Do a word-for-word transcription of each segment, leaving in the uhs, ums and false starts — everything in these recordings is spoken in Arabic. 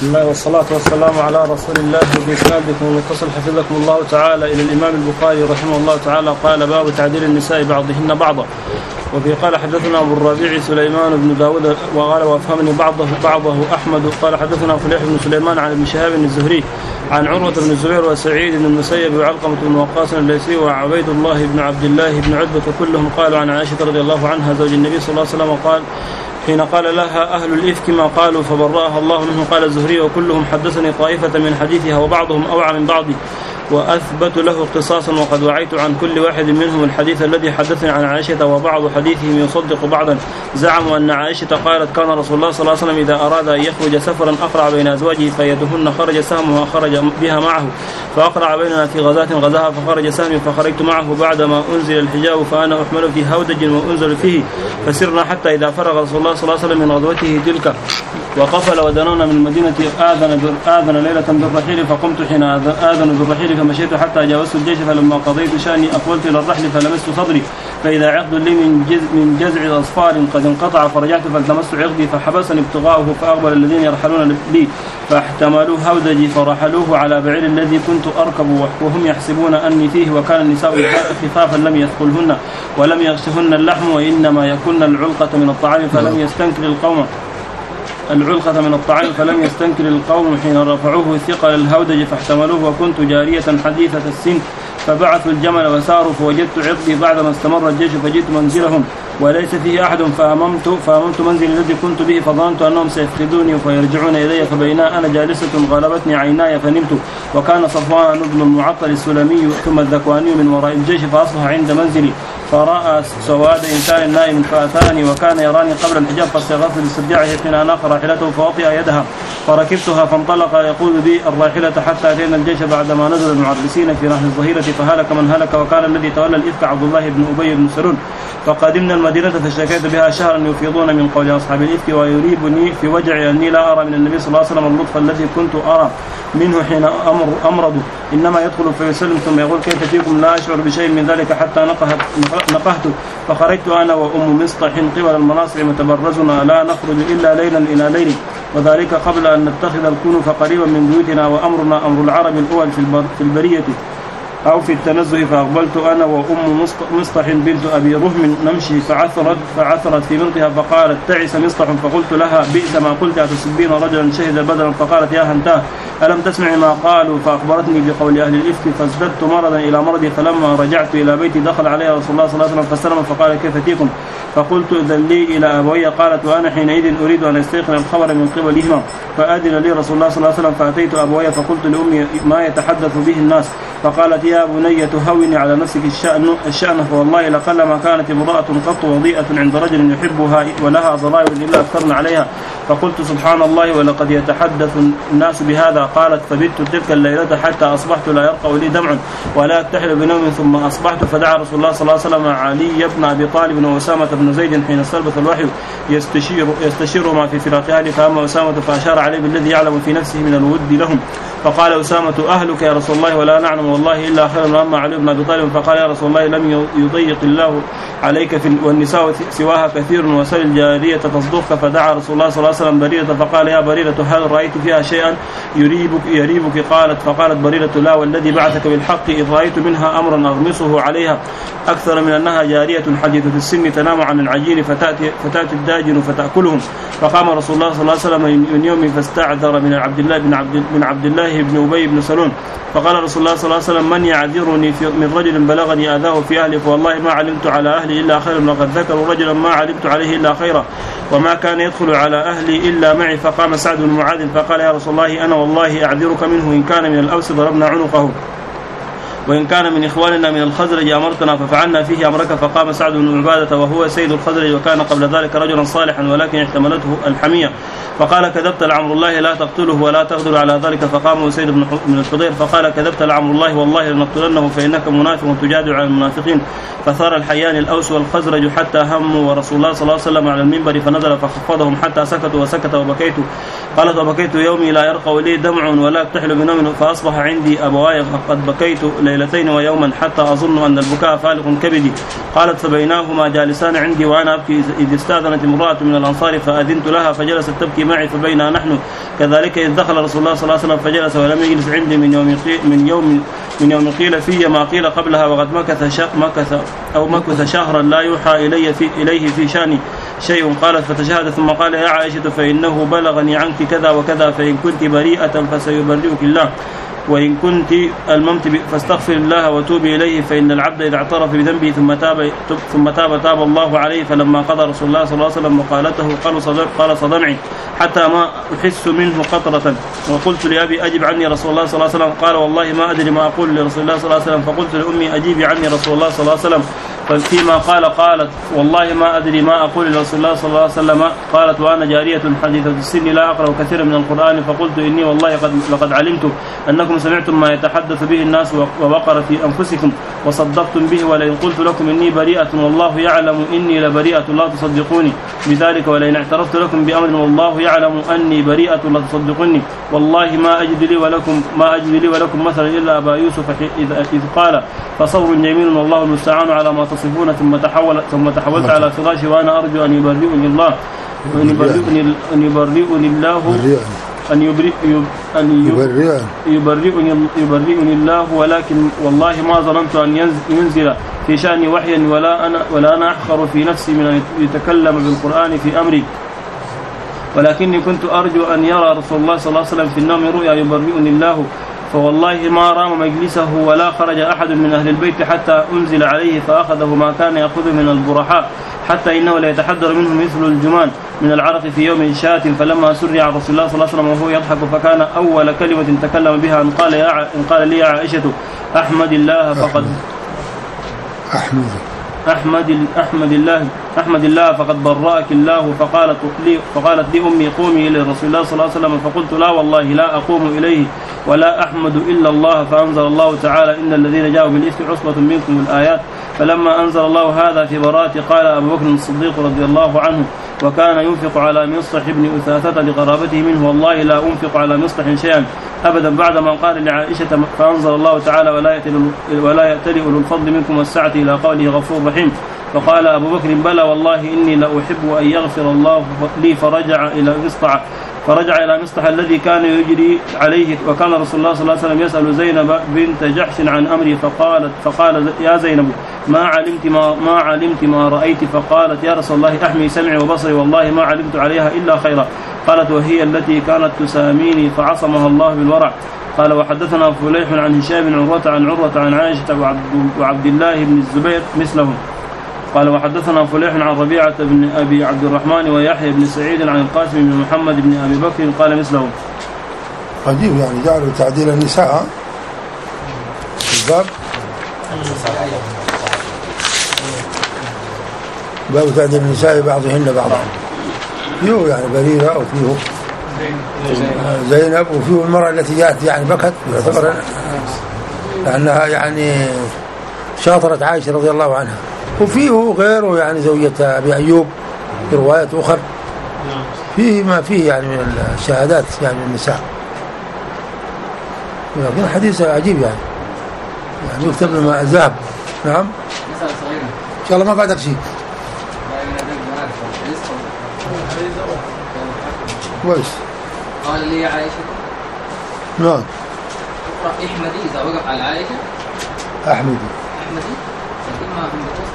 بسم الله والصلاة والسلام على رسول الله. وبإسنادكم المتصل حفظكم الله تعالى إلى الإمام البخاري رحمه الله تعالى قال: باب تعديل النساء بعضهن بعضا. وفي قال: حدثنا أبو الربيع سليمان بن داود وقال: وافهمني بعضه بعضه أحمد. قال: حدثنا فليح بن سليمان عن ابن شهاب الزهري عن عروة بن الزبير وسعيد بن المسيب وعلقمة بن وقاص الليثي وعبيد الله بن عبد الله بن عتبة كلهم قالوا عن عائشة رضي الله عنها زوج النبي صلى الله عليه وسلم قال حين قال لها أهل الإفك ما قالوا فبرأها الله منه. قال الزهري: وكلهم حدثني طائفة من حديثها وبعضهم أوعى من بعض وأثبت له اختصاصا، وقد وعيت عن كل واحد منهم الحديث الذي حدثني عن عائشة، وبعض حديثهم يصدق بعضا. زعموا أن عائشة قالت: كان رسول الله صلى الله عليه وسلم إذا أراد أن يخرج سفرا أقرع بين أزواجه فيدهن خرج سهمه وخرج بها معه، فأقرع بيننا في غزاة غزاها فخرج سهمي فخرجت معه بعدما أنزل الحجاب فأنا أحمل في هودج وأنزل فيه، فسرنا حتى إذا فرغ رسول الله صلى الله عليه وسلم من غزوته تلك وقفل ودنونا من المدينة آذن, آذن ليلة بالرحيل، فقمت حين آذن بالرحيل فمشيت حتى جاوزت الجيش، فلما قضيت شأني أقبلت إلى الرحل فلمست صدري فإذا عقد لي من جزع, من جزع أصفار قد انقطع، فرجعت فالتمست عقدي فحبسني ابتغاؤه، فأقبل الذين يرحلون لي فاحتملوا هودجي فرحلوه على بعير الذي كنت أركب وهم يحسبون أني فيه، وكان النساء خفافا لم يثقلهن ولم يغشهن اللحم، وإنما يكن العلقة من الطعام فلم يستنكر القوم العلقة من الطعام فلم يستنكر القوم حين رفعوه ثقل الهودج فاحتملوه، وكنت جارية حديثة السن فبعثوا الجمل وساروا، فوجدت عقدي بعدما استمر الجيش فجئت منزلهم وليس فيه أحد، فأممت, فأممت منزل الذي كنت به، فظننت أنهم سيفقدوني فيرجعون إلي، فبينا أنا جالسة غلبتني عيناي فنمت، وكان صفوان بن المعطل السلمي ثم الذكواني من وراء الجيش، فأصبح عند منزلي فرأى سواد إنسان نائم فأتاني، وكان يراني قبل الحجاب فاستغاث باسترجاعه حين أناخ راحلته فوطئ يدها فركبتها فانطلق يقود بي الراحلة حتى أتينا الجيش بعدما نزل المعرسين في رحل الظهيرة، فهلك من هلك، وكان الذي تولى الإفك عبد الله بن أبي بن سلول. فقدمنا المدينة فاشتكيت بها شهرا يفيضون من قول أصحاب الإفك، ويريبني في وجعي أني لا أرى من النبي صلى الله عليه وسلم اللطف الذي كنت أرى منه حين أمر أمرض، إنما يدخل فيسلم ثم يقول: كيف فيكم؟ لا أشعر بشيء من ذلك حتى نقهت نقهت فخرجت أنا وأم مصطح قبل المناصع متبرزنا لا نخرج إلا ليلا إلى ليل، وذلك قبل أن نتخذ الكنوف قريبا من بيوتنا، وأمرنا أمر العرب الأول في البرية أو في التنزه، فأقبلت أنا وأم مصطح بنت أبي رهم نمشي فعثرت, فعثرت في منطها فقالت: تعس مصطح، فقلت لها: بئس ما قلت، أتسبين رجلا شهد بدرا؟ فقالت: يا هنتاه ألم تسمع ما قالوا؟ فأخبرتني بقول أهل الإفك فازددت مرضا إلى مرضي، فلما رجعت إلى بيتي دخل عليها رسول الله صلى الله عليه وسلم فسلم فقال: كيف فيكم؟ فقلت: إذن لي إلى أبوي. قالت: وأنا حينئذ أريد أن أستيقن الخبر من قبلهما، فأذن لي رسول الله صلى الله عليه وسلم فأتيت أبوي فقلت لأمي ما يتحدث به الناس، فقالت: يا بني تهوني على نفسك الشأن, الشأن فوالله لقلما كانت امرأة قط وضيئة عند رجل يحبها ولها ضرائر إلا أكثرن عليها. فقلت: سبحان الله ولقد يتحدث الناس بهذا. قالت: فبت تلك الليلة حتى أصبحت لا يرقى لي دمع ولا أكتحل بنوم، ثم أصبحت فدعا رسول الله صلى الله عليه وسلم علي بن أبي طالب وأسامة بن زيد حين استلبث الوحي يستشير, يستشير ما في فراق أهله، فأما أسامة فأشار عليه بالذي يعلم في نفسه من الود لهم، فقال أسامة: أهلك يا رسول الله ولا نعلم والله إلا خيرا. وأما علي بن أبي طالب فقال: يا رسول الله لم يضيق الله عليك في والنساء سواها كثير، وسل الجارية تصدقك. فدعا رسول الله صلى الله عليه وسلم بريرة فقال: يا بريرة هل رأيت فيها شيئا يريبك, يريبك؟ قالت فقالت بريرة: لا والذي بعثك بالحق إذ رأيت منها أمرا أغمصه عليها أكثر من أنها جارية حديثة السن تنام عن العجين فتأتي, فتأتي الداجن فتأكلهم. فقام رسول الله صلى الله عليه وسلم من يوم فاستعذر من عبد الله بن عبد, بن عبد الله بن أبي بن سلول، فقال رسول الله صلى الله عليه وسلم: من يعذرني من رجل بلغني أذاه في أهلي؟ فوالله ما علمت على أهلي إلا خيرا، وقد ذكروا رجلا ما علمت عليه إلا خيرا، وما كان يدخل على أهلي إلا معي. فقام سعد بن معاذ فقال: يا رسول الله أنا والله أعذرك منه، إن كان من الأوس ضربنا عنقه، وإن كان من إخواننا من الخزرج أمرتنا ففعلنا فيه أمرك. فقام سعد بن عبادة وهو سيد الخزرج، وكان قبل ذلك رجلا صالحا ولكن احتملته الحمية، فقال: كذبت لعمر الله لا تقتله ولا تغدر على ذلك. فقام سيد بن الحضير فقال: كذبت لعمر الله والله لنقتلنه فإنك منافق تجادل عن المنافقين. فثار الحيان الأوس والخزرج حتى هموا ورسول الله صلى الله عليه وسلم على المنبر، فنزل فخفضهم حتى سكتوا وسكت وبكيت. قالت: وبكيت يومي لا يرقى لي دمع ولا أكتحل بنوم، فأصبح عندي أبواي فقد بكيت ليلتين ويوما حتى أظن أن البكاء فالق كبدي. قالت فبيناهما جالسان عندي وأنا أبكي إذ استأذنت امرأة من الأنصار فأذنت لها فجلست تبكي معي فبينا نحن كذلك إذ دخل رسول الله صلى الله عليه وسلم فجلس ولم يجلس عندي من يوم من يوم من يوم قيل في ما قيل قبلها وقد مكث مكث أو مكث شهرا لا يوحى إلي في إليه في شأني شيء. قالت فتشهد ثم قال يا عائشة فإنه بلغني عنك كذا وكذا فإن كنت بريئة فسيبرئك الله وإن كنت الممت فاستغفر الله وتوبي إليه فإن العبد إذا اعترف بذنبه ثم تاب ثم تاب تاب الله عليه. فلما قضى رسول الله صلى الله عليه وسلم مقالته قال صدمعي حتى ما أحس منه قطرة. وقلت لأبي أجب عني رسول الله صلى الله عليه وسلم قال والله ما أدري ما أقول لرسول الله صلى الله عليه وسلم. فقلت لأمي أجيبي عني رسول الله صلى الله عليه وسلم ففيما قال قالت والله ما أدري ما أقول لرسول الله صلى الله عليه وسلم. قالت وأنا جارية حديثة السن لا أقرأ كثيرا من القرآن. فقلت إني والله قد لقد علمت أنكم سمعتم ما يتحدث به الناس ووقر في أنفسكم وصدقتم به ولئن قلت لكم إني بريئة والله يعلم إني لبريئة لا تصدقوني بذلك ولئن اعترفت لكم بأمر والله يعلم أني بريئة لا تصدقوني والله ما أجد لي ولكم ما أجد لي ولكم مثلا إلا أبا يوسف إذ قال فصبر جميل والله المستعان على ما تصفون ثم تحول ثم تحولت على فراشي وأنا أرجو أن يبرئني الله أن يبرئني أن يبرئني الله أن يبرئ أن يبرئني يبرئني الله ولكن والله ما ظننت أن ينزل في شأني وحيا ولا أنا ولا أنا أحقر في نفسي من أن يتكلم بالقرآن في أمري ولكني كنت أرجو أن يرى رسول الله صلى الله عليه وسلم في النوم رؤيا يبرئني الله فوالله ما رام مجلسه ولا خرج أحد من أهل البيت حتى أنزل عليه فأخذه ما كان يأخذ من البرحاء حتى إنه لا يتحدر منه مثل الجمان من العرق في يوم شاة. فلما سرع رسول الله صلى الله عليه وسلم وهو يضحك فكان أول كلمة تكلم بها أن قال, يا إن قال لي يا عائشة أحمد الله فقد أحمد أحمد أحمد الله أحمد الله فقد برأك الله. فقالت لي فقالت لي أمي قومي إلى رسول الله صلى الله عليه وسلم. فقلت لا والله لا أقوم إليه ولا أحمد إلا الله. فأنزل الله تعالى إن الذين جاءوا بالإفك عصبة منكم الآيات. فلما أنزل الله هذا في براءة قال أبو بكر الصديق رضي الله عنه وكان ينفق على مصطح بن أثاثة لقرابته منه والله لا أنفق على مصطح شيئا أبدا بعدما قال لعائشة. فأنزل الله تعالى ولا يأتل أولو الفضل منكم والسعة إلى قوله غفور رحيم. فقال أبو بكر بلى والله إني لأحب أن يغفر الله لي. فرجع إلى مصطح فرجع إلى مصطح الذي كان يجري عليه. وكان رسول الله صلى الله عليه وسلم يسأل زينب بنت جحش عن أمري فقالت فقال يا زينب ما علمت ما, ما علمت ما رأيت. فقالت يا رسول الله أحمي سمعي وبصري والله ما علمت عليها إلا خيرا. قالت وهي التي كانت تساميني فعصمها الله بالورع. قال وحدثنا فليح عن هشام بن عروة عن عروة عن عائشة وعبد الله بن الزبير مثلهم. قال وحدثنا فليح عن ربيعة بن أبي عبد الرحمن ويحيى بن سعيد عن القاسم بن محمد بن أبي بكر قال مثله. عجيب يعني جعلوا تعديل النساء الباب باب تعديل النساء بعضهن بعضا فيه يعني بريرة أو فيه زينب وفيه المرأة التي جاءت يعني بكت يعتبر لأنها يعني شاطرت عائشة رضي الله عنها. وفيه غيره يعني زوجة أبي أيوب في رواية أخرى فيه ما فيه يعني من الشهادات يعني النساء. لكن حديث عجيب يعني يعني يكتب لما ذهب. نعم إن شاء الله ما قاعد شيء كويس. قال لي عائشة نعم اقرأ احمدي إذا وقف على عائشة أحمدي أحمدي ما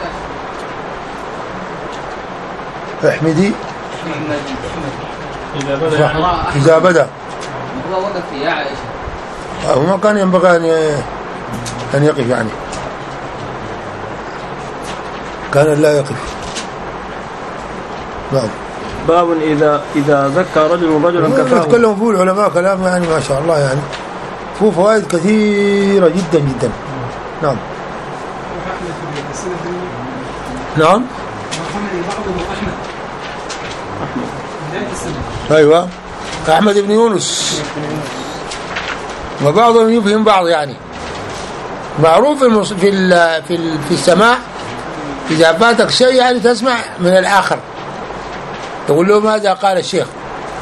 احمدي احمدي إذا بدأ إذا بدأ هو وقف يا عائشة وما كان ينبغي أن يقف يعني كان لا يقف. نعم. باب إذا إذا ذكى رجل رجلا كفاه. يتكلم فيه العلماء كلام يعني ما شاء الله يعني فيه فوائد كثيرة جدا جدا. نعم. نعم. أيوة أحمد بن يونس وبعضهم يفهم بعض يعني معروف في في في السماع إذا فاتك شيء يعني تسمع من الآخر تقول له ماذا قال الشيخ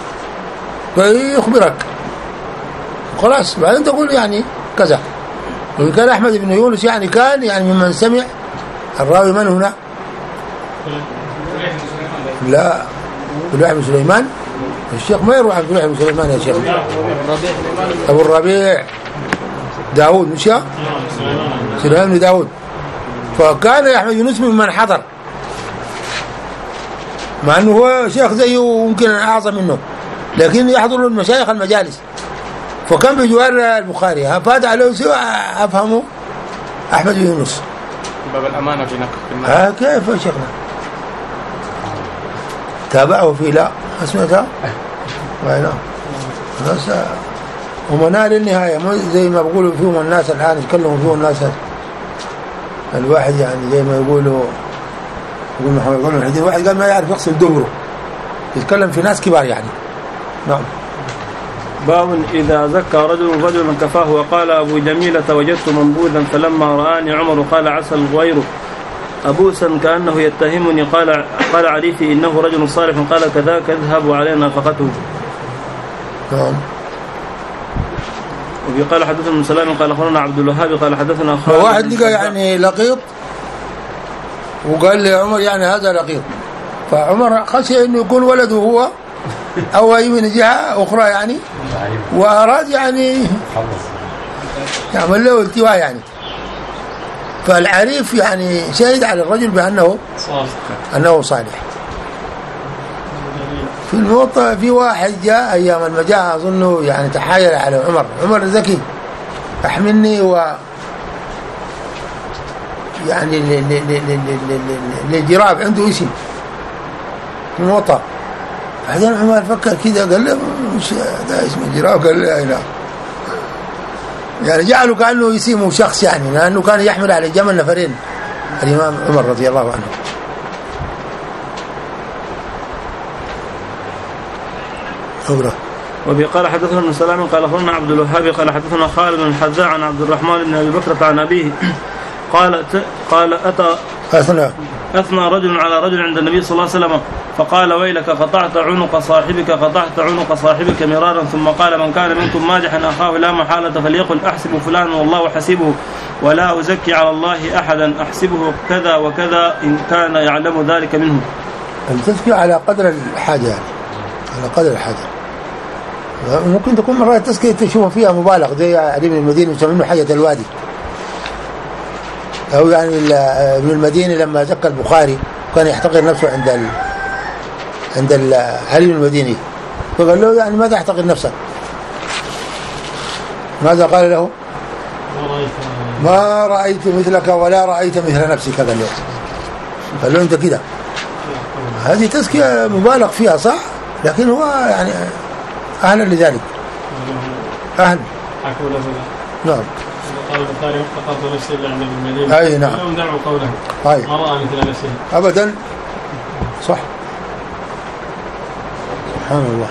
فيخبرك خلاص بعدين تقول يعني كذا وكان أحمد بن يونس يعني كان يعني ممن سمع. الراوي من هنا؟ لا فليح بن سليمان. الشيخ ما يروح عن فليح بن سليمان يا شيخ. أبو الربيع داود مش يا سليمان بن داود. فكان أحمد بن يونس ممن حضر، مع أنه هو شيخ زيه وممكن أعظم منه، لكن يحضر المشايخ المجالس. فكان بجوار البخاري فات عليه سوى أفهمه أحمد بن يونس. باب الأمانة في نقل ها كيف يا شيخنا؟ تابعه في لا اسمعتها؟ ولا بس ومنال النهاية زي ما بيقولوا فيهم الناس الآن يتكلموا فيهم الناس الواحد يعني زي ما يقولوا يقول محمد يقول الحديث واحد قال ما يعرف يغسل دبره، يتكلم في ناس كبار يعني. نعم. باب إذا زكى رجل رجلا كفاه وقال أبو جميلة وجدت منبوذا فلما رآني عمر قال عسى الغير أبوسا كأنه يتهمني قال قال عريفي إنه رجل صالح قال كذاك اذهب علينا نفقته. نعم. وفي قال حدثنا ابن سلام قال أخبرنا عبد الوهاب قال حدثنا خالد. واحد لقى يعني لقيط وقال لي عمر يعني هذا لقيط، فعمر خشي إنه يكون ولده هو أو أي من جهة أخرى يعني، وأراد يعني يعمل له التواء يعني. فالعريف يعني شهد على الرجل بأنه أنه صالح. في الموطأ في واحد جاء أيام المجاعة أظنه يعني تحايل على عمر، عمر ذكي أحملني و يعني للجراب عنده اسم في الموطأ. بعدين عمر فكر كذا قال له مش هذا اسم الجراب، قال له لا، يعني جعله كأنه يسيمه شخص يعني، لأنه كان يحمل على جمل نفرين الإمام عمر رضي الله عنه. أبرا. وبي قال حدثنا ابن سلام قال أخبرنا عبد الوهاب قال حدثنا خالد بن الحذاء عن عبد الرحمن بن أبي بكرة عن أبيه قال قال أتى أثنى أثنى رجل على رجل عند النبي صلى الله عليه وسلم فقال ويلك قطعت عنق صاحبك قطعت عنق صاحبك مرارا، ثم قال من كان منكم مادحا أخاه لا محالة فليقل أحسب فلان والله حسيبه ولا أزكي على الله أحدا أحسبه كذا وكذا إن كان يعلم ذلك منه. التزكية على قدر الحاجة، على قدر الحاجة. ممكن تكون مرات التزكية تشوف فيها مبالغ زي علي بن المديني يسمونه حية الوادي، أو يعني ابن المديني لما زكى البخاري كان يحتقر نفسه عند ال... عند ال... علي بن المديني، فقال له يعني ماذا تحتقر نفسك؟ ماذا قال له؟ ما رأيت مثلك ولا رأيت مثل نفسك هذا اليوم. قال له أنت كده. هذه تزكية مبالغ فيها صح، لكن هو يعني أهلا لذلك، أهلا. نعم. قال البخاري وقد نفسي إلا عند المدينة. أي نعم. لهم دعوا قوله. أي. ما رأى مثل نفسه. أبدا. صح. سبحان الله.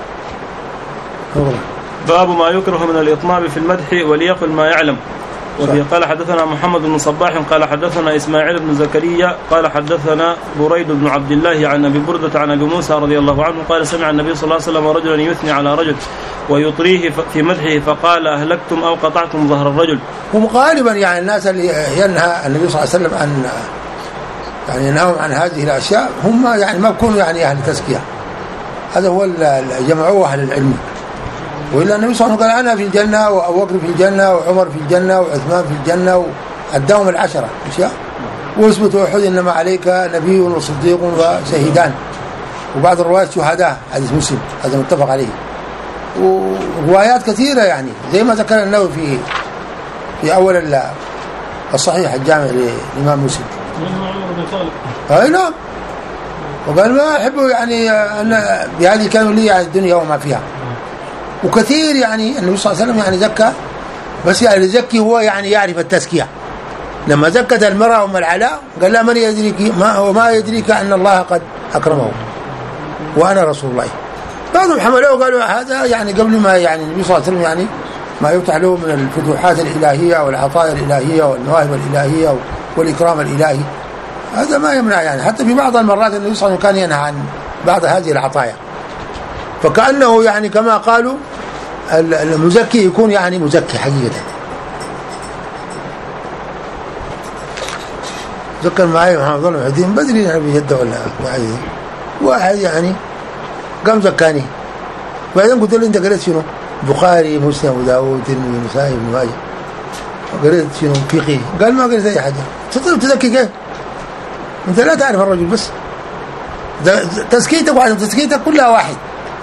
باب ما يكره من الإطناب في المدح وليقل ما يعلم. وفي قال حدثنا محمد بن صباح قال حدثنا إسماعيل بن زكريا قال حدثنا بريد بن عبد الله عن أبي بردة عن أبي موسى رضي الله عنه قال سمع النبي صلى الله عليه وسلم رجلا يثني على رجل ويطريه في مدحه فقال أهلكتم أو قطعتم ظهر الرجل. هم غالبا يعني الناس اللي ينهى النبي صلى الله عليه وسلم عن يعني ينهون عن هذه الأشياء هم يعني ما بيكونوا يعني أهل تزكية، هذا هو جمعوه أهل العلم. وإلا النبي صلى الله عليه وسلم قال أنا في الجنة وأبو بكر في الجنة وعمر في الجنة وعثمان في الجنة وأداهم العشرة مش واثبتوا أحد إنما عليك نبي وصديق وشهيدان، وبعض الروايات شهداء، حديث مسلم هذا متفق عليه، وروايات كثيرة يعني زي ما ذكر النووي في في أول الصحيح الجامع للإمام مسلم. أي نعم. وقال ما أحبه يعني أن بهذه كانوا لي يعني الدنيا وما فيها. وكثير يعني النبي صلى الله عليه وسلم يعني زكى، بس يعني زكي هو يعني يعرف التزكية. لما زكت المرأة أم العلاء قال لا من يدريك ما وما يدريك أن الله قد أكرمه وأنا رسول الله. بعضهم حملوه قالوا هذا يعني قبل ما يعني النبي صلى الله عليه وسلم يعني ما يفتح له من الفتوحات الإلهية والعطايا الإلهية والمواهب الإلهية والإكرام الإلهي، هذا ما يمنع يعني. حتى في بعض المرات النبي صلى الله عليه وسلم كان ينهى عن بعض هذه العطايا، فكأنه يعني كما قالوا المزكي يكون يعني مزكي حقيقة، ذكر معي محمد ظلم الحدين بدري يعني في جدة ولا معي واحد يعني قام زكاني. بعدين قلت له انت قريت شنو؟ بخاري مسلم ابو داوود ترمذي نسائي ابن ماجه قريت شنو فقه؟ قال ما قريت اي حاجه. تطلب تزكي كيف؟ انت لا تعرف الرجل بس تزكيتك واحد تزكيتك كلها واحد.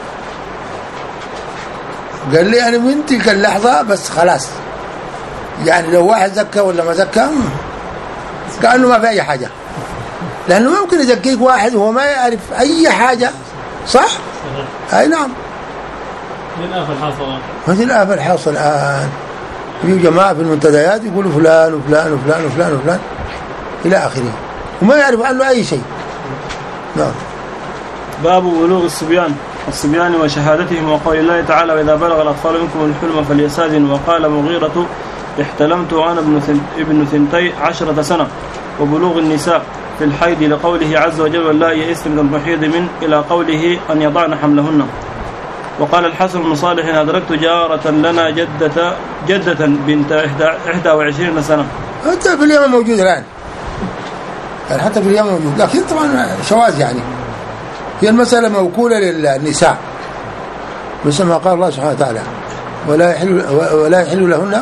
قال لي انا من تلك اللحظه بس خلاص يعني لو واحد زكى ولا ما زكى كأنه ما في اي حاجه، لانه ما ممكن يزكيك واحد وهو ما يعرف اي حاجه. صح؟ اي نعم. من الآفة الحاصلة مثل الآفة الحاصلة الآن في جماعة في المنتديات يقولوا فلان وفلان وفلان وفلان وفلان إلى آخره وما يعرف عنه أي شيء. نعم. باب بلوغ الصبيان الصبيان وشهادتهم وقول الله تعالى وإذا بلغ الأطفال منكم الحلم فليستأذنوا. وقال مغيرة احتلمت وأنا ابن ثنتي عشرة سنة. وبلوغ النساء في الحيض لقوله عز وجل والله يئسن من المحيض من إلى قوله أن يضعن حملهن. وقال الحسن بن صالح أدركت جارة لنا جدة جدة بنت إحدى وعشرين سنة. حتى في اليمن موجود الآن يعني حتى في اليمن موجود، لكن طبعا شواذ يعني. هي المسألة موكولة للنساء مثل ما قال الله سبحانه وتعالى ولا يحل ولا يحل لهن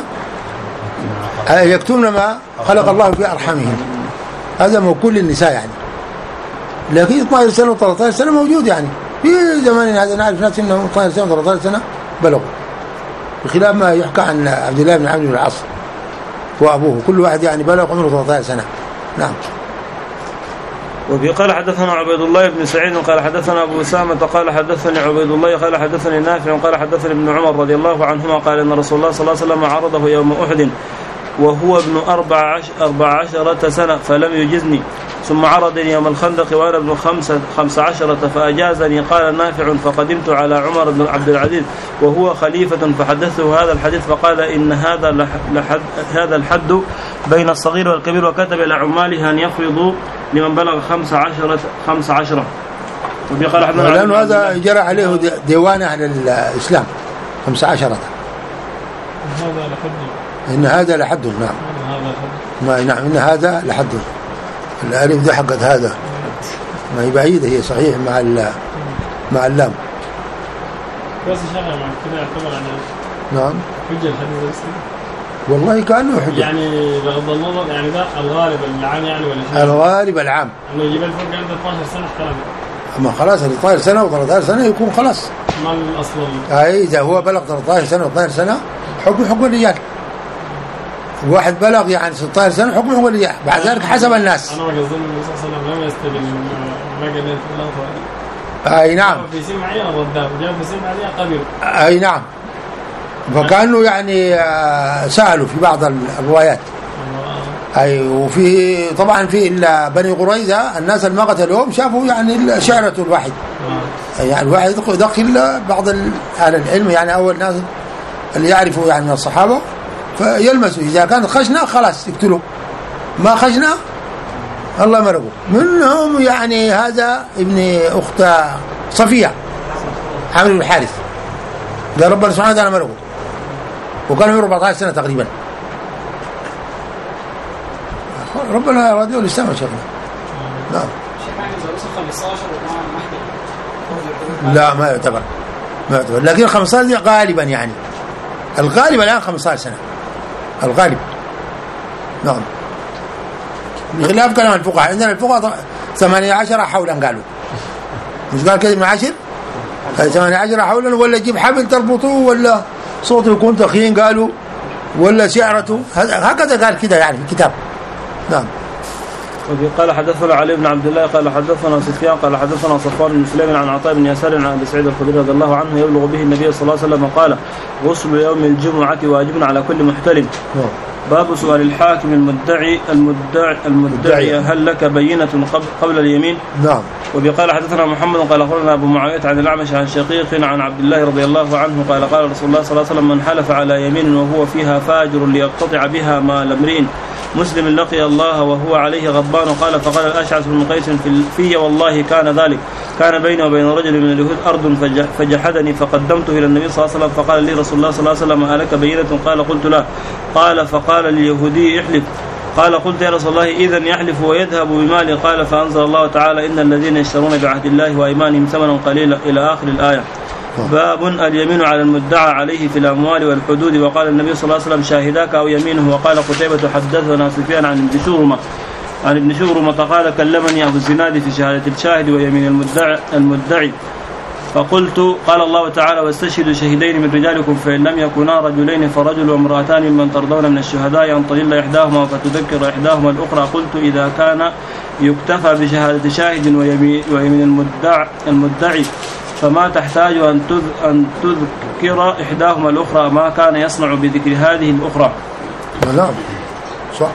يكتمن ما خلق الله في أرحامهن. هذا موكول للنساء يعني. لكن اثنتا عشرة سنة وثلاثة عشر سنة موجود يعني في زماننا هذا. نعرف ناس انه اثنتا عشرة سنة وثلاثة عشر سنة بلغوا، بخلاف ما يحكى عن عبد الله بن عمرو بن العاص وابوه كل واحد يعني بلغ عمره ثلاثة عشر سنة. نعم. وفي قال حدثنا عبيد الله بن سعيد قال حدثنا ابو اسامه قال حدثني عبيد الله قال حدثني نافع قال حدثني ابن عمر رضي الله عنهما قال ان رسول الله صلى الله عليه وسلم عرضه يوم احد وهو ابن أربع, عش أربع عشرة سنة فلم يجزني، ثم عرضني يوم الخندق وأنا ابن خمسة, خمس عشرة فأجازني. قال نافع فقدمت على عمر بن عبد العزيز وهو خليفة فحدثته هذا الحديث فقال إن هذا لحد هذا الحد بين الصغير والكبير، وكتب إلى عماله أن يفرضوا لمن بلغ خمس عشرة خمس عشرة. لأنه هذا جرى عليه ديوان أهل الإسلام خمس عشرة. هذا لحد إن هذا لحد. نعم. ما نعم إن هذا لحد. الألف ده حقت هذا ما هي بعيدة هي صحيح مع مع اللام. بس شغله مع كده يعتبر على نعم حجة الحديث والله كأنه حجة يعني بغض النظر يعني ده الغالب العام يعني ولا شيء. الغالب العام إنه يجيب الفرق عنده اثنتا عشرة سنة احترام. أما خلاص اللي اثنتا عشرة سنة وثلاثة عشر سنة يكون خلاص. ما الأصل. أي إذا هو بلغ ثلاثة عشر سنة واثنتا عشرة سنة حكم حكم الرجال. واحد بلغ يعني ستة عشر سنة حكم حكم الرجال. بعد ذلك حسب الناس. أنا ما قصدي النبي صلى الله عليه وسلم لم يستبين ما قال لي أي نعم. في سن معين رداه جاب في سن معين قبل. أي نعم. فكانوا يعني سألوا في بعض الروايات. أي وفي طبعا في بني قريظة الناس اللي ما قتلوهم شافوا يعني شعرة الواحد. يعني الواحد دخل بعض أهل العلم يعني أول ناس اللي يعرفوا يعني من الصحابة فيلمسوا إذا كان خشنا خلاص يقتلوا، ما خشنا الله مرقوا. منهم يعني هذا ابن أخت صفية عامر بن الحارث قال ربنا سبحانه وتعالى مرقوا وكان عمره أربعة عشر سنة تقريبا. ربنا يرضيه الإسلام يا شيخنا. نعم. لا ما يعتبر ما يعتبر لكن خمسة عشر غالبا يعني الغالب الآن خمسة عشر سنة الغالب. نعم. بخلاف كلام الفقهاء عندنا الفقهاء ثمانية عشر حولا قالوا مش قال كده من عشر ثمانية عشر حولا ولا يجيب حبل تربطه ولا صوته يكون تخين قالوا ولا شعرته هكذا قال كده يعني في الكتاب. نعم. وفي قال حدثنا علي بن عبد الله قال حدثنا سفيان قال حدثنا صفوان بن سليم عن عطاء بن يسار عن ابي سعيد الخدري رضي الله عنه يبلغ به النبي صلى الله عليه وسلم قال غسل يوم الجمعة واجب على كل محتلم. باب سؤال الحاكم المدعي المدعي المدعي هل لك بينة قبل اليمين؟ نعم. وفي قال حدثنا محمد قال اخبرنا ابو معاوية عن الاعمش عن شقيق عن عبد الله رضي الله عنه قال قال رسول الله صلى الله عليه وسلم من حلف على يمين وهو فيها فاجر ليقتطع بها مال امرئ مسلم لقي الله وهو عليه غضبان. قال فقال الأشعث بن قيس في والله كان ذلك كان بيني وبين رجل من اليهود أرض فجحدني فقدمته إلى النبي صلى الله عليه وسلم فقال لي رسول الله صلى الله عليه وسلم ألك بينة؟ قال قلت لا. قال فقال لليهودي احلف. قال قلت يا رسول الله إذن يحلف ويذهب بمالي؟ قال فأنزل الله تعالى إن الذين يشترون بعهد الله وأيمانهم ثمنا قليلا إلى آخر الآية. باب اليمين على المدعى عليه في الأموال والحدود. وقال النبي صلى الله عليه وسلم شاهداك أو يمينه. وقال قتيبة حدثنا سفيان عن ابن شورمة عن ابن شورمة قال كلمني أبو الزناد في شهادة الشاهد ويمين المدعي, المدعي فقلت قال الله تعالى واستشهدوا شهيدين من رجالكم فإن لم يكونا رجلين فرجل وامرأتان ممن ترضون من الشهداء أن تضل إحداهما فتذكر إحداهما الأخرى. قلت إذا كان يكتفى بشهادة شاهد ويمين المدعي, المدعي فما تحتاج أن تذكر إحداهما الأخرى ما كان يصنع بذكر هذه الأخرى. نعم صح.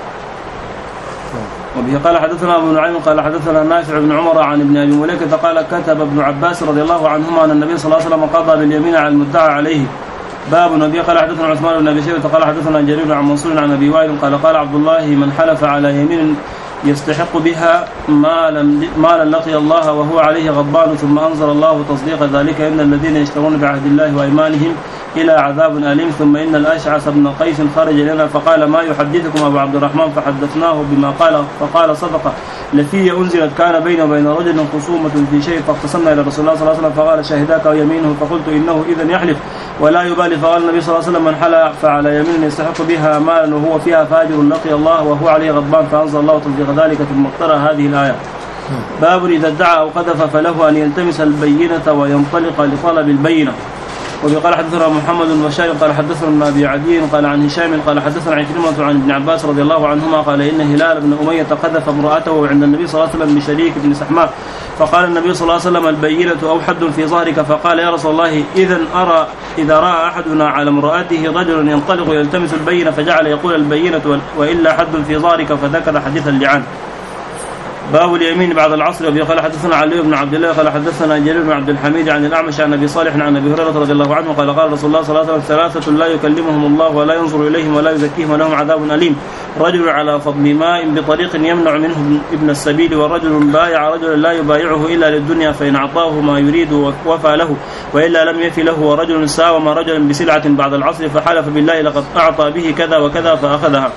وبه قال حدثنا أبو نعيم قال حدثنا نافع بن عمر عن ابن أبي مليكة قال كتب ابن عباس رضي الله عنهما أن النبي صلى الله عليه وسلم قضى باليمين على المدعى عليه. باب النبي قال حدثنا عثمان بن أبي شيبة قال حدثنا جرير عن منصور عن أبي وائل قال قال عبد الله من حلف على يمين يستحق بها ما لم ما لقي الله وهو عليه غضبان ثم أنزل الله تصديق ذلك إن الذين يشترون بعهد الله وأيمانهم إلى عذاب أليم. ثم إن الأشعث بن قيس خرج لنا فقال ما يحدثكم أبو عبد الرحمن فحدثناه بما قال فقال صدق لفي أنزلت كان بين وبين رجل خصومة في شيء فاختصمنا إلى رسول الله صلى الله عليه وسلم فقال شهداك ويمينه فقلت إنه إذن يحلف ولا يبالي. فقال النبي صلى الله عليه وسلم من حلف على يمين يستحق بها مالا وهو فيها فاجر لقي الله وهو عليه غضبان فأنزل الله تصديق ذلك ثم اقترأ هذه الآية. باب إذا ادعى أو قذف فله أن يلتمس البينة وينطلق لطلب البينة. وقال حدثنا محمد بن بشار قال حدثنا أبي عدي قال عن هشام قال حدثنا عكرمة عن ابن عباس رضي الله عنهما قال إن هلال بن أمية قذف امرأته عند النبي صلى الله عليه وسلم بشريك بن سحماء فقال النبي صلى الله عليه وسلم البينة أو حد في ظهرك. فقال يا رسول الله إذا أرى إذا رأى أحدنا على امرأته رجل ينطلق يلتمس البينة فجعل يقول البينة وإلا حد في ظهرك فذكر حديث اللعان. باب اليمين بعد العصر. وبه قال حدثنا علي بن عبد الله قال حدثنا جرير بن عبد الحميد عن الأعمش عن أبي صالح عن أبي هريرة رضي الله عنه قال قال رسول الله صلى الله عليه وسلم ثلاثة لا يكلمهم الله ولا ينظر إليهم ولا يزكيهم ولهم عذاب أليم رجل على فضل ماء بطريق يمنع منه ابن السبيل ورجل بايع رجل لا يبايعه إلا للدنيا فإن أعطاه ما يريد وفى له وإلا لم يفي له ورجل ساوم رجلا بسلعة بعد العصر فحلف بالله لقد أعطى به كذا وكذا فأخذها.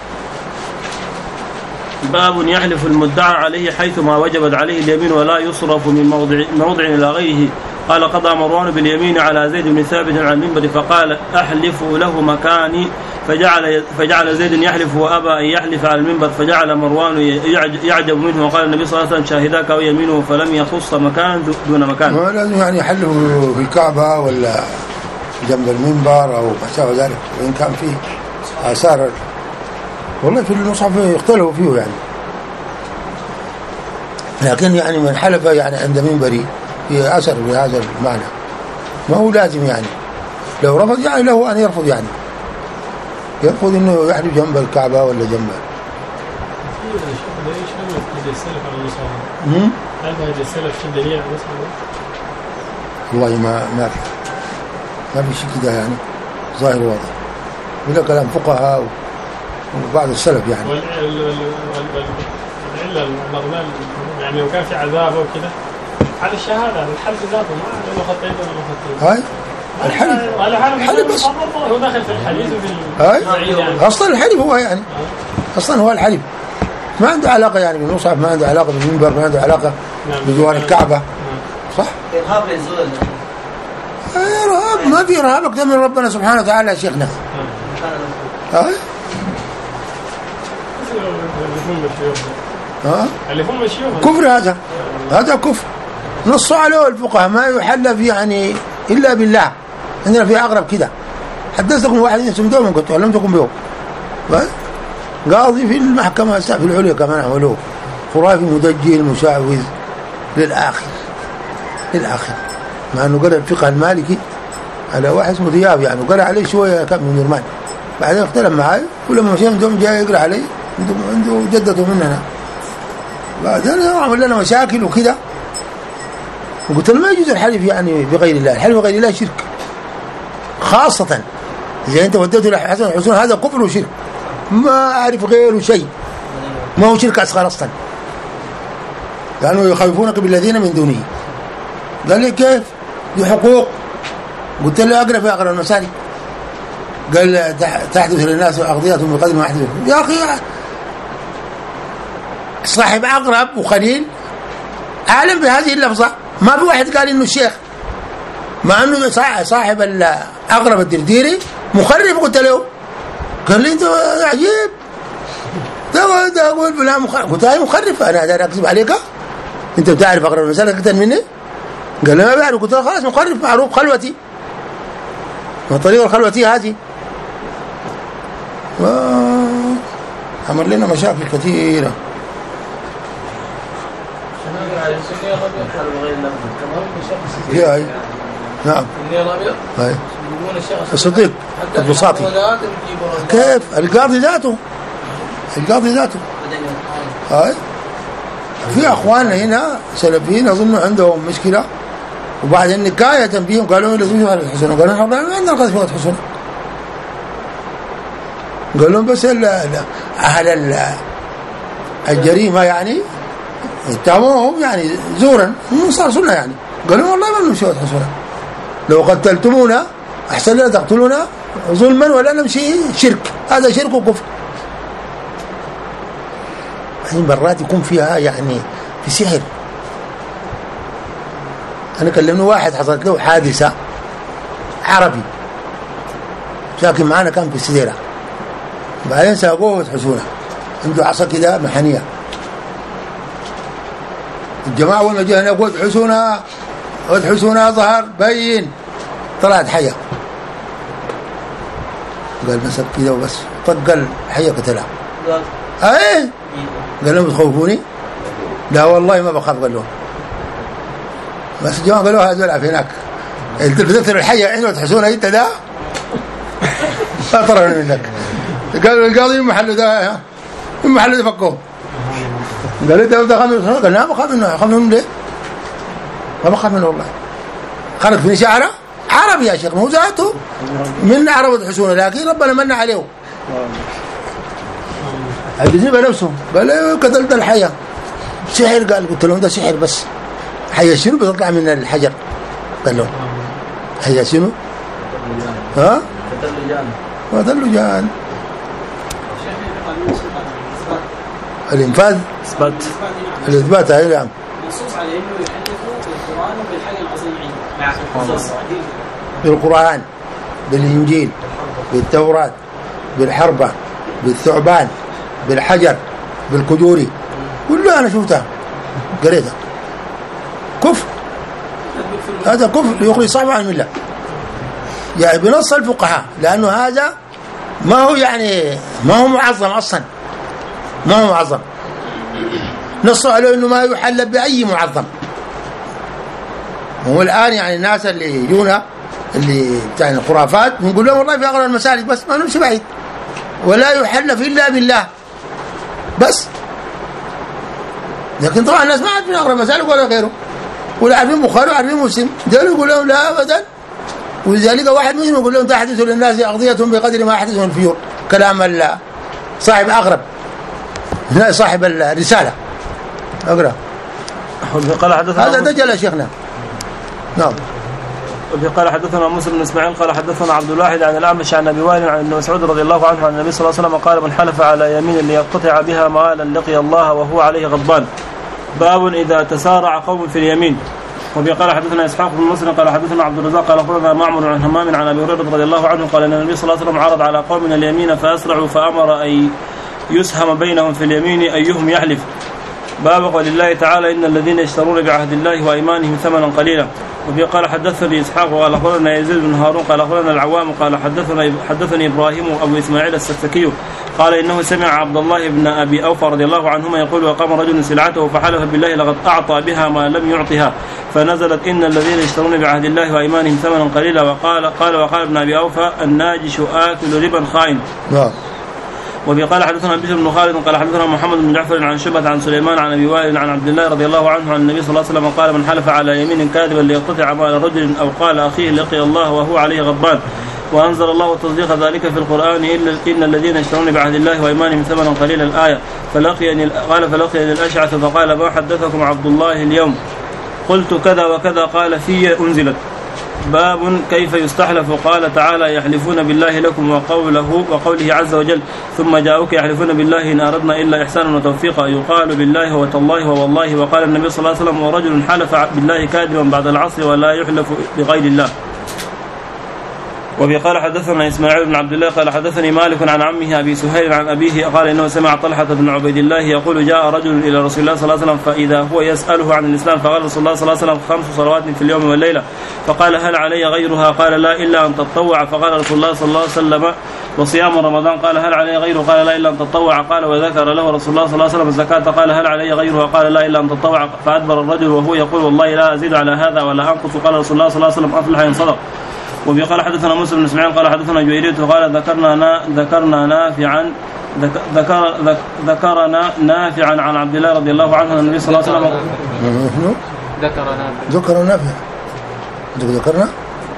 باب يحلف المدعى عليه حيثما وجبت عليه اليمين ولا يصرف من موضع, موضع إلى غيره. قال قضى مروان باليمين على زيد بن ثابت على المنبر فقال أحلف له مكاني فجعل, فجعل زيد يحلف وأبى أن يحلف على المنبر فجعل مروان يعجب منه وقال النبي صلى الله عليه وسلم شاهداك ويمينه فلم يخص مكان دون مكان. لازم يعني يحلف في الكعبة ولا جنب المنبر أو بحساب ذلك وإن كان فيه آثار والله في المصحف يختلفوا فيه يعني لكن يعني من حلف يعني عند منبري في أثر بهذا المعنى ما هو لازم يعني لو رفض يعني له أن يرفض يعني يرفض إنه يحلف جنب الكعبة ولا جنب والله ما ما في ما في شيء كده يعني ظاهر واضح ولا كلام فقهاء وبعض السلف يعني العلة المغنى يعني لو كان في عذاب أو كده على الشهادة الحلف ذاته ما له خطين ولا خطين. هاي الحلف الحلف بس هو داخل في الحديث وفي هاي يعني. أصلا الحلف هو يعني أصلا هو الحلف ما عنده علاقة يعني بالمصحف ما عنده علاقة بالمنبر ما عنده علاقة بجوار الكعبة صح؟ إرهاب للزول إرهاب ما في إرهاب أكثر من ربنا سبحانه وتعالى يا شيخنا. هاي ها كفر هذا هذا كفر نص عليه الفقهاء ما يحلف يعني إلا بالله. عندنا في أقرب كده حدثكم واحد اسمه دوم كنت علمتكم به قاضي في المحكمة في العليا كمان عملوه خرافي مدجل مشعوذ للآخر للآخر مع أنه قرأ الفقه المالكي على واحد اسمه ضياب يعني وقرأ عليه شوية كم من نرمان بعدين اختلف معي ولما مشينا دوم جاي يقرأ عليه عنده جدته مننا بعدين عمل لنا مشاكل وكده وقلت له ما يجوز الحلف يعني بغير الله. الحلف بغير الله شرك خاصة إذا أنت وديته لحسن الحسن هذا كفر وشرك ما أعرف غيره شيء ما هو شرك أصغر أصلا لأنه يخوفونك بالذين من دونه. قال لي كيف دي حقوق قلت له أقرأ في أقرأ المسالك قال تحدث للناس أقضيتهم بقدر ما يحدث يا أخي صاحب أقرب وخليل أعلم بهذه اللفظة. ما في واحد قال إنه الشيخ، مع إنه صاحب الأقرب الدرديري مخرف. قلت له قال لي أنت عجيب، ده أقول فلان مخرف. قلت له مخرف، أنا أقدر أكذب عليك؟ أنت بتعرف أقرب المسألة أكثر مني؟ قال لي ما بعرف. قلت له خلاص مخرف معروف، خلوتي وطريقة الخلوتي هذه. عمل لنا مشاكل كثيرة. يا أي نعم أي الصديق البساطي. كيف القاضي ذاته، القاضي ذاته أي. في أخواننا هنا سلفيين أظن عندهم مشكلة، وبعد النكاية تنبيهم قالوا لازم يفعل الحسن، قالوا نحن ما عندنا قذف وقت حسن. قال لهم بس أهل الجريمة يعني اتهموهم يعني زورا، صار سنة يعني. قالوا والله ما نمشي وقت حسن، لو قتلتمونا أحسن لنا تقتلونا ظلما ولا نمشي شرك، هذا شرك وكفر. هذه مرات يكون فيها يعني في سحر. أنا كلمني واحد حصلت له حادثة عربي ساكن معنا كان في السديرة، بعدين ساقوه وتحسونه عنده عصا كده محنية. الجماعة أول ما جاء هنا قلت حسونها وتحسونها ظهر بين طلعت حية. قال مسك كده وبس طق الحية قتلها. ايه قال لهم تخوفوني؟ لا والله ما بخاف. قال لهم بس الجماعة قالوا هذا يلعب هناك تكثر الحية عندما تحسونها انت ده لا طرنا منك. قالوا القاضي محل ده محل ده فكوه. قال انت بتخاف منه؟ قال لا بخاف منه. بخاف منه ليه؟ ما بخاف منه والله. خلق في شعره عربي يا شيخ، مو ذاته من عرب تحسونه، لكن ربنا من عليه حدثني بنفسه. قال قتلت الحية سحر. قال قلت لهم ده سحر بس. حية شنو بتطلع من الحجر؟ قال لهم حية شنو؟ ها؟ قتل جان. الإنفاذ إثبات الإثبات هاي نعم. نصوص على إنه يحدثوا بالقرآن وبالحاجة العظيمين مع القصص بالقرآن بالإنجيل بالتوراة بالحربة بالثعبان بالحجر بالكدوري كله أنا شفتها قريتها. كفر، هذا كفر يخرج صاحبه عن الملة يعني بنص الفقهاء، لأنه هذا ما هو يعني ما هو معظم أصلا، ما هو معظم. نصوا عليه إنه ما يحل بأي معظم. هو الآن يعني الناس اللي يجونا اللي بتاع الخرافات بنقول لهم والله في أغلب المساجد بس ما نمشي بعيد، ولا يحل في إلا بالله بس. لكن طبعا الناس ما عارفين أغلب المساجد ولا غيره، ولا عارفين بخاري وعارفين مسلم، دول يقول لهم لا أبدا. ولذلك واحد منهم يقول لهم تحدثوا للناس أقضيتهم بقدر ما أحدثهم الفيور. كلام صاحب أغرب صاحب الرسالة. أقرأ. قال حدثنا هذا دجل يا شيخنا. نعم. قال حدثنا موسى بن اسماعيل قال حدثنا عبد الواحد عن الأعمش عن أبي وائل عن ابن مسعود رضي الله عنه عن النبي صلى الله عليه وسلم قال من حلف على يمين ليقطع بها مالا لقي الله وهو عليه غضبان. باب إذا تسارع قوم في اليمين. وفي قال حدثنا إسحاق بن مسلم قال حدثنا عبد الرزاق قال أخبرنا معمر عن همام عن أبي هريرة رضي الله عنه قال أن النبي صلى الله عليه وسلم عرض على قوم اليمين فأسرعوا فأمر أن يسهم بينهم في اليمين أيهم يحلف. باب قول الله تعالى إن الذين يشترون بعهد الله وأيمانهم ثمنا قليلا. وفي قال حدثني إسحاق وقال أخبرنا يزيد بن هارون قال أخبرنا العوام قال حدثنا حدثني إبراهيم أبو إسماعيل السفكي قال إنه سمع عبد الله بن أبي أوفى رضي الله عنهما يقول وقام رجل سلعته فحلف بالله لقد أعطى بها ما لم يعطها فنزلت إن الذين يشترون بعهد الله وأيمانهم ثمنا قليلا. وقال قال وقال ابن أبي أوفى الناجش آكل ربا خائن. وفي قال حدثنا بشر بن خالد قال حدثنا محمد بن جعفر عن شعبة عن سليمان عن أبي وائل عن عبد الله رضي الله عنه عن النبي صلى الله عليه وسلم قال من حلف على يمين كاذبا ليقتطع مال رجل أو قال أخيه لقي الله وهو عليه غضبان. وأنزل الله تصديق ذلك في القرآن إلا إن الذين يشترون بعهد الله وأيمانهم ثمنا قليلا الآية. فلقيني قال فلقيني الأشعث فقال ما حدثكم عبد الله اليوم؟ قلت كذا وكذا قال في أنزلت. باب كيف يستحلف. قال تعالى يحلفون بالله لكم وقوله وقوله عز وجل ثم جاءوك يحلفون بالله إن أردنا إلا إحسانا وتوفيقا يقال بالله وتالله ووالله. وقال النبي صلى الله عليه وسلم ورجل حلف بالله كاذبا بعد العصر ولا يحلف بغير الله. وفي قال حدثنا إسماعيل بن عبد الله قال حدثني مالك عن عمه أبي سهيل عن أبيه قال إنه سمع طلحة بن عبيد الله يقول جاء رجل إلى رسول الله صلى الله عليه وسلم فإذا هو يسأله عن الإسلام فقال رسول الله صلى الله عليه وسلم خمس صلوات في اليوم والليلة. فقال هل علي غيرها؟ قال لا إلا أن تتطوع. فقال رسول الله صلى الله عليه وسلم وصيام رمضان؟ قال هل علي غيره؟ قال لا إلا أن تتطوع. قال وذكر له رسول الله صلى الله عليه وسلم الزكاة قال هل علي غيرها؟ قال لا إلا أن تتطوع. فأدبر الرجل وهو يقول والله لا أزيد على هذا ولا أنقص. قال رسول الله صلى الله عليه وسلم أفلح إن صدق. وفي قال حدثنا موسى بن اسماعيل قال حدثنا جويرية قال ذكرنا ذكرنا نافعا ذكر ذكرنا نافعا عن عبد الله رضي الله عنه النبي صلى الله عليه وسلم ذكرنا ذكر نافع ذكرنا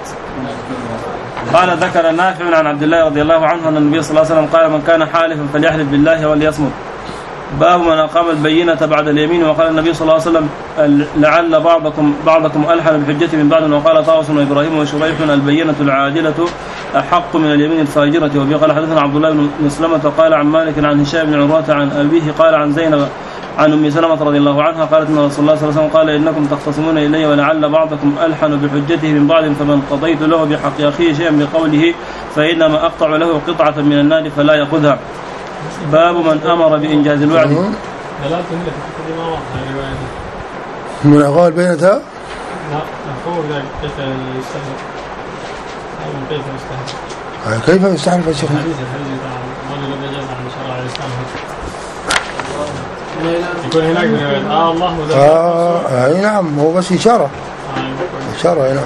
قال ذكر نافع عن عبد الله رضي الله عنه أن النبي صلى الله عليه وسلم قال من كان حالفا فليحلف بالله وليصمت. باب من أقام البينة بعد اليمين. وقال النبي صلى الله عليه وسلم لعل بعضكم بعضكم ألحن بحجة من بعض. وقال طاووس وإبراهيم وشريح البينة العادلة أحق من اليمين الفاجرة. وبه قال حدثنا عبد الله بن مسلمة قال عن مالك عن هشام بن عروة عن أبيه قال عن زينب عن أم سلمة رضي الله عنها قالت أن رسول الله صلى الله عليه وسلم قال إنكم تختصمون إلي ولعل بعضكم ألحن بحجته من بعض فمن قضيت له بحق أخيه شيئا بقوله فإنما أقطع له قطعة من النار فلا يأخذها. باب من أمر بإنجاز الوعد. من أقوال بينتها لا أقول كيف يستحلف كيف يستحلف كيف يستحلف يا شيخ؟ يكون هناك من آه الله آه أي نعم هو بس إشارة إشارة أي نعم.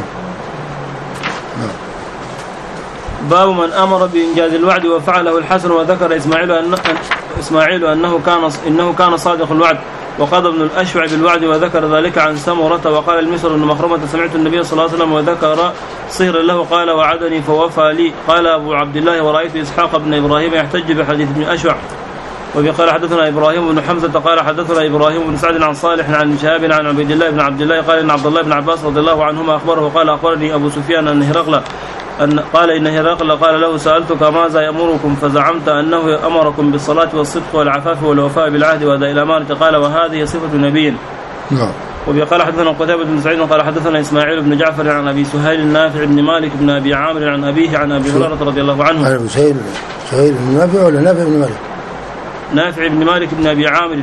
باب من أمر بإنجاز الوعد وفعله الحسن. وذكر إسماعيل أن إسماعيل أنه كان إنه كان صادق الوعد وقضى ابن الأشوع بالوعد وذكر ذلك عن سمرة. وقال المسر بن مخرمة سمعت النبي صلى الله عليه وسلم وذكر صهر له قال وعدني فوفى لي. قال أبو عبد الله ورأيت إسحاق بن إبراهيم يحتج بحديث ابن أشوع. وقال حدثنا إبراهيم بن حمزة قال حدثنا إبراهيم بن سعد عن صالح عن شهاب عن عبيد الله بن عبد الله قال إن عبد الله بن عباس رضي الله عنهما أخبره قال أخبرني أبو سفيان أن هرقل أن قال إن هرقل قال له سألتك ماذا يأمركم فزعمت أنه أمركم بالصلاة والصدق والعفاف والوفاء بالعهد وأداء الأمانة قال وهذه صفة نبي. نعم. وقال حدثنا قتيبة بن سعيد قال حدثنا إسماعيل بن جعفر عن أبي سهيل النافع بن مالك بن أبي عامر عن أبيه عن أبي هريرة رضي الله عنه. أبي سهيل سهيل بن نافع ولا نافع بن مالك؟ نافع بن مالك بن أبي عامر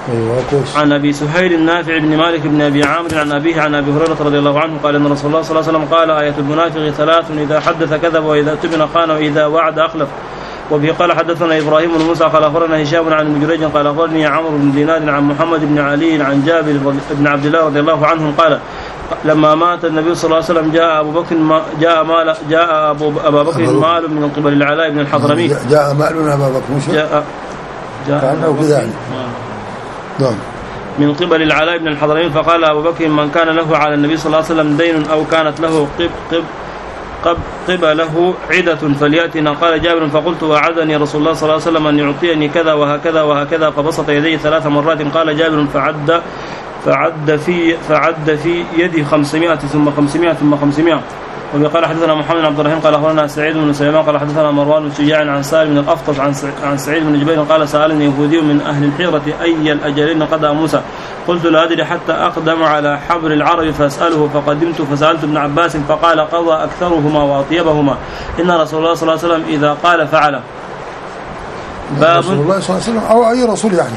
عن أبي سهيل النافع بن مالك بن أبي عامر عن أبيه عن أبي هريرة رضي الله عنه قال إن رسول الله صلى الله عليه وسلم قال آية المنافق ثلاث إذا حدث كذب وإذا اؤتمن خان وإذا وعد أخلف. وبه قال حدثنا إبراهيم بن موسى قال أخبرنا هشام عن ابن جريج قال أخبرني عمرو بن دينار عن محمد بن علي عن جابر بن عبد الله رضي الله عنه قال لما مات النبي صلى الله عليه وسلم جاء أبو بكر جاء مال جاء أبو أبا بكر مال من قبل العلاء بن الحضرمي جاء مال أبا بكر جاء كأنه كذا نعم من قبل العلاء بن الحضرمي فقال أبو بكر من كان له على النبي صلى الله عليه وسلم دين أو كانت له قب قب قب قبله عدة فليأتنا. قال جابر فقلت وعدني رسول الله صلى الله عليه وسلم أن يعطيني كذا وهكذا وهكذا فبسط يديه ثلاث مرات. قال جابر فعد فعد في فعد في يدي خمسمائة ثم خمسمائة ثم خمسمائة. وقال حدثنا محمد بن عبد الرحيم قال أخبرنا سعيد بن سليمان قال حدثنا مروان بن شجاع عن سالم بن الأفطس عن عن سعيد بن جبير قال سألني يهودي من أهل الحيرة أي الأجلين قضى موسى قلت لا أدري حتى أقدم على حبر العرب فأسأله فقدمت فسألت ابن عباس فقال قضى أكثرهما وأطيبهما إن رسول الله صلى الله عليه وسلم إذا قال فعل. باب رسول الله صلى الله عليه وسلم أو أي رسول يعني.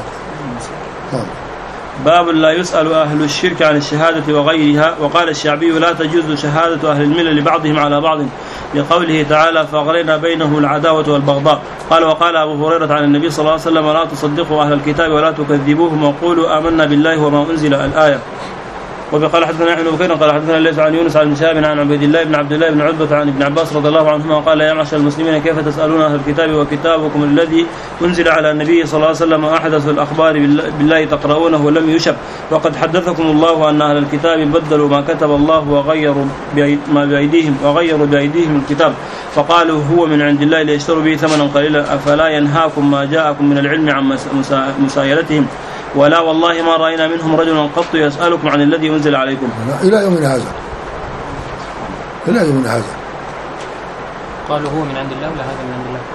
باب لا يسأل أهل الشرك عن الشهادة وغيرها. وقال الشعبي لا تجوز شهادة أهل الملل لبعضهم على بعض لقوله تعالى فأغرينا بينهم العداوة والبغضاء. قال وقال أبو هريرة عن النبي صلى الله عليه وسلم لا تصدقوا أهل الكتاب ولا تكذبوهم وقولوا آمنا بالله وما أنزل الآية. وقال حدثنا يحيى بن بكير قال حدثنا ليس عن يونس عن شهاب عن عبيد الله بن عبد الله بن عتبة عن ابن عباس رضي الله عنهما قال يا معشر المسلمين كيف تسألون أهل الكتاب وكتابكم الذي أنزل على النبي صلى الله عليه وسلم أحدث الأخبار بالله تقرؤونه ولم يشب وقد حدثكم الله أن أهل الكتاب بدلوا ما كتب الله وغيروا ما بأيديهم وغيروا بأيديهم الكتاب فقالوا هو من عند الله ليشتروا به ثمنا قليلا أفلا ينهاكم ما جاءكم من العلم عن مسايلتهم ولا والله ما رأينا منهم رجلا قط يسألكم عن الذي أنزل عليكم إلى يومنا هذا. لا من هذا. قالوا هو من عند الله ولا هذا من عند الله؟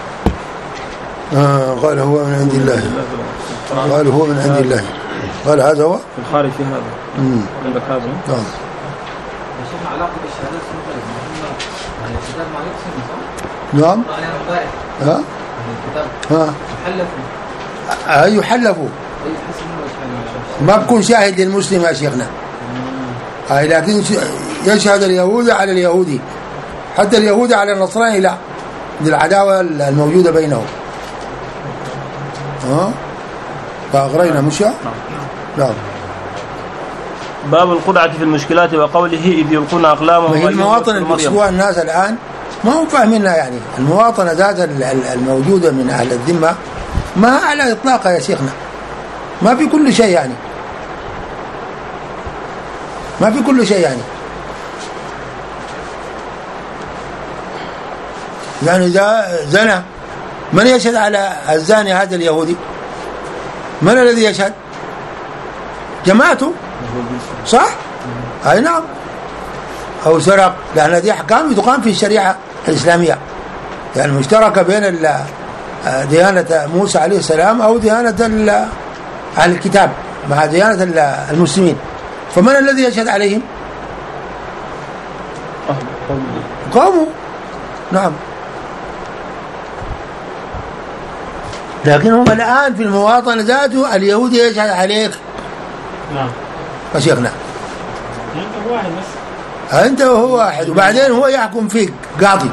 آه قال هو من عند الله. قال هو من عند الله. قال هذا هو في الخارج في هذا. امم عندك هذا. نعم. يا شيخ علاقة بالشهادات مختلفة. يعني الكتاب ما يقسم صح؟ نعم. ها؟ ها؟ يحلفوا. أي يحلفوا. ما بكون شاهد للمسلم يا شيخنا. هاي لكن يشهد اليهود على اليهودي، حتى اليهود على النصراني لا، للعداوة الموجودة بينهم. ها؟ فأغرينا مشى؟ نعم. باب القرعة في المشكلات وقوله إذ يلقون أقلامهم. هي المواطن المسكوة الناس الآن ما هم فاهمينها، يعني المواطنة ذات الموجودة من أهل الذمة ما على إطلاقها يا شيخنا، ما في كل شيء يعني، ما في كل شيء يعني. يعني إذا زنى من يشهد على الزاني هذا اليهودي؟ من الذي يشهد؟ جماعته صح؟ أي نعم. أو سرق، لأن هذه أحكام تقام في الشريعة الإسلامية، يعني مشتركة بين ديانة موسى عليه السلام أو ديانة أهل الكتاب مع ديانة المسلمين. فمن الذي يشهد عليهم؟ قوموا. نعم. لكن هم الآن في المواطنة ذاته اليهودي يشهد عليك. نعم. فشيخنا أنت واحد بس. أنت وهو واحد، وبعدين هو يحكم فيك قاضي،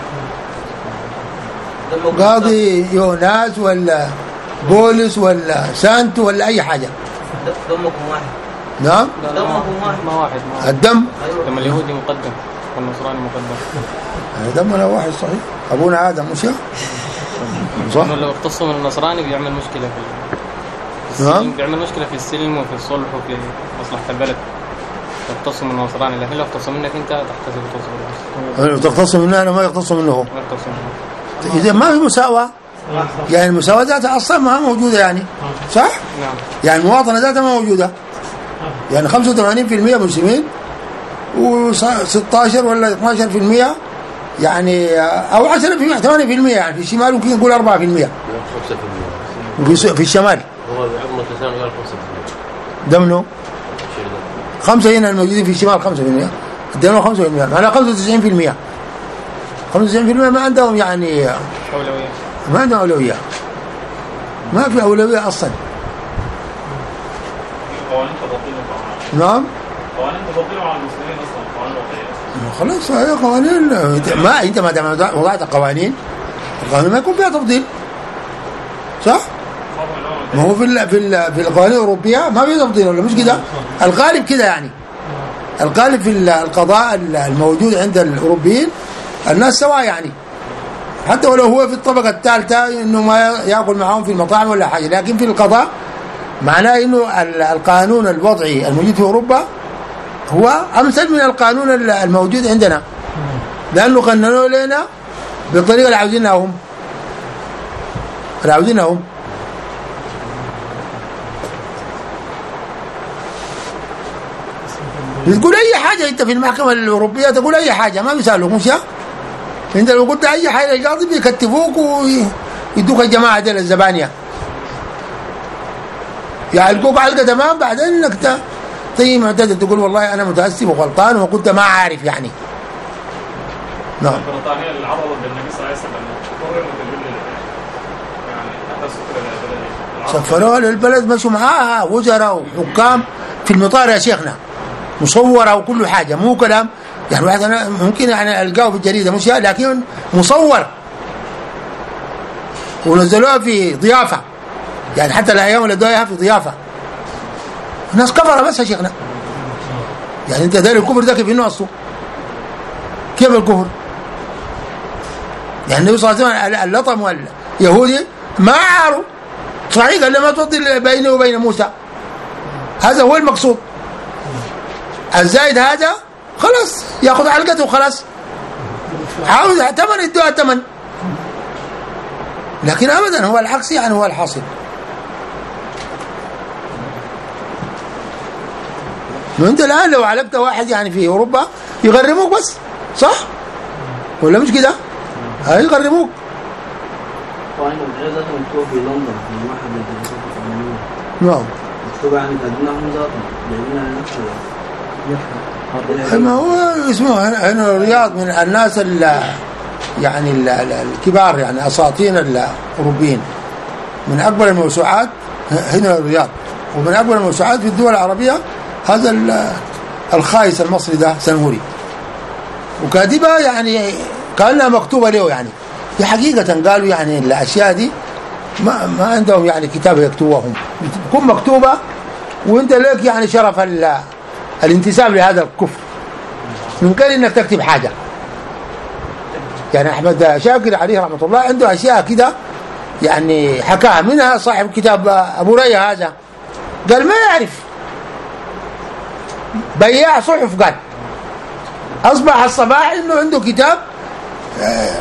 قاضي يوناس ولا بولس ولا سانتو ولا أي حاجة. دمكم واحد. نعم. دمكم واحد. ما واحد. ما الدم. دم اليهودي مقدم والنصراني مقدم. دمنا واحد صحيح. أبونا آدم مش صح؟ لو اختصوا من النصراني بيعمل مشكلة في السلم، بيعمل مشكلة في السلم وفي الصلح وفي مصلحة البلد. تختص من النصراني، لكن لو اختص منك انت تحتسب تصبر. لو تختص منه انا ما يختص منه هو. ما يختص منه. اذا ما في مساواة، يعني المساواة ذاتها اصلا ما موجودة يعني. صح؟ نعم. يعني المواطنة ذاتها ما موجودة. يعني خمسة وثمانين بالمئة مسلمين و16 ولا اثناشر بالمئة يعني، او عشرة بالمئة ثمانية بالمئة يعني في الشمال ممكن نقول أربعة بالمئة. في الشمال. هو بعمر الإسلام قال خمسة بالمئة. ده منه؟ خمسة هنا الموجودين في الشمال خمسة بالمئة. الدنيا خمسة بالمئة. أنا خمسة وتسعين بالمئة. خمسة وتسعين بالمئة ما عندهم يعني أولوية. ما عندهم أولوية. ما في أولوية أصلا. قوانين تبطيل. نعم. قوانين تبطيل على المسلمين أصلا، قوانين وضعية. خلاص هي قوانين، ما أنت ما دام وضعت قوانين، القوانين ما يكون فيها تفضيل. صح؟ ما هو في ال في ال في القوانين الأوروبية ما في تفضيل ولا مش كده؟ الغالب كده يعني. الغالب في القضاء الموجود عند الأوروبيين الناس سواء يعني، حتى ولو هو في الطبقة الثالثة إنه ما يأكل معهم في المطاعم ولا حاجة، لكن في القضاء معناه إنه القانون الوضعي الموجود في أوروبا هو أمثل من القانون الموجود عندنا، لأنه قننوا لنا بالطريقة اللي عاوزينها هم اللي عاوزينها هم. تقول أي حاجة أنت في المحكمة الأوروبية، تقول أي حاجة ما بيسألوك مش؟ أنت لو قلت أي حاجة القاضي بيكتفوك ويدوك الجماعة دي الزبانية يعلقوك علقة تمام، بعدين إنك تيجي معتدل تقول والله أنا متأسف وغلطان وكنت ما عارف يعني. نعم. بريطانيا اللي عرضت بالنبي صلى الله عليه وسلم قرروا تدل يعني حتى سفر البلد، سفروها للبلد مشوا معاها وزراء وحكام في المطار يا شيخنا، مصورة وكل حاجة، مو كلام يعني واحد أنا ممكن يعني ألقاه في الجريدة مش، لكن مصور ونزلوها في ضيافة، يعني حتى الأيام اللي ادوها في ضيافة. الناس كفرة بس يا شيخنا، يعني أنت داري الكفر ده كيف إنه أصله؟ كيف الكفر؟ يعني النبي صلى الله عليه وسلم اللطم واليهودي ما عاروا صحيح، قال ما تفضل بينه وبين موسى، هذا هو المقصود. الزايد هذا خلاص ياخذ علقته وخلاص، عاوز ثمن يدوها ثمن، لكن ابدا هو العكس يعني هو الحاصل. وانت الان لو علقت واحد يعني في اوروبا يغرموك بس صح ولا مش كده؟ هاي يقربوك. وأنا الدراسة مكتوبة في لندن في معهد الدراسات القانونية. نعم. مكتوبة يعني قدمناهم ذاتهم جايبينها نفسها. ما هو اسمه هنا الرياض من الناس اللي يعني الكبار يعني أساطين الأوروبيين. من أكبر الموسوعات هنا الرياض، ومن أكبر الموسوعات في الدول العربية هذا الخايس المصري ده سنهوري، وكاتبها يعني كأنها مكتوبة له يعني. دي حقيقة قالوا يعني الأشياء دي ما ما عندهم يعني كتاب يكتبوهم، تكون مكتوبة وانت لك يعني شرف الانتساب لهذا الكفر من غير انك تكتب حاجة. يعني أحمد شاكر عليه رحمة الله عنده أشياء كده يعني حكاها، منها صاحب كتاب أبو ريا هذا قال ما يعرف بياع صحف، قال أصبح الصباح إنه عنده كتاب آه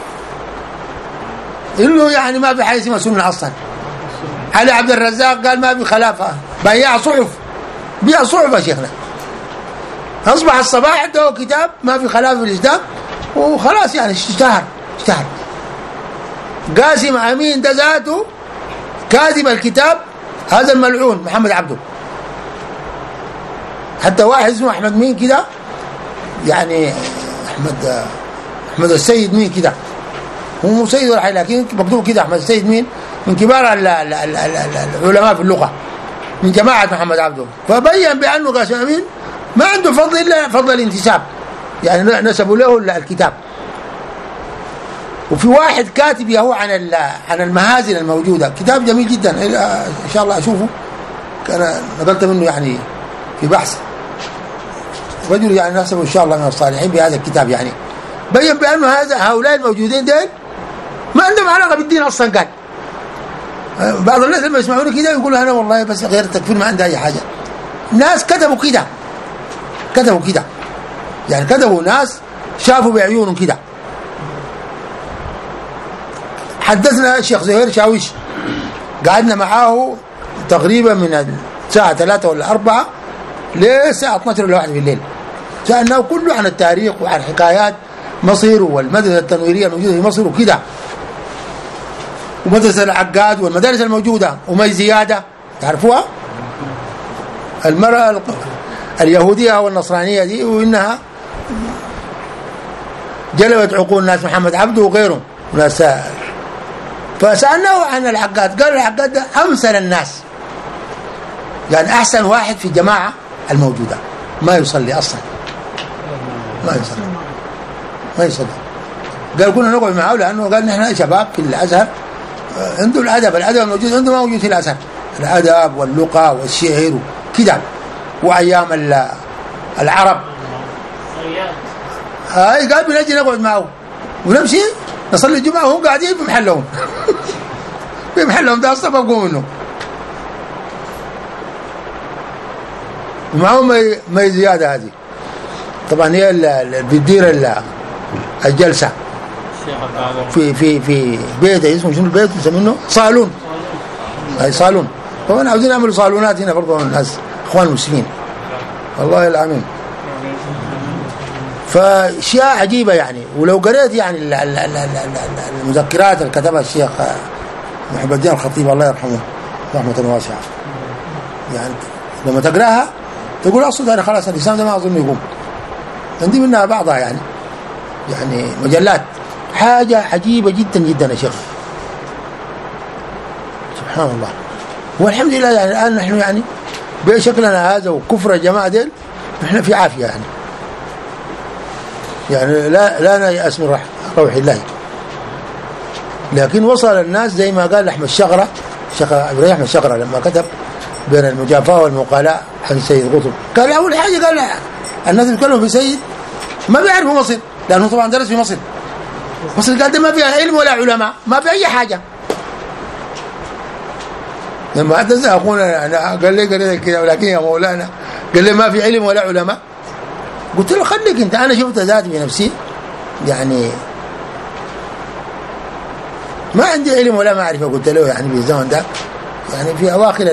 إنه يعني ما في حاجة اسمها سنة أصلا. علي عبد الرزاق قال ما في خلافة، بياع صحف، بيع صحف يا شيخنا. أصبح الصباح عنده كتاب ما في خلافة في الإسلام وخلاص يعني اشتهر اشتهر. قاسم أمين ده ذاته كاتب الكتاب هذا الملعون محمد عبده. حتى واحد اسمه أحمد مين كده يعني أحمد أحمد السيد مين كده، هو مو سيد ولا حاجة لكن مكتوب كده أحمد السيد مين، من كبار العلماء في اللغة من جماعة محمد عبده. فبين بأنه قاسم أمين ما عنده فضل إلا فضل الانتساب، يعني نسبوا له الكتاب. وفي واحد كاتب يهو عن عن المهازل الموجودة، كتاب جميل جدا إن شاء الله أشوفه، أنا نقلت منه يعني في بحث، رجل يعني نسبه إن شاء الله من الصالحين بهذا الكتاب. يعني بين بأنه هذا هؤلاء الموجودين دين ما عندهم علاقة بالدين أصلا. قال بعض الناس لما يسمعوني كده يقولوا أنا والله بس غير التكفير ما عندي أي حاجة. ناس كتبوا كده كتبوا كده يعني كتبوا ناس شافوا بعيونهم كده. حدثنا الشيخ زهير شاويش قعدنا معاه تقريبا من الساعة ثلاثة ولا أربعة لساعة اثناشر ولا واحد في الليل، سألناه كله عن التاريخ وعن حكايات مصر والمدرسة التنويرية الموجودة في مصر وكده، ومدرسة العقاد والمدارس الموجودة وما زيادة تعرفوها المرأة اليهودية أو النصرانية دي، وإنها جلبت عقول الناس محمد عبده وغيرهم ناس. فسألناه عن العقاد قال العقاد ده أمثل الناس، يعني أحسن واحد في الجماعة الموجودة، ما يصلي أصلا ما يصلي ما يصلي. قال كنا نقعد معه لأنه قال نحن شباب في الأزهر عنده الأدب، الأدب الموجود عنده ما موجود في الأزهر، الأدب واللغة والشعر كده، وأيام العرب. هاي قال بنجي نقعد معه ونمشي نصلي الجمعة وهم قاعدين في محلهم في محلهم ده أصلا بقوا منه. ومعهم ما زيادة هذه طبعا هي اللي بتدير الجلسة في في في بيت اسمه شنو البيت يسمونه صالون، هاي صالون. طبعا عاوزين نعمل صالونات هنا برضه الناس اخوان المسلمين والله العظيم. فاشياء عجيبه يعني. ولو قريت يعني المذكرات اللي كتبها الشيخ محب الدين الخطيب الله يرحمه رحمه واسعه، يعني لما تقراها تقول اقصد انا خلاص الانسان ده ما اظن يقوم. عندي منها بعضها يعني يعني مجلات، حاجه عجيبه جدا جدا يا شيخ سبحان الله. والحمد لله يعني الان نحن يعني بشكلنا هذا وكفر الجماعه ديل نحن في عافيه يعني يعني لا لا نيأس من روح الله. لكن وصل الناس زي ما قال أحمد شقرة شيخ إبراهيم أحمد شقرة لما كتب بين المجافاة والمقالاة عن سيد قطب، قال أول حاجة قال الناس يتكلموا في سيد ما بيعرفوا مصر لأنه طبعا درس في مصر. مصر قال ده ما فيها علم ولا علماء، ما في أي حاجة. لما حدث أخونا أنا قال لي قال لي كده ولكن يا مولانا قال لي ما في علم ولا علماء. قلت له خليك انت، انا شفت ذاتي بنفسي يعني ما عندي علم ولا معرفه. قلت له يعني في الزمن ده يعني في اواخر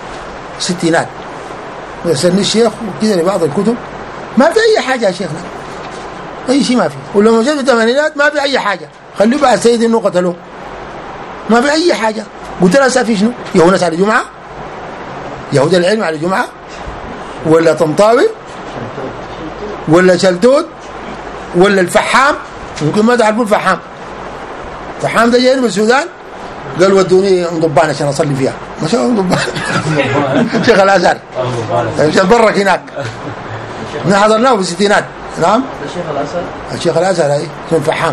الستينات ويسالني الشيخ وكذا لبعض الكتب ما في اي حاجه يا شيخنا أي شيء ما في. ولما جاء في الثمانينات ما في أي حاجة، خليه بقى السيد إنه قتلوه، ما في أي حاجة. قلت لها في شنو؟ يهونس على الجمعة؟ يهود العلم على الجمعة؟ ولا طنطاوي؟ ولا شلتوت؟ ولا الفحام؟ ممكن ما تعرفوا الفحام. الفحام ده جاي من السودان، قال ودوني ام ضبان عشان اصلي فيها. ما شاء الله ام ضبان شيخ الازهر عشان برك هناك، احنا حضرناه في الستينات. نعم الشيخ الازهر الشيخ الازهر اي اسمه فحام.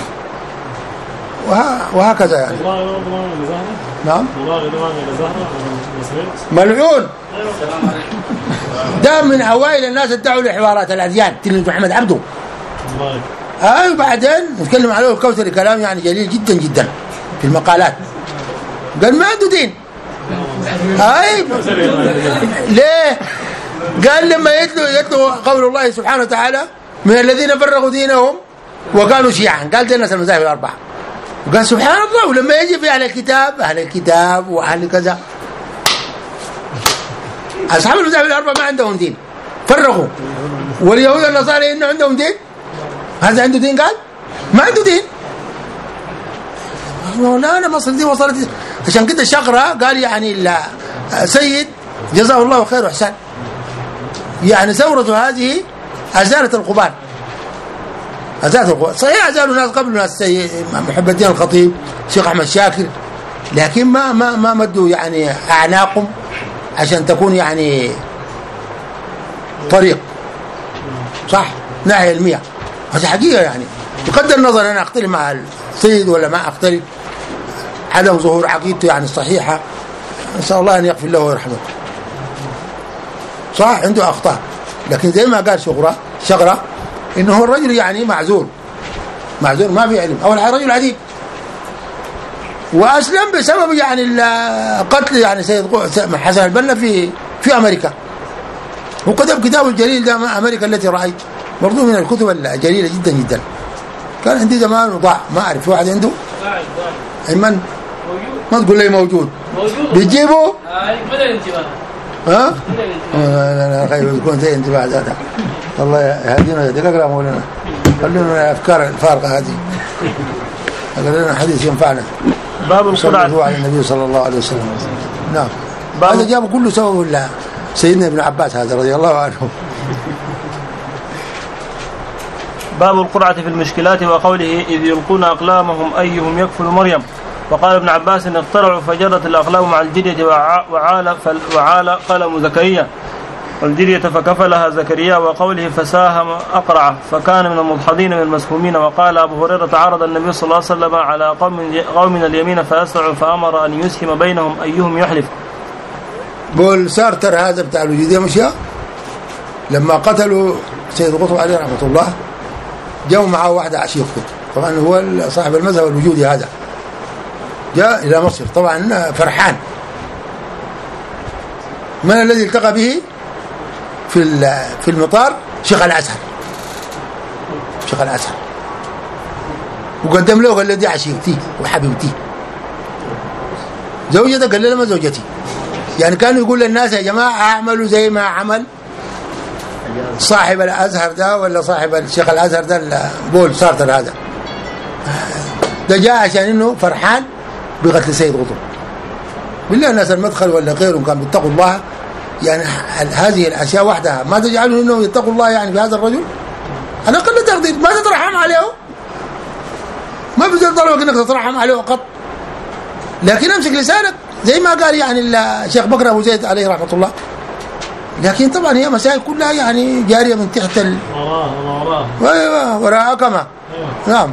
وه... وهكذا يعني. نعم ملعون ده من اوائل الناس ادعوا لحوارات الاديان، تلميذ محمد عبده. اي بعدين نتكلم عليه الكوثري كلام يعني جليل جدا جدا في المقالات. قال ما عنده دين. اي ليه؟ قال لما يتلو يتلو قول الله سبحانه وتعالى من الذين فرقوا دينهم وقالوا شيعا، قال دي الناس المذاهب الاربعه. وقال سبحان الله، ولما يجي في اهل الكتاب اهل الكتاب واهل كذا، اصحاب المذاهب الاربعه ما عندهم دين، فرقوا. واليهود والنصارى انه عندهم دين، هذا عنده دين؟ قال ما عنده دين. لا انا مصر دي وصلت. عشان كده الشقرة قال يعني السيد جزاه الله خير واحسان، يعني ثورته هذه ازالت القبال، ازالت القبال. صحيح ازالوا ناس قبل ناس محب الدين الخطيب الشيخ احمد شاكر، لكن ما ما ما مدوا يعني اعناقهم عشان تكون يعني طريق صح ناحية علمية. هذه حقيقة يعني، بقدر النظر أنا أختلف مع السيد ولا ما أختلف، عدم ظهور عقيدته يعني الصحيحة، نسأل الله أن يغفر له ويرحمه. صح عنده أخطاء، لكن زي ما قال شغرة شغرة إنه الرجل يعني معذور، معذور ما في علم، أول حاجة رجل عديد، وأسلم بسبب يعني القتل يعني سيد حسن البنا في في أمريكا، وكتب كتابه الجليل ده أمريكا التي رأيت، برضو من الكتب الجليلة جدا جدا. كان عندي زمان وضاع، ما أعرف في واحد عنده أيمن ما تقول لي موجود بتجيبه مدى الانتباه ها؟ لا لا خير يكون زي انتباه ذاته. الله يهدينا يهديك. اقرا مولانا، خلينا الافكار الفارقه هذه، اقرا لنا حديث ينفعنا. باب القرعة على النبي صلى الله عليه وسلم. نعم هذا جابه كله سبب ولا سيدنا ابن عباس هذا رضي الله عنه. باب القرعة في المشكلات وقوله إذ يلقون أقلامهم أيهم يكفل مريم. وقال ابن عباس إن اخترعوا فجرت الأقلام مع الجرية وعال, وعال قلم زكريا والجرية فكفلها زكريا. وقوله فساهم أقرع فكان من المضحضين من المسهومين. وقال أبو هريرة تعارض النبي صلى الله عليه وسلم على قوم قوم من اليمين فأسرعوا فأمر أن يسهم بينهم أيهم يحلف. بول سارتر هذا بتاع الوجودية مشى لما قتلوا سيد قطب عليه رحمة الله، جاءوا معه واحدة عشيقته، طبعا هو صاحب المذهب الوجودي هذا، جاء إلى مصر طبعا فرحان. من الذي التقى به في في المطار؟ شيخ الأزهر، شيخ الأزهر، وقدم له قال له دي عشيقتي وحبيبتي، زوجته قال له ما زوجتي. يعني كانوا يقول للناس يا جماعة اعملوا زي ما عمل صاحب الأزهر ده ولا صاحب الشيخ الأزهر ده بول سارتر هذا. ده جاء عشان انه فرحان بقتل سيد قطب. بالله الناس المدخل ولا غيرهم كان بيتقوا الله، يعني هذه الاشياء وحدها ما تجعلوا انهم يتقوا الله يعني في هذا الرجل. على الاقل تقدير ما تترحم عليه، ما بيجي طلبك انك تترحم عليه قط، لكن امسك لسانك زي ما قال يعني الشيخ بكر ابو زيد عليه رحمه الله. لكن طبعا هي مسائل كلها يعني جاريه من تحت ال وراه وراه ايوه وراء كما نعم.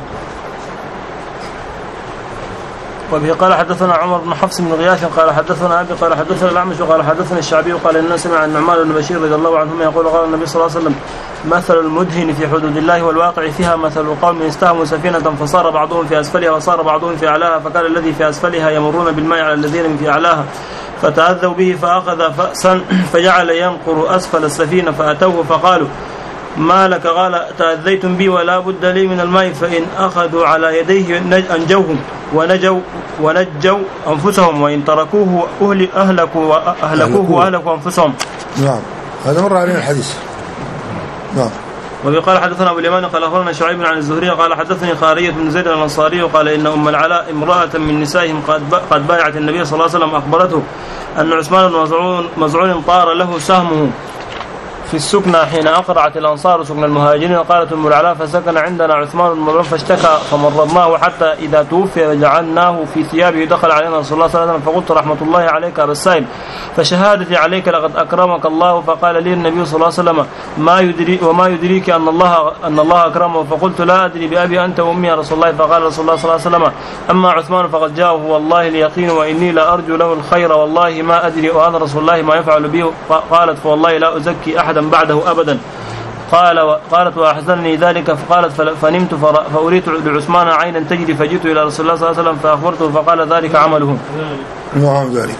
وبه قال حدثنا عمر بن حفص بن غياث قال حدثنا أبي قال حدثنا الأعمش وقال حدثنا الشعبي وقال إن سمع النعمان بن بشير رضي الله عنهما يقول قال النبي صلى الله عليه وسلم مثل المدهن في حدود الله والواقع فيها مثل قوم استهموا سفينة فصار بعضهم في أسفلها وصار بعضهم في أعلاها، فكان الذي في أسفلها يمرون بالماء على الذين في أعلاها فتأذوا به فأخذ فأسا فجعل ينقر أسفل السفينة فأتوه فقالوا ما لك؟ قال تأذيتم بي ولا بد لي من الماء، فإن أخذوا على يديه أنجوهم ونجوا ونجوا أنفسهم وإن تركوه أهلكوا وأهلكوه وأهلكوا أنفسهم. نعم هذا مر علينا الحديث. نعم وفي قال حدثنا أبو اليمان قال أخبرنا شعيب عن الزهري قال حدثني خارية بن زيد الأنصاري قال إن أم العلاء امرأة من نسائهم قد بايعت النبي صلى الله عليه وسلم أخبرته أن عثمان بن مزعون مزعون طار له سهمه في السكنى حين أقرعت الأنصار سكن المهاجرين. قالت أم العلاء فسكن عندنا عثمان بن مزعون فاشتكى فمرضناه حتى إذا توفي وجعلناه في ثيابه دخل علينا رسول الله صلى الله عليه وسلم فقلت رحمة الله عليك أبا السائب فشهادتي عليك لقد أكرمك الله. فقال لي النبي صلى الله عليه وسلم ما يدري وما يدريك أن الله أن الله أكرمه. فقلت لا أدري بأبي أنت وأمي يا رسول الله. فقال رسول الله صلى الله عليه وسلم أما عثمان فقد جاءه والله اليقين وإني لا أرجو له الخير والله ما أدري وأنا رسول الله ما يفعل به. قالت فوالله لا أزكي أحدا بعده أبدا. قال قالت وأحزنني ذلك. فقالت فنمت فأريت لعثمان عينا تجري فجئت إلى رسول الله صلى الله عليه وسلم فأخبرته فقال ذلك عمله. نعم ذلك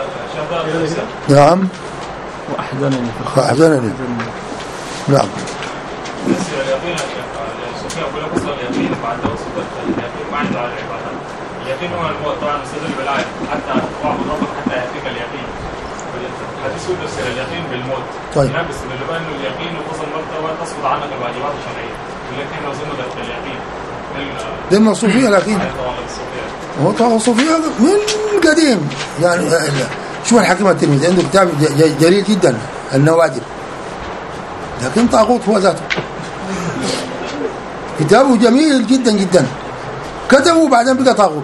نعم وأحزنني وأحزنني نعم. اليقين هو الموت طبعا مستدل بالآية حتى واعبد ربك حتى يأتيك اليقين. الحديث يفسر اليقين بالموت. طيب. نعم بس بالله إنه اليقين وصل مرتبة تسقط عنك الواجبات الشرعية. اليقين لازم ذات اليقين. ضمن الصوفية اليقين. هو طبعا الصوفية من قديم يعني. شوف الحكيم الترمذي عنده كتاب جليل جدا النوادر لكن طاغوت هو ذاته كتابه جميل جدا جدا كتبه بعدين بقى طاغوت.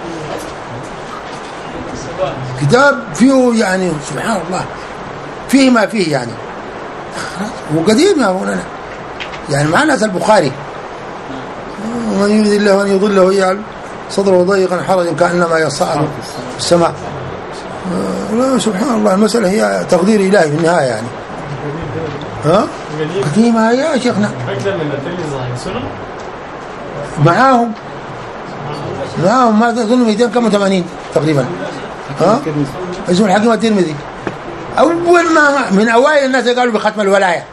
كتاب فيه يعني سبحان الله فيه ما فيه يعني وقديم يا مولانا يعني مع ناس البخاري ومن يريد الله أن يضله يجعل صدره ضيقا حرجا كأنما يصعد السماء. لا سبحان الله المسألة هي تقدير إلهي في النهاية يعني. ها قديمة يا شيخنا معاهم معاهم ما تظن مئتين كم وثمانين تقريبا. ها اسمه الحكيم الترمذي أول ما من أوائل الناس قالوا بختم الولاية.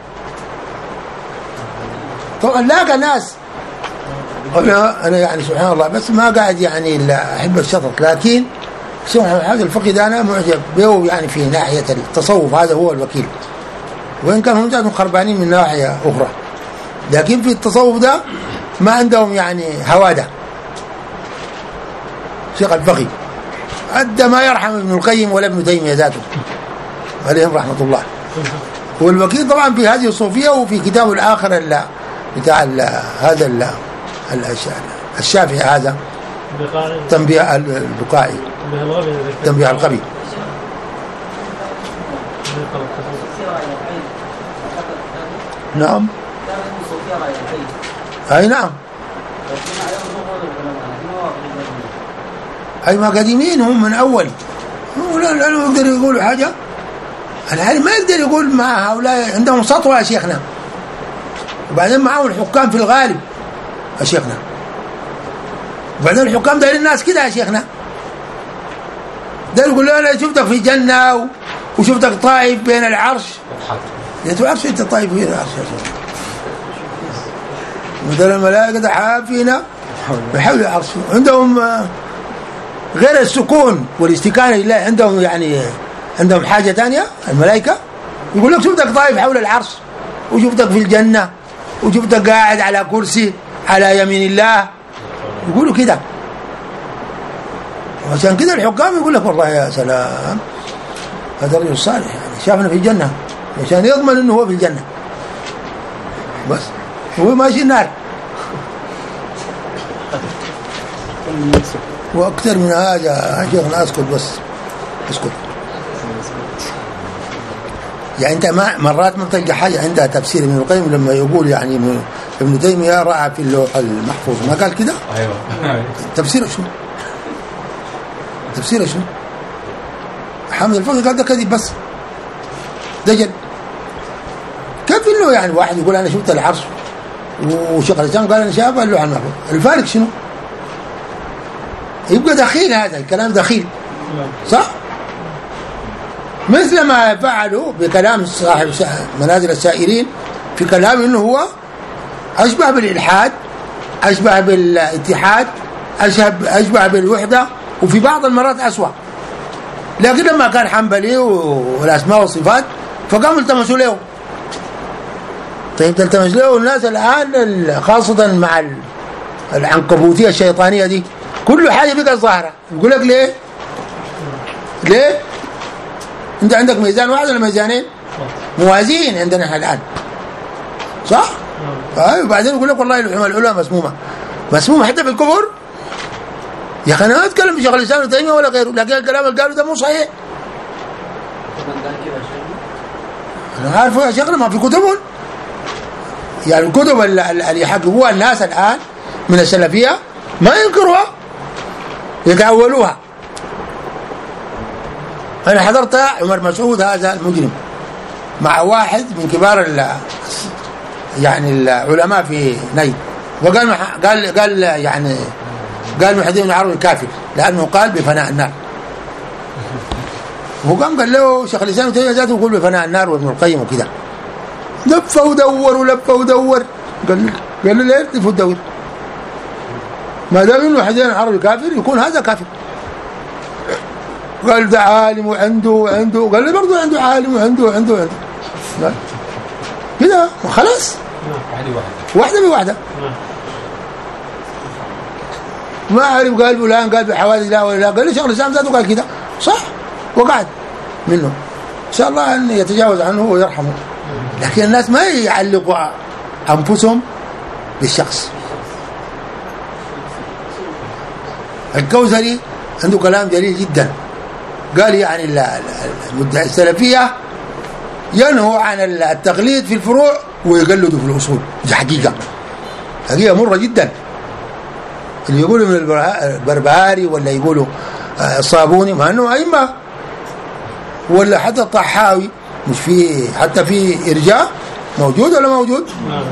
طبعا لاقى ناس أنا أنا يعني سبحان الله بس ما قاعد يعني إلا أحب الشطط لكن هذا الفقه ده أنا معجب به يعني في ناحية التصوف هذا هو الوكيل وإن كان هم جاتهم خربانين من ناحية أخرى لكن في التصوف ده ما عندهم يعني هوادة. شيخ الفقه أدى ما يرحم ابن القيم ولا ابن تيمية ذاته عليهم رحمة الله. والوكيل طبعا في هذه الصوفية وفي كتابه الآخر اللي بتاع هذا اللي الشافعي هذا تنبيه البقاعي تنبيه الغبي. نعم أي نعم أي ما قديمين هم من أول لا لا يقدر يقولوا حاجة. العالم ما يقدر يقول مع هؤلاء عندهم سطوة يا شيخنا وبعدين معهم الحكام في الغالب يا شيخنا وبعدين الحكام دايرين الناس كده يا شيخنا ده يقول له أنا شفتك في جنة وشفتك طائف بين العرش يا تعرفش أنت طائف بين العرش يا شيخنا مثل الملائكة حافين بحول العرش عندهم غير السكون والاستكانة لله عندهم يعني عندهم حاجة تانية الملائكة يقول لك شفتك طائف حول العرش وشفتك في الجنة وشفتك قاعد على كرسي على يمين الله يقولوا كده. وعشان كده الحكام يقول لك والله يا سلام هذا الرجل الصالح يعني شافنا في الجنة عشان يضمن انه هو في الجنة بس هو ماشي النار. واكثر من هذا شيخنا اسكت بس اسكت يعني انت ما مرات ما تلقى حاجه عندها تفسير ابن القيم لما يقول يعني ابن تيميه راى في اللوح المحفوظ ما قال كده. ايوه تفسيره شنو تفسيره شنو حامد الفقي قال ده كذب بس دجل. كيف انه يعني واحد يقول انا شفت العرش وشيخ الاسلام قال انا شايف اللوح المحفوظ الفارق شنو؟ يبقى دخيل هذا الكلام دخيل صح مثل ما فعلوا بكلام صاحب منازل السائرين في كلام انه هو اشبه بالالحاد اشبه بالاتحاد اشبه بالوحده وفي بعض المرات اسوأ. لكن لما كان حنبلي والاسماء والصفات فقاموا التمسوا له طيب تلتمس له الناس الآن خاصة مع العنكبوتية الشيطانية دي كل حاجة بقى ظاهرة. يقول لك ليه؟ ليه؟ أنت عندك ميزان واحد ولا ميزانين؟ موازين عندنا الآن صح؟ أيوة. وبعدين يقول لك والله اللحوم العلى مسمومة. مسمومة حتى في الكفر؟ يا أخي أنا ما أتكلم في شغل الإسلام ابن تيمية ولا غيره، لكن الكلام اللي قالوا ده مو صحيح. أنا عارفه يا شيخنا ما في كتبهم. يعني الكتب اللي يحققوها الناس الآن من السلفية ما ينكروها يتأولوها. أنا حضرت عمر مسعود هذا المجرم مع واحد من كبار ال يعني العلماء في نجد، وقال قال قال يعني قال محمد بن عربي كافر لأنه قال بفناء النار. وقام قال له شيخ الإسلام ابن تيمية ذاته يقول بفناء النار وابن القيم وكذا. لف ودور ولف ودور. قال قال له ليه لف ودور؟ ما دام انه محمد بن عربي كافر يكون هذا كافر. قال ده عالم وعنده وعنده. قال لي برضه عنده عالم وعنده وعنده وعنده. قال كده خلاص واحدة بواحدة. ما عرف قال فلان قال بحوادث لا ولا لا. قال لي شيخ الإسلام ذاته قال كده صح وقعد منه إن شاء الله أن يتجاوز عنه ويرحمه. لكن الناس ما يعلقوا أنفسهم بالشخص. الكوثري عنده كلام جليل جدا. قال يعني المدعي السلفية ينهوا عن التقليد في الفروع ويقلدوا في الأصول. دي حقيقة حقيقة مرة جدا. اللي يقولوا من البربهاري ولا يقولوا الصابوني ما أنه أئمة، ولا حتى الطحاوي مش في حتى في إرجاء موجود ولا موجود؟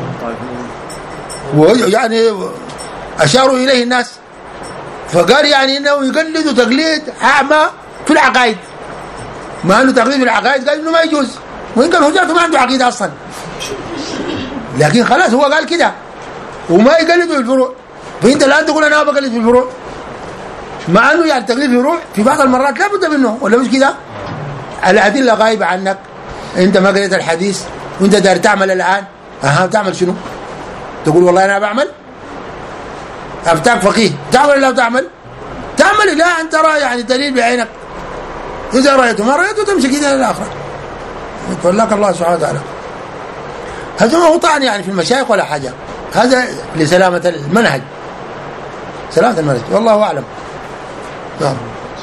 ويعني أشاروا إليه الناس فقال يعني إنه يقلدوا تقليد أعمى في العقائد، ما أنه تقليد في العقائد قال إنه ما يجوز، وإن كان هجاته ما عنده عقيدة أصلا، لكن خلاص هو قال كده وما يقلدوا في الفروع. فأنت الآن تقول أنا بقلد في الفروع، مع أنه يعني التقليد في الفروع في بعض المرات لا بد منه، ولا مش كده؟ الأدلة غايبة عنك، أنت ما قريت الحديث وأنت داير تعمل الآن. أها تعمل شنو؟ تقول والله أنا بعمل أفتاك فقيه، تعمل ولا تعمل؟ تعمل لا أنت ترى يعني دليل بعينك، إذا رأيته ما رأيته تمشي كده للآخرة يتولاك الله سبحانه وتعالى. هذا ما هو طعن يعني في المشايخ ولا حاجة، هذا لسلامة المنهج، سلامة المنهج والله أعلم. نعم.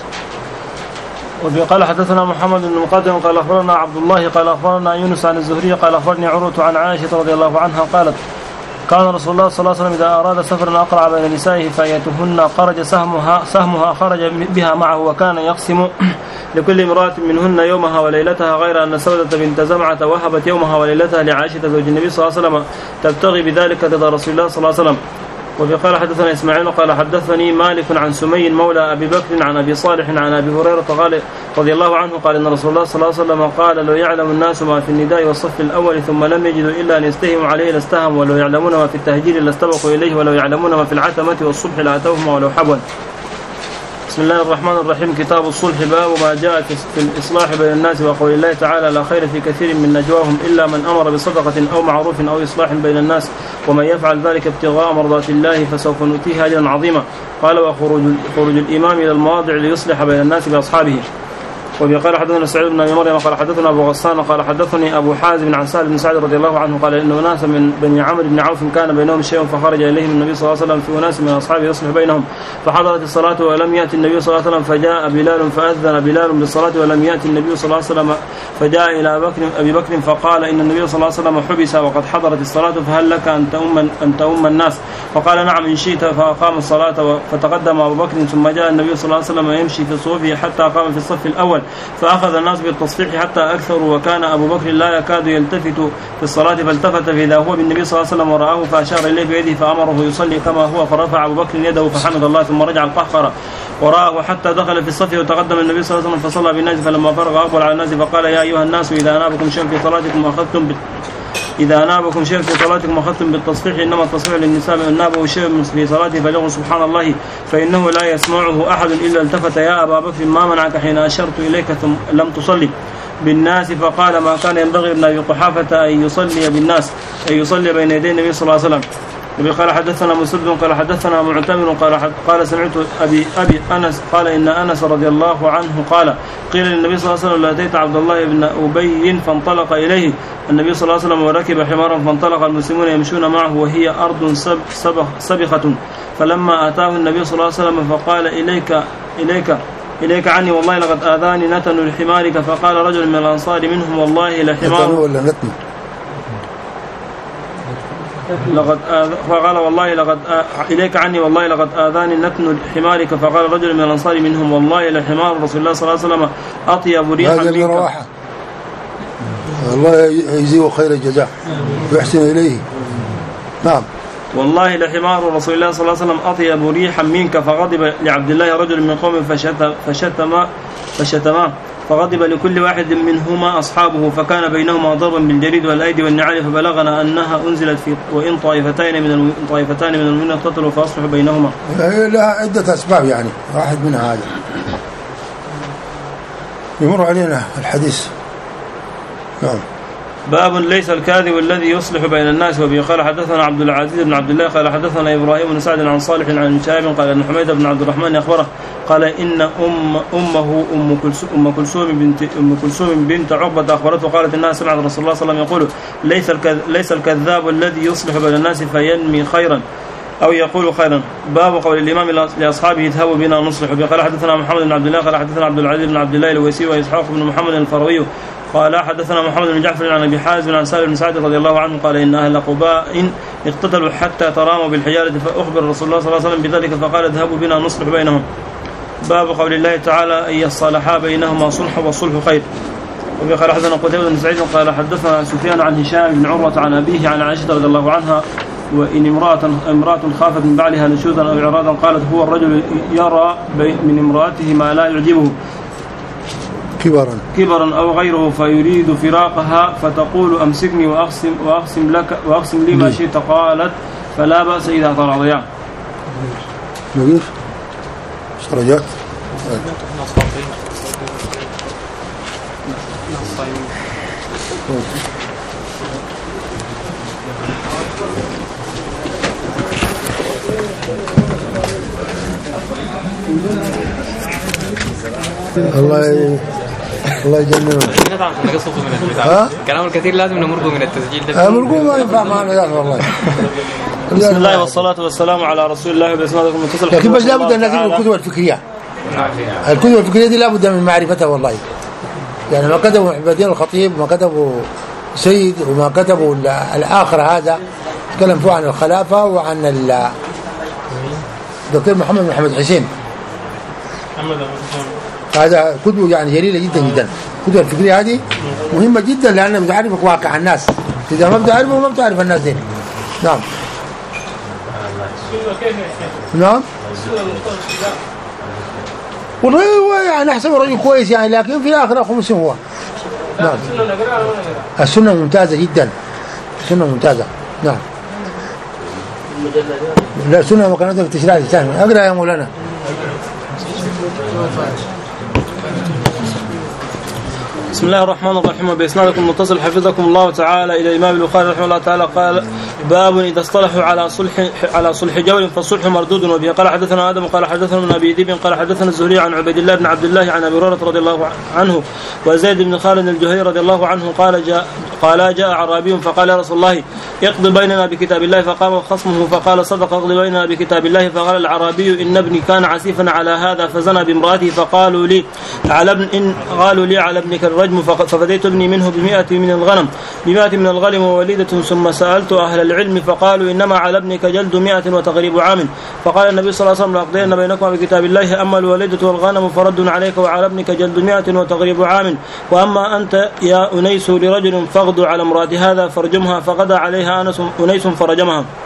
وفي قال حدثنا محمد بن المقدم قال أخبرنا عبد الله قال أخبرنا يونس عن الزهري قال أخبرني عروة عن عائشة رضي الله عنها قالت كان رسول الله صلى الله عليه وسلم إذا أراد سفرا أقرع بين نسائه فأيتهن خرج سهمها سهمها خرج بها معه، وكان يقسم لكل امرأة منهن يومها وليلتها، غير أن سودة بنت زمعة وهبت يومها وليلتها لعائشة زوج النبي صلى الله عليه وسلم تبتغي بذلك رضا رسول الله صلى الله عليه وسلم. وفي قال حدثنا إسماعيل قال حدثني مالك عن سمي مولى أبي بكر عن أبي صالح عن أبي هريرة قال رضي الله عنه قال إن رسول الله صلى الله عليه وسلم قال لو يعلم الناس ما في النداء والصف الأول ثم لم يجدوا إلا أن يستهموا عليه لاستهموا، ولو يعلمون ما في التهجير لاستبقوا إليه، ولو يعلمون ما في العتمة والصبح لأتوهم ولو حبوا. بسم الله الرحمن الرحيم. كتاب الصلح، باب ما جاء في الإصلاح بين الناس، وقول الله تعالى لا خير في كثير من نجواهم إلا من أمر بصدقة أو معروف أو إصلاح بين الناس، ومن يفعل ذلك ابتغاء مرضات الله فسوف نؤتيه أجرا عظيما. قال وخروج خروج الإمام إلى المواضع ليصلح بين الناس بأصحابه. وقال حدثنا سعيد بن أبي مريم قال حدثنا أبو غسان قال حدثني أبو حازم عن سهل بن سعد رضي الله عنه قال إن أناس من بني عمرو بن عوف كان بينهم شيء فخرج إليهم النبي صلى الله عليه وسلم في أناس من أصحابه يصلح بينهم، فحضرت الصلاة ولم يأتي النبي صلى الله عليه وسلم، فجاء بلال فأذن بلال بالصلاة ولم يأتي النبي صلى الله عليه وسلم، فجاء إلى بكر أبي بكر فقال إن النبي صلى الله عليه وسلم حبس وقد حضرت الصلاة، فهل لك أن تؤم أن تؤم الناس؟ فقال نعم إن شئت، فأقام الصلاة فتقدم أبو بكر، ثم جاء النبي صلى الله عليه وسلم يمشي في صفوفه حتى قام في الصف الأول، فأخذ الناس بالتصفيح حتى أكثروا، وكان أبو بكر لا يكاد يلتفت في الصلاة، فالتفت فإذا هو بالنبي صلى الله عليه وسلم ورآه فأشار إليه بيده فأمره يصلي كما هو، فرفع أبو بكر يده فحمد الله ثم رجع القهقرة ورآه حتى دخل في الصف، وتقدم النبي صلى الله عليه وسلم فصلى بالناس، فلما فرغ أقبل على الناس فقال يا أيها الناس إذا أنابكم شيء في صلاتكم أخذتم إذا أنابكم شيء في صلاتكم أخذتم بالتصفيح، إنما التصفيح للنساء، من نابه شيء في صلاته فليقل سبحان الله فإنه لا يسمعه أحد إلا التفت يا أبا بكر ما منعك حين أشرت إليك ثم لم تصلي؟ بالناس فقال ما كان ينبغي ابن أبي قحافة أن يصلي بالناس أن يصلي بين يدي النبي صلى الله عليه وسلم. وبه قال حدثنا مسدد قال حدثنا معتمر قال قال سمعت أبي أبي أنس قال إن أنس رضي الله عنه قال قيل للنبي صلى الله عليه وسلم لأتيت عبد الله بن أبي فانطلق إليه النبي صلى الله عليه وسلم وركب حمارا فانطلق المسلمون يمشون معه وهي أرض سبخة فلما أتاه النبي صلى الله عليه وسلم فقال إليك إليك إليك عني والله لقد آذاني نتن لحمارك فقال رجل من الأنصار منهم والله لحمار لقد آذ... فقال والله لقد آ... إليك عني والله لقد آذاني نتن حمارك فقال رجل من الأنصار منهم والله لحمار رسول الله صلى الله عليه وسلم أطيب ريحا منك. الله يجزيه خير الجزاء ويحسن إليه. نعم. والله لحمار رسول الله صلى الله عليه وسلم أطيب ريحا منك فغضب لعبد الله رجل من قوم فشتم فشتم فشتماه فغضب لكل واحد منهما أصحابه فكان بينهما ضربا بالجريد والأيدي والنعال فبلغنا أنها أنزلت في وإن طائفتين من طائفتان من المؤمنين اقتتلوا فأصلحوا بينهما. لها عدة أسباب يعني واحد منها هذا. يمر علينا الحديث. نعم. باب ليس الكاذب الذي يصلح بين الناس. وبه قال حدثنا عبد العزيز بن عبد الله قال حدثنا إبراهيم بن سعد عن صالح عن شهاب قال أن حميد بن عبد الرحمن أخبره قال إن أم أمه أم كلثوم أم كلثوم بنت أم كلثوم بنت عقبة أخبرته قالت إنها سمعت رسول الله صلى الله عليه وسلم يقول ليس ليس الكذاب الذي يصلح بين الناس فينمي خيرا أو يقول خيرا. باب قول الإمام لأصحابه اذهبوا بنا نصلح. قال حدثنا محمد بن عبد الله قال حدثنا عبد العزيز بن عبد الله الويسي وإسحاق بن محمد الفروي قال حدثنا محمد بن جعفر عن أبي حازم عن سالم بن سعد رضي الله عنه قال إن أهل قباء اقتتلوا حتى تراموا بالحجارة فأخبر رسول الله صلى الله عليه وسلم بذلك فقال اذهبوا بنا نصلح بينهم. باب قول الله تعالى أن الصالحا بينهما صلح والصلح خير. وقال حدثنا قتيبة بن سعيد قال حدثنا سفيان عن هشام بن عروة عن أبيه عن عائشة رضي الله عنها وإن امرأة امرأة خافت من بعلها نشوزا أو إعراضا قالت هو الرجل يرى من امرأته ما لا يعجبه كبرا كبرا أو غيره فيريد فراقها فتقول أمسكني وأقسم, وأقسم, لك وأقسم لي ما شئت قالت فلا بأس إذا تراضيا. نقول شرجات الله الله يجننه. ها؟ كلام الكثير لازم نمرقه من التسجيل ده. مرقه ما ينفع معنا ذاك والله. بسم الله والصلاة والسلام على رسول الله بإسنادكم المتصل. لكن بس لابد أن نذكر الكتب الفكرية. الكتب الفكرية دي لابد من معرفتها والله. يعني ما كتبوا عبادين الخطيب وما كتبوا سيد وما كتبوا الآخر هذا تكلم فيه عن الخلافة وعن الدكتور محمد بن محمد حسين. هذا كتب يعني جليلة جدا جدا. الكتب الفكرية هذه مهمة جدا لأنها بتعرفك واقع الناس. إذا ما بتعرفه وما بتعرف الناس دي. نعم. نعم. والله هو يعني أحسن رجل كويس يعني لكن في الآخر أخو مسلم هو. نعم. السنة ممتازة جدا. السنة ممتازة. نعم. لا السنة مكانتها في التشريع الإسلامي. أقرأ يا مولانا. بسم الله الرحمن الرحيم. وبإسنادكم المتصل حفظكم الله تعالى إلى الإمام البخاري رحمه الله تعالى قال باب إذا اصطلحوا على صلح على صلح جول فالصلح مردود. وبه قال حدثنا آدم قال حدثنا من أبي ذئب قال حدثنا الزهري عن عبيد الله بن عبد الله عن أبي هريرة رضي الله عنه وزيد بن خالد الجهني رضي الله عنه قال جاء قال جاء أعرابي فقال يا رسول الله اقض بيننا بكتاب الله فقام خصمه فقال صدق اقض بيننا بكتاب الله. فقال الأعرابي إن ابني كان عسيفا على هذا فزنى بامرأته فقالوا لي على ابن إن قالوا لي على ابنك الرجم ففديت ابني منه بمئة من الغنم بمئة من الغنم ووليدة ثم سألت أهل العلم فقالوا إنما على ابنك جلد مئة وتغريب عام. فقال النبي صلى الله عليه وسلم لأقضين بينكما بكتاب الله أما الوليدة والغنم فرد عليك وعلى ابنك جلد مئة وتغريب عام وأما أنت يا أنيس لرجل فاغدو على امرأة هذا فرجمها فغدا عليها أنس أنيس فرجمها.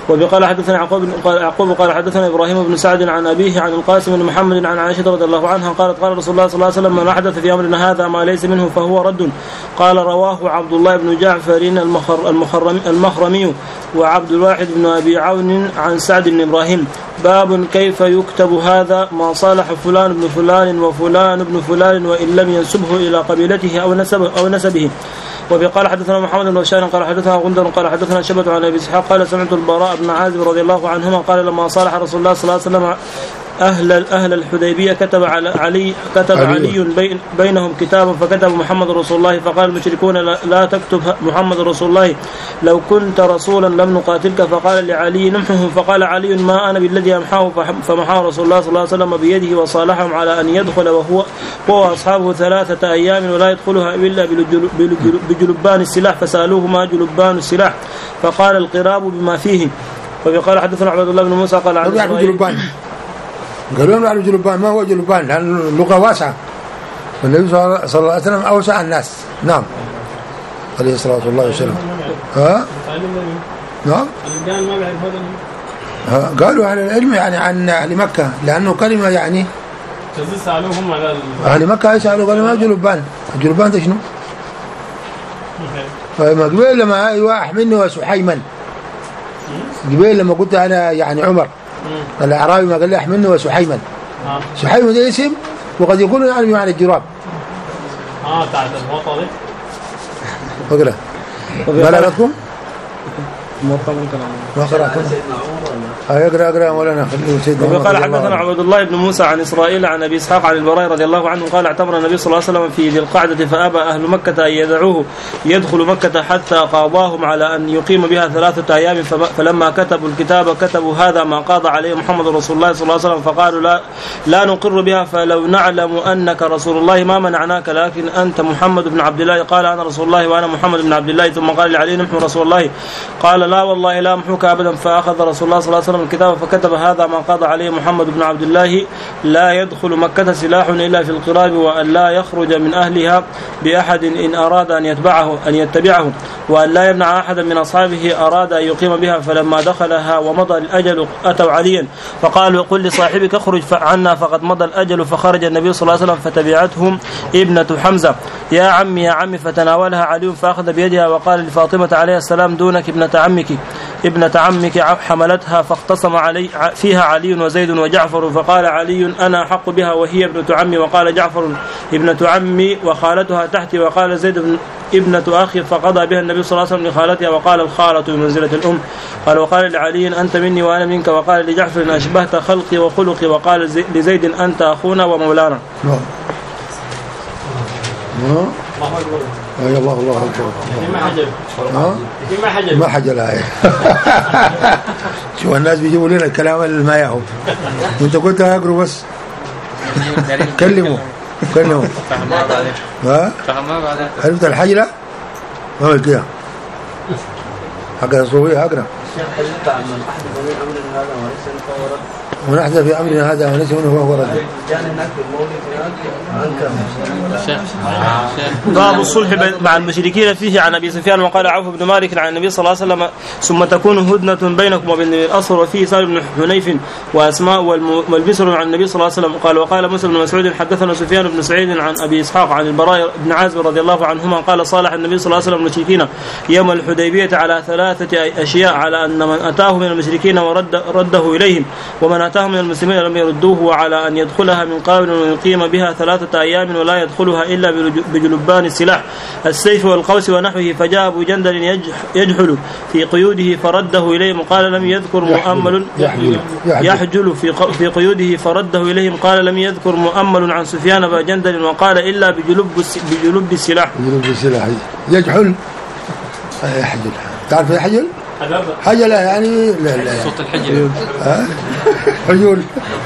وبقال حدثنا يعقوب يعقوب قال حدثنا ابراهيم بن سعد عن ابيه عن القاسم بن محمد عن عائشه رضي الله عنها قالت قال رسول الله صلى الله عليه وسلم: من احدث في امرنا هذا ما ليس منه فهو رد. قال رواه عبد الله بن جعفر المخرمي, المخرمي وعبد الواحد بن ابي عون عن سعد بن ابراهيم. باب كيف يكتب هذا ما صالح فلان بن فلان وفلان بن فلان وان لم ينسبه الى قبيلته او نسبه او نسبه. وبقال حدثنا محمد بن بشار قال حدثنا غندر قال حدثنا شبة عن ابي اسحاق قال سمعت البراء بن عازب رضي الله عنهما قال لما صالح رسول الله صلى الله عليه وسلم أهل أهل الحديبية كتب على علي كتب علي بين بينهم كتابا فكتب محمد رسول الله فقال المشركون لا تكتب محمد رسول الله لو كنت رسولا لم نقاتلك فقال لعلي نمحه فقال علي ما أنا بالذي أمحاه فمحاه رسول الله صلى الله عليه وسلم بيده وصالحهم على أن يدخل وهو هو أصحابه ثلاثة أيام ولا يدخلها إلا بجلبان السلاح فسألوه ما جلبان السلاح فقال القراب بما فيه. وقال حدثنا عبد الله بن موسى قال عن جلبان قالوا لهم على جلبان ما هو جلبان لأن اللغة واسعة والنبي صلى الله عليه وسلم أوسع الناس. نعم عليه الصلاة والسلام. ها نعم قالوا على العلم يعني عن أهل مكة لأنه كلمة يعني سألوهم على أهل مكة يسألوا قالوا ما جلبان جلبان ده شنو؟ فما قبل لما أيوة أحملني وسحيما قبل لما قلت أنا يعني عمر الأعرابي ما قال لي أحملني وسحيما آه. سحيما ده اسم وقد يكون يعني بمعنى الجراب. اه تعال الوطن اقرأ بلغتكم موطن كلام ما قرأتم اقرأ اقرأ ولا نخليه سيدنا. وقال حدثنا عبد الله بن موسى عن إسرائيل عن أبي إسحاق عن البراء رضي الله عنه قال اعتمر النبي صلى الله عليه وسلم في ذي القعدة فأبى أهل مكة أن يدعوه يدخل مكة حتى قاضاهم على أن يقيم بها ثلاثة أيام فلما كتبوا الكتاب كتبوا هذا ما قاضى عليه محمد رسول الله صلى الله عليه وسلم فقالوا لا لا نقر بها فلو نعلم أنك رسول الله ما منعناك لكن أنت محمد بن عبد الله. قال أنا رسول الله وأنا محمد بن عبد الله. ثم قال لعلي نحن رسول الله قال لا والله لا أمحوك أبدا. فأخذ رسول الله صلى الله عليه وسلم الكتاب فكتب هذا ما قضى عليه محمد بن عبد الله لا يدخل مكة سلاح إلا في القراب وأن لا يخرج من أهلها بأحد إن أراد أن يتبعه أن يتبعه وأن لا يمنع أحدا من أصحابه أراد أن يقيم بها. فلما دخلها ومضى الأجل أتوا عليا فقالوا قل لصاحبك اخرج عنا فقد مضى الأجل. فخرج النبي صلى الله عليه وسلم فتبعتهم ابنة حمزة يا عمي يا عمي فتناولها علي فأخذ بيدها وقال لفاطمة عليه السلام دونك ابنة عمك ابنة عمك حملتها فاختصم علي فيها علي وزيد وجعفر فقال علي أنا أحق بها وهي ابنة عمي وقال جعفر ابنة عمي وخالتها تحتي وقال زيد ابنة أخي فقضى بها النبي صلى الله عليه وسلم لخالتها وقال الخالة بمنزلة الأم. قال وقال لعلي أنت مني وأنا منك وقال لجعفر إن أشبهت خلقي وخلقي وقال لزيد أنت أخونا ومولانا. يا الله الله أكبر ما حجل ما حجل ما حجل هاي شو الناس بيجيبوا لنا الكلام اللي ما ياهو وانت قلت اقروا بس كلموا كلموا فهمها بعدين ها فهمها بعدين عرفت الحجلة ما هو كده حق الصوفية اقرا ونحدث في أمرنا هذا وليس منه فهو رد. باب الصلح مع المشركين فيه عن أبي سفيان وقال عوف بن مالك عن النبي صلى الله عليه وسلم ثم تكون هدنة بينكم وبين الأصفر وفيه سالم بن حنيف وأسماء والبسر عن النبي صلى الله عليه وسلم. قال وقال موسى بن مسعود حدثنا سفيان بن سعيد عن أبي إسحاق عن البراء بن عازب رضي الله عنهما قال صالح النبي صلى الله عليه وسلم المشركين يوم الحديبية على ثلاثة أشياء على أن من أتاه من المشركين ورد رده إليهم ومن أتاه من المسلمين لم يردوه وعلى أن يدخلها من قابل ويقيم بها ثلاثة أيام ولا يدخلها إلا بجلبان السلاح السيف والقوس ونحوه. فجاء أبو جندل يجحل في قيوده فرده إليهم قال لم يذكر مؤمل يحجل في في قيوده فرده إليهم قال لم يذكر مؤمل عن سفيان أبا جندل وقال إلا بجلب بجلب السلاح بجلب السلاح يجحل يحجل. تعرف يحجل حجلة يعني لا لا صوت الحجل ها حجول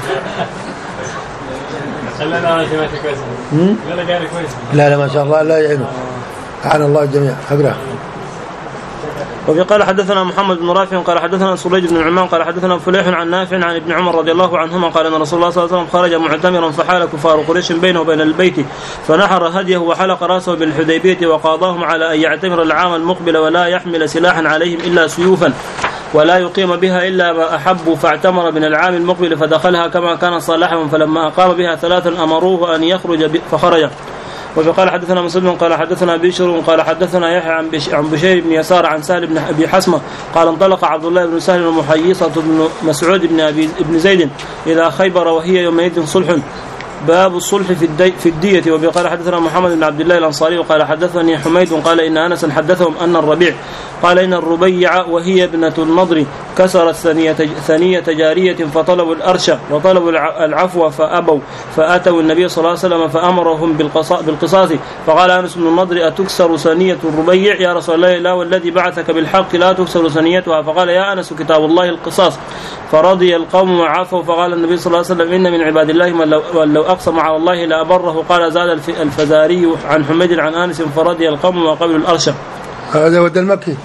لا لا لا كويس لا لا قاري كويس لا لا ما شاء الله لا يعينه عن الله الجميع. اقرأ. وقال حدثنا محمد بن رافع قال حدثنا سريج بن العمان قال حدثنا فليح عن نافع عن ابن عمر رضي الله عنهما قال ان رسول الله صلى الله عليه وسلم خرج معتمرا فحال كفار قريش بينه وبين البيت فنحر هديه وحلق راسه بالحديبية وقاضاهم على ان يعتمر العام المقبل ولا يحمل سلاحا عليهم الا سيوفا ولا يقيم بها إلا ما أحب، فاعتمر من العام المقبل فدخلها كما كان صالحا، فلما أقام بها ثلاثا أمروه أن يخرج فخرج. وقال حدثنا مسلم قال حدثنا بشر قال حدثنا يحيى عن بشير بن يسار عن سهل بن أبي حسمة قال انطلق عبد الله بن سهل ومحيصة بن مسعود بن أبي بن زيد إلى خيبر وهي يومئذ صلح. باب الصلح في الدي في الدية. وقال حدثنا محمد بن عبد الله الأنصاري وقال حدثني حميد قال إن أنس حدثهم أن الربيع قال إن الربيع وهي ابنة النضر كسرت ثنية ثنية جارية فطلبوا الأرش وطلبوا العفو فأبوا، فأتوا النبي صلى الله عليه وسلم فأمرهم بالقصاص. فقال أنس بن النضر أتكسر ثنية الربيع يا رسول الله؟ لا والذي بعثك بالحق لا تكسر ثنيتها. فقال يا أنس كتاب الله القصاص. فرضي القوم وعفوا. فقال النبي صلى الله عليه وسلم إن من عباد الله من لو, لو أقسم على الله لأبره. قال زاد الفزاري عن حميد عن أنس فرضي القوم وقبلوا الأرش. هذا ود المكي.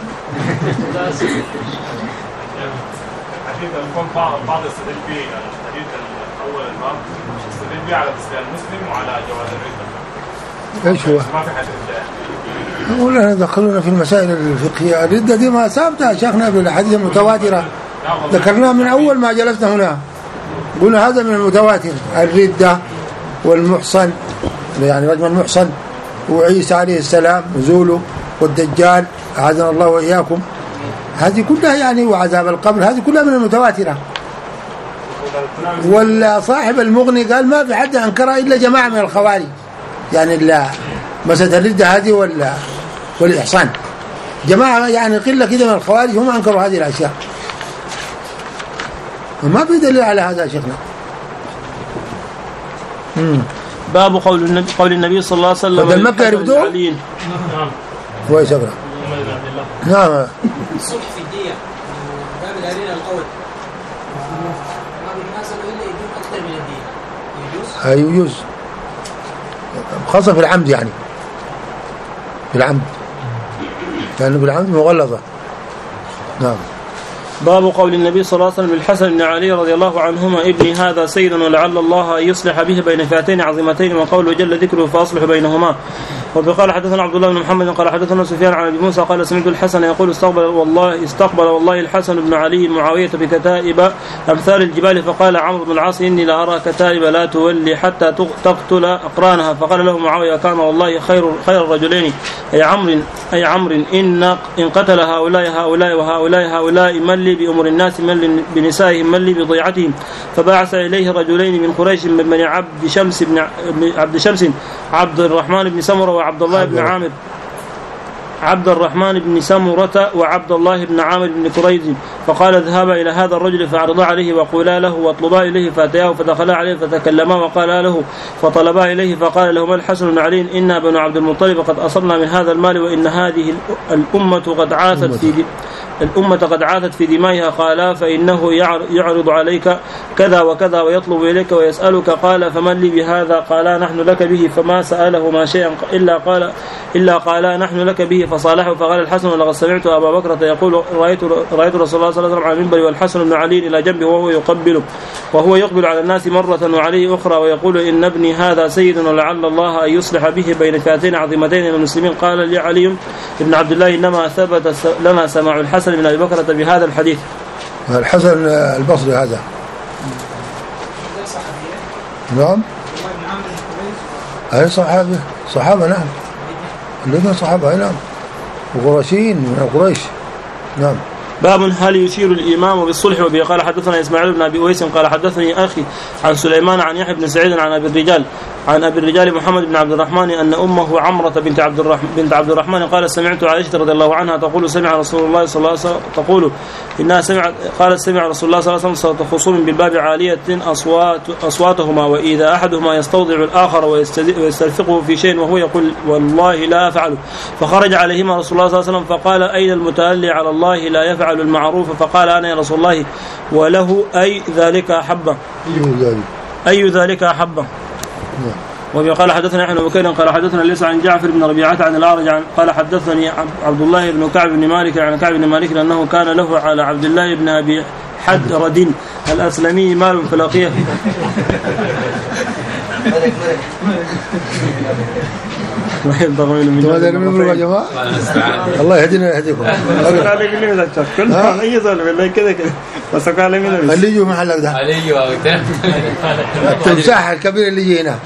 يكون بعض يستدل به الحديث الاول الباب يستدل به على تسليم المسلم وعلى جواز الردة. ايش هو؟ ما في حديث. ولا دخلونا في المسائل الفقهيه، الردة دي ما ثابته شيخنا بالاحاديث المتواتره، ذكرناها من اول ما جلسنا هنا، قلنا هذا من المتواتر، الردة والمحصن يعني رجم المحصن وعيسى عليه السلام نزوله والدجال أعاذنا الله وإياكم، هذه كلها يعني وعذاب القبر هذه كلها من المتواترة. والصاحب المغني قال ما في حد أنكرها إلا جماعة من الخوارج، يعني لا مسألة الردة هذه ولا والإحصان جماعة يعني قلة كده من الخوارج هم أنكروا هذه الأشياء، وما في دليل على هذا شيخنا. باب قول النبي, قول النبي صلى الله عليه وسلم هذا المكة يربدوه؟ نعم كويس أبرا. نعم الصلح في الدية باب الأدلة القول ما بالمناسبة إلا يجوز أكثر من الدية يجوز؟ يجوز خاصة في العمد، يعني في العمد لأنه يعني بالعمد مغلظة. نعم. باب قول النبي صلى الله عليه وسلم للحسن بن علي رضي الله عنهما ابني هذا سيد ولعل الله أن يصلح به بين فئتين عظيمتين، وقوله جل ذكره فأصلح بينهما. وقال حدثنا عبد الله بن محمد قال حدثنا سفيان عن ابي موسى قال سمعت الحسن يقول استقبل والله استقبل والله الحسن بن علي معاوية بكتائب أمثال الجبال، فقال عمرو بن العاص إني لا أرى كتائب لا تولي حتى تقتل أقرانها. فقال له معاوية كان والله خير خير الرجلين أي عمرو أي عمرو إن إن قتل هؤلاء هؤلاء وهؤلاء هؤلاء من لي بأمور الناس من بنسائهم من لي بضيعتهم. فبعث إليه رجلين من قريش من بني عبد شمس بن عبد شمس عبد الرحمن بن سمرة وعبد الله بن عامر عبد الرحمن بن سمرة وعبد الله بن عامر بن كريز، فقال اذهبا إلى هذا الرجل فعرضا عليه وقولا له واطلبا إليه، فأتياه فدخلا عليه فتكلما وقالا له فطلبا إليه، فقال لهما الحسن بن علي إنا بنو عبد المطلب قد أصبنا من هذا المال وإن هذه الأمة قد عاثت في الأمة قد عاثت في دمائها. قالا فإنه يعرض عليك كذا وكذا ويطلب إليك ويسألك. قال فمن لي بهذا؟ قالا نحن لك به. فما سأله ما شيئا إلا قال إلا قالا نحن لك به فصالحه. فقال الحسن ولقد سمعت أبا بكر يقول رأيت رأيت رسول الله صلى الله عليه وسلم على المنبر والحسن بن علي إلى جنبه وهو يقبله وهو يقبل على الناس مرة وعليه أخرى ويقول إن ابني هذا سيد ولعل الله أن يصلح به بين فئتين عظيمتين من المسلمين. قال لي علي بن عبد الله إنما ثبت لنا سماع الحسن بن أبي بكر بهذا الحديث. الحسن البصري هذا نعم أي صحابي صحابة نعم لدينا صحابة نعم وقرشين من قريش. نعم. باب هل يشير الإمام بالصلح؟ وبه قال حدثنا إسماعيل بن أبي أويس قال حدثني أخي عن سليمان عن يحيى بن سعيد عن أبي الرجال عن أبي الرجال محمد بن عبد الرحمن أن أمه عمرة بنت عبد الرحمن بنت عبد الرحمن قال سمعت عائشة رضي الله عنها تقول سمع رسول الله صلى الله عليه وسلم تقول إنها سمعت قالت سمع رسول الله صلى الله عليه وسلم صوت خصوم بالباب عالية أصوات أصواتهما وإذا أحدهما يستوضع الآخر ويسترفقه في شيء وهو يقول والله لا أفعله. فخرج عليهما رسول الله صلى الله عليه وسلم فقال أين المتألي على الله لا يفعل المعروف؟ فقال أنا يا رسول الله وله أي ذلك أحبه أي ذلك أحبه. وقال حدثنا يحيى بن بكير قال حدثنا ليس عن جعفر بن ربيعة عن الأعرج عن قال حدثني عبد الله بن كعب بن مالك عن كعب بن مالك أنه كان له على عبد الله بن أبي حدرد الأسلمي مال فلقيه ما يبلغ منه من ما داري منه يا جماعة الله يهدينا ويهديكم قال لي مني ذاك كل أي زول بالله كذا كذا بس قال لي منه اللي يجوا محلك ده اللي يجوا التمساح الكبير اللي يجي هنا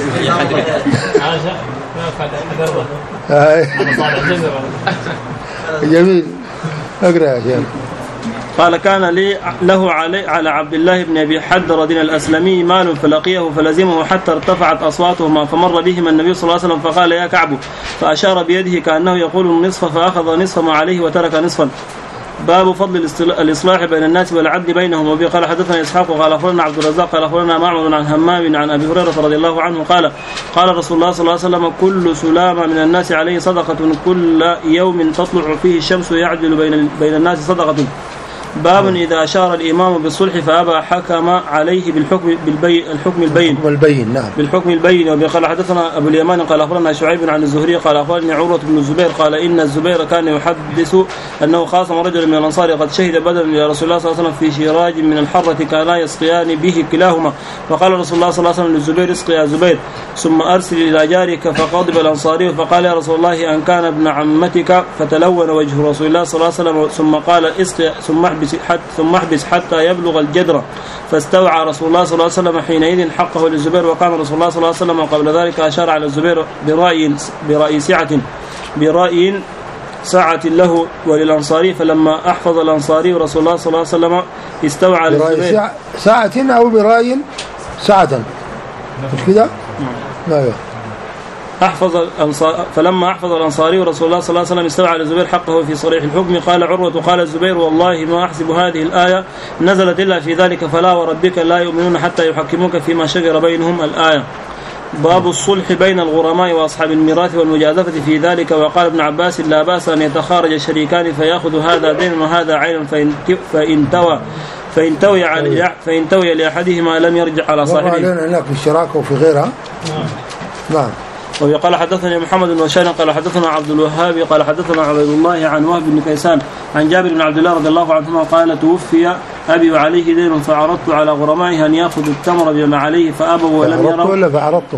جميل اقرأ يا شيخ. قال كان لي له علي على عبد الله بن أبي حدرد الأسلمي مال فلقيه فلزمه حتى ارتفعت أصواتهما فمر بهما النبي صلى الله عليه وسلم فقال يا كعب فأشار بيده كأنه يقول النصف فأخذ نصف ما عليه وترك نصفا. باب فضل الإصلاح بين الناس والعدل بينهم. وبه قال حدثنا إسحاق قال أخبرنا عبد الرزاق قال أخبرنا معمر عن همام عن أبي هريرة رضي الله عنه قال قال رسول الله صلى الله عليه وسلم كل سلامة من الناس عليه صدقة كل يوم تطلع فيه الشمس يعدل بين بين الناس صدقة. باب إذا أشار الإمام بالصلح فأبى حكم عليه بالحكم بالبين الحكم البين بالبين نعم بالحكم البين. وقال حدثنا أبو اليمان قال أخبرنا شعيب عن الزهري قال أخبرني عروة بن الزبير قال إن الزبير كان يحدث أنه خاصم رجل من الأنصار قد شهد بدرا إلى رسول الله صلى الله عليه وسلم في شراج من الحرة كانا يسقيان به كلاهما فقال رسول الله صلى الله عليه وسلم للزبير اسقي يا زبير ثم أرسل إلى جارك فغضب الأنصاري فقال يا رسول الله أن كان ابن عمتك فتلون وجه رسول الله صلى الله عليه وسلم ثم قال اسقي ثم احبس حتى ثم احبس حتى يبلغ الجدر فاستوعى رسول الله صلى الله عليه وسلم حينئذ حقه للزبير. وقام رسول الله صلى الله عليه وسلم قبل ذلك أشار على الزبير برأي برأي سعة برأي ساعة له وللأنصاري فلما أحفظ الأنصاري رسول الله صلى الله عليه وسلم استوعى على الزبير ساعة أو برأي ساعة مش كده؟ لا أحفظ الأنصار فلما أحفظ الأنصاري ورسول الله صلى الله عليه وسلم استوعى على الزبير حقه في صريح الحكم. قال عروة قال الزبير والله ما أحسب هذه الآية نزلت إلا في ذلك فلا وربك لا يؤمنون حتى يحكموك فيما شجر بينهم الآية. باب الصلح بين الغرماء وأصحاب الميراث والمجازفة في ذلك. وقال ابن عباس لا بأس أن يتخارج الشريكان فيأخذ هذا دين وهذا عين فإن توى فإن توي على فإن توي لأحدهما لم يرجع على صاحبه. وقال هناك في الشراكة وفي غيرها. نعم. وقال حدثنا محمد بن بشار قال حدثنا عبد الوهاب قال حدثنا عبد الله عن وهب بن كيسان عن جابر بن عبد الله رضي الله عنهما قال توفي أبي وعليه دين فعرضت على غرمائه أن يأخذ التمر بما عليه فأبوا ولم يروا. ولا فعرضته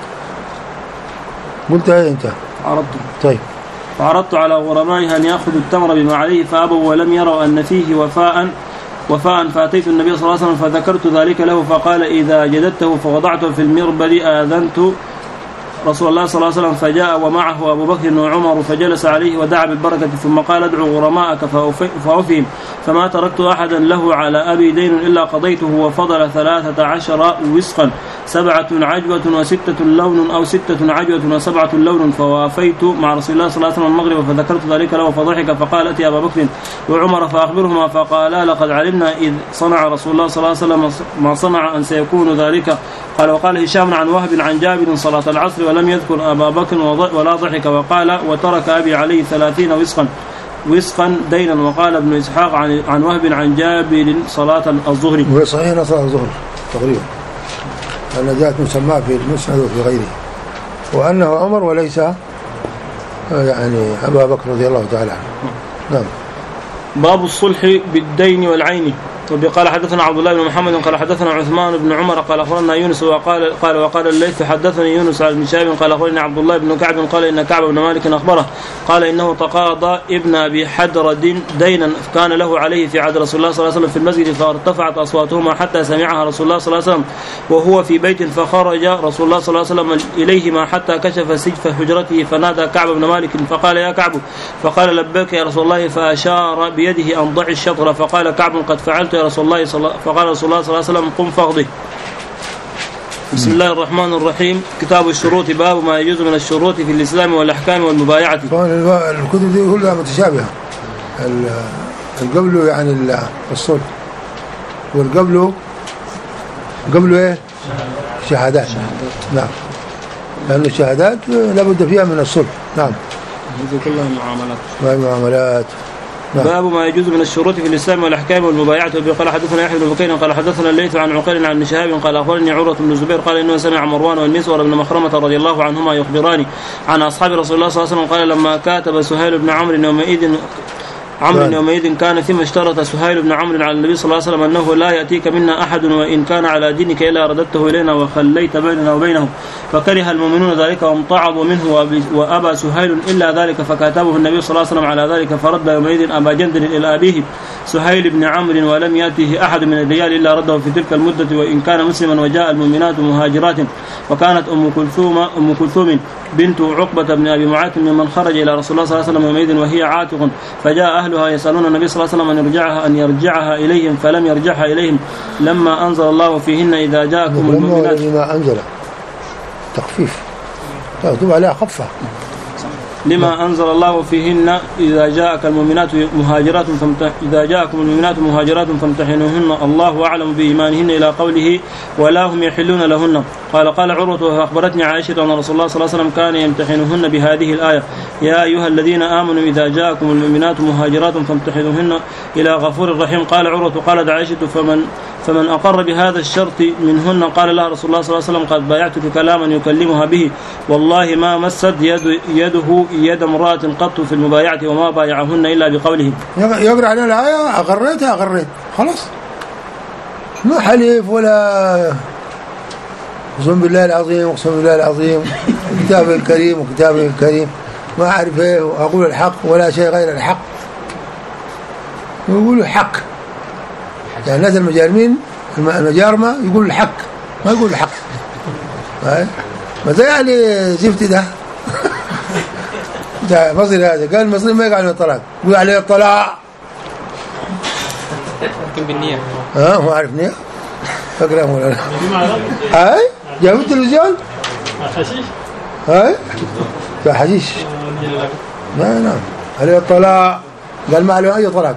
قلت ايه انت عرضته طيب فعرضت على غرمائه أن يأخذ التمر بما عليه فأبوا ولم يروا أن فيه وفاء وفاء فأتيت النبي صلى الله عليه وسلم فذكرت ذلك له فقال إذا جددته فوضعته في المربد آذنت رسول الله صلى الله عليه وسلم فجاء ومعه أبو بكر وعمر فجلس عليه ودعا بالبركة ثم قال ادعوا غرماءك فأوفهم فما تركت أحدا له على أبي دين إلا قضيته وفضل ثلاثة عشر وسقا سبعة عجوة وستة لون أو ستة عجوة وسبعة لون فوافيت مع رسول الله صلى الله عليه وسلم المغرب فذكرت ذلك له فضحك فقال أتي أبا بكر وعمر فأخبرهما فقالا لقد علمنا إذ صنع رسول الله صلى الله عليه وسلم ما صنع أن سيكون ذلك. قال وقال هشام عن وهب عن جابر صلاة العصر ولم يذكر أبا بكر ولا ضحك وقال وترك أبي عليه ثلاثين وسقا وسقا دينا. وقال ابن إسحاق عن عن وهب عن جابر صلاة الظهر وصحيح صلاة الظهر تقريبا أن جاءت مسمى في المسند وفي غيره وأنه عمر وليس يعني أبا بكر رضي الله تعالى عنه. نعم. باب الصلح بالدين والعين. وقال حدثنا عبد الله بن محمد قال حدثنا عثمان بن عمر قال أخبرنا يونس وقال قال وقال الليث حدثني يونس عن ابن شهاب قال أخبرني عبد الله بن كعب قال إن كعب بن مالك أخبره قال إنه تقاضى ابن أبي حدرد دينا كان له عليه في عهد رسول الله صلى الله عليه وسلم في المسجد فارتفعت أصواتهما حتى سمعها رسول الله صلى الله عليه وسلم وهو في بيت فخرج رسول الله صلى الله عليه وسلم إليهما حتى كشف سجف حجرته فنادى كعب بن مالك فقال يا كعب فقال لبيك يا رسول الله فأشار بيده أن ضع الشطر فقال كعب قد فعلت يا رسول الله صلى فقال رسول الله صلى الله عليه وسلم قم فاقضه. بسم الله الرحمن الرحيم. كتاب الشروط. باب ما يجوز من الشروط في الإسلام والأحكام والمبايعة. الكتب دي كلها متشابهة. القبل يعني الصلح والقبل قبل ايه شهادات. نعم لأن الشهادات لابد فيها من الصلح. نعم هذه كلها معاملات معاملات. باب ما يجوز من الشروط في الإسلام والأحكام والمبايعة. قال حدثنا يحيى بن بكير قال حدثنا الليث عن عقيل عن شهاب قال أخبرني عروة بن الزبير قال إنه سمع مروان والمسور بن مخرمة رضي الله عنهما يخبران عن أصحاب رسول الله صلى الله عليه وسلم قال لما كاتب سهيل بن عمرو يومئذ عمرو يومئذ كان ثم اشترط سهيل بن عمرو على النبي صلى الله عليه وسلم أنه لا يأتيك منا أحد وإن كان على دينك إلا رددته إلينا وخليت بيننا وبينه، فكره المؤمنون ذلك وامتعضوا منه وأبى سهيل إلا ذلك، فكاتبه النبي صلى الله عليه وسلم على ذلك، فرد يومئذ أبا جندل إلى أبيه سهيل بن عمرو ولم يأته أحد من الرجال إلا رده في تلك المدة وإن كان مسلما، وجاء المؤمنات مهاجرات، وكانت أم كلثوم أم كلثوم بنت عقبة بن أبي معاذ ممن خرج إلى رسول الله صلى الله عليه وسلم يومئذ وهي عاتق، فجاء أهلها يسألون النبي صلى الله عليه وسلم أن يرجعها أن يرجعها إليهم فلم يرجعها إليهم، لما أنزل الله فيهن إذا جاءكم المؤمنات. لما أنزل تخفيف تكتب عليها خفة. لما أنزل الله فيهن إذا جاءك المؤمنات مهاجرات فامتح... إذا جاءكم المؤمنات مهاجرات فامتحنوهن الله أعلم بإيمانهن إلى قوله ولا هم يحلون لهن. قال قال عروة فأخبرتني عائشة أن رسول الله صلى الله عليه وسلم كان يمتحنوهن بهذه الآية يا أيها الذين آمنوا إذا جاءكم المؤمنات مهاجرات فامتحنوهن إلى غفور رحيم. قال عروة قالت عائشة فمن فمن أقر بهذا الشرط منهن قال لها رسول الله صلى الله عليه وسلم قد بايعتك كلاما يكلمها به والله ما مست يد يده يد امرأة قط في المبايعة وما بايعهن إلا بقوله. يقرأ على الآية أقريتها أقريت خلاص ما حليف ولا أقسم بالله العظيم أقسم بالله العظيم كتابه الكريم وكتابه الكريم ما أعرف إيه وأقول الحق ولا شيء غير الحق يقولوا حق يعني الناس المجارمين المجارمة يقولوا الحق ما يقولوا الحق ماذا يعني زفت ده ده مصري هذا قال المصري ما يقع عليه الطلاق يقول عليه الطلاق يمكن بالنية ها هو عارف نية فكره ولا هاي جابوا التلفزيون حشيش هاي ده حشيش لا نعم عليه الطلاق قال ما عليه أي طلاق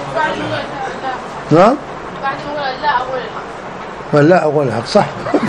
نعم لا أقول الحق لا أقول الحق صح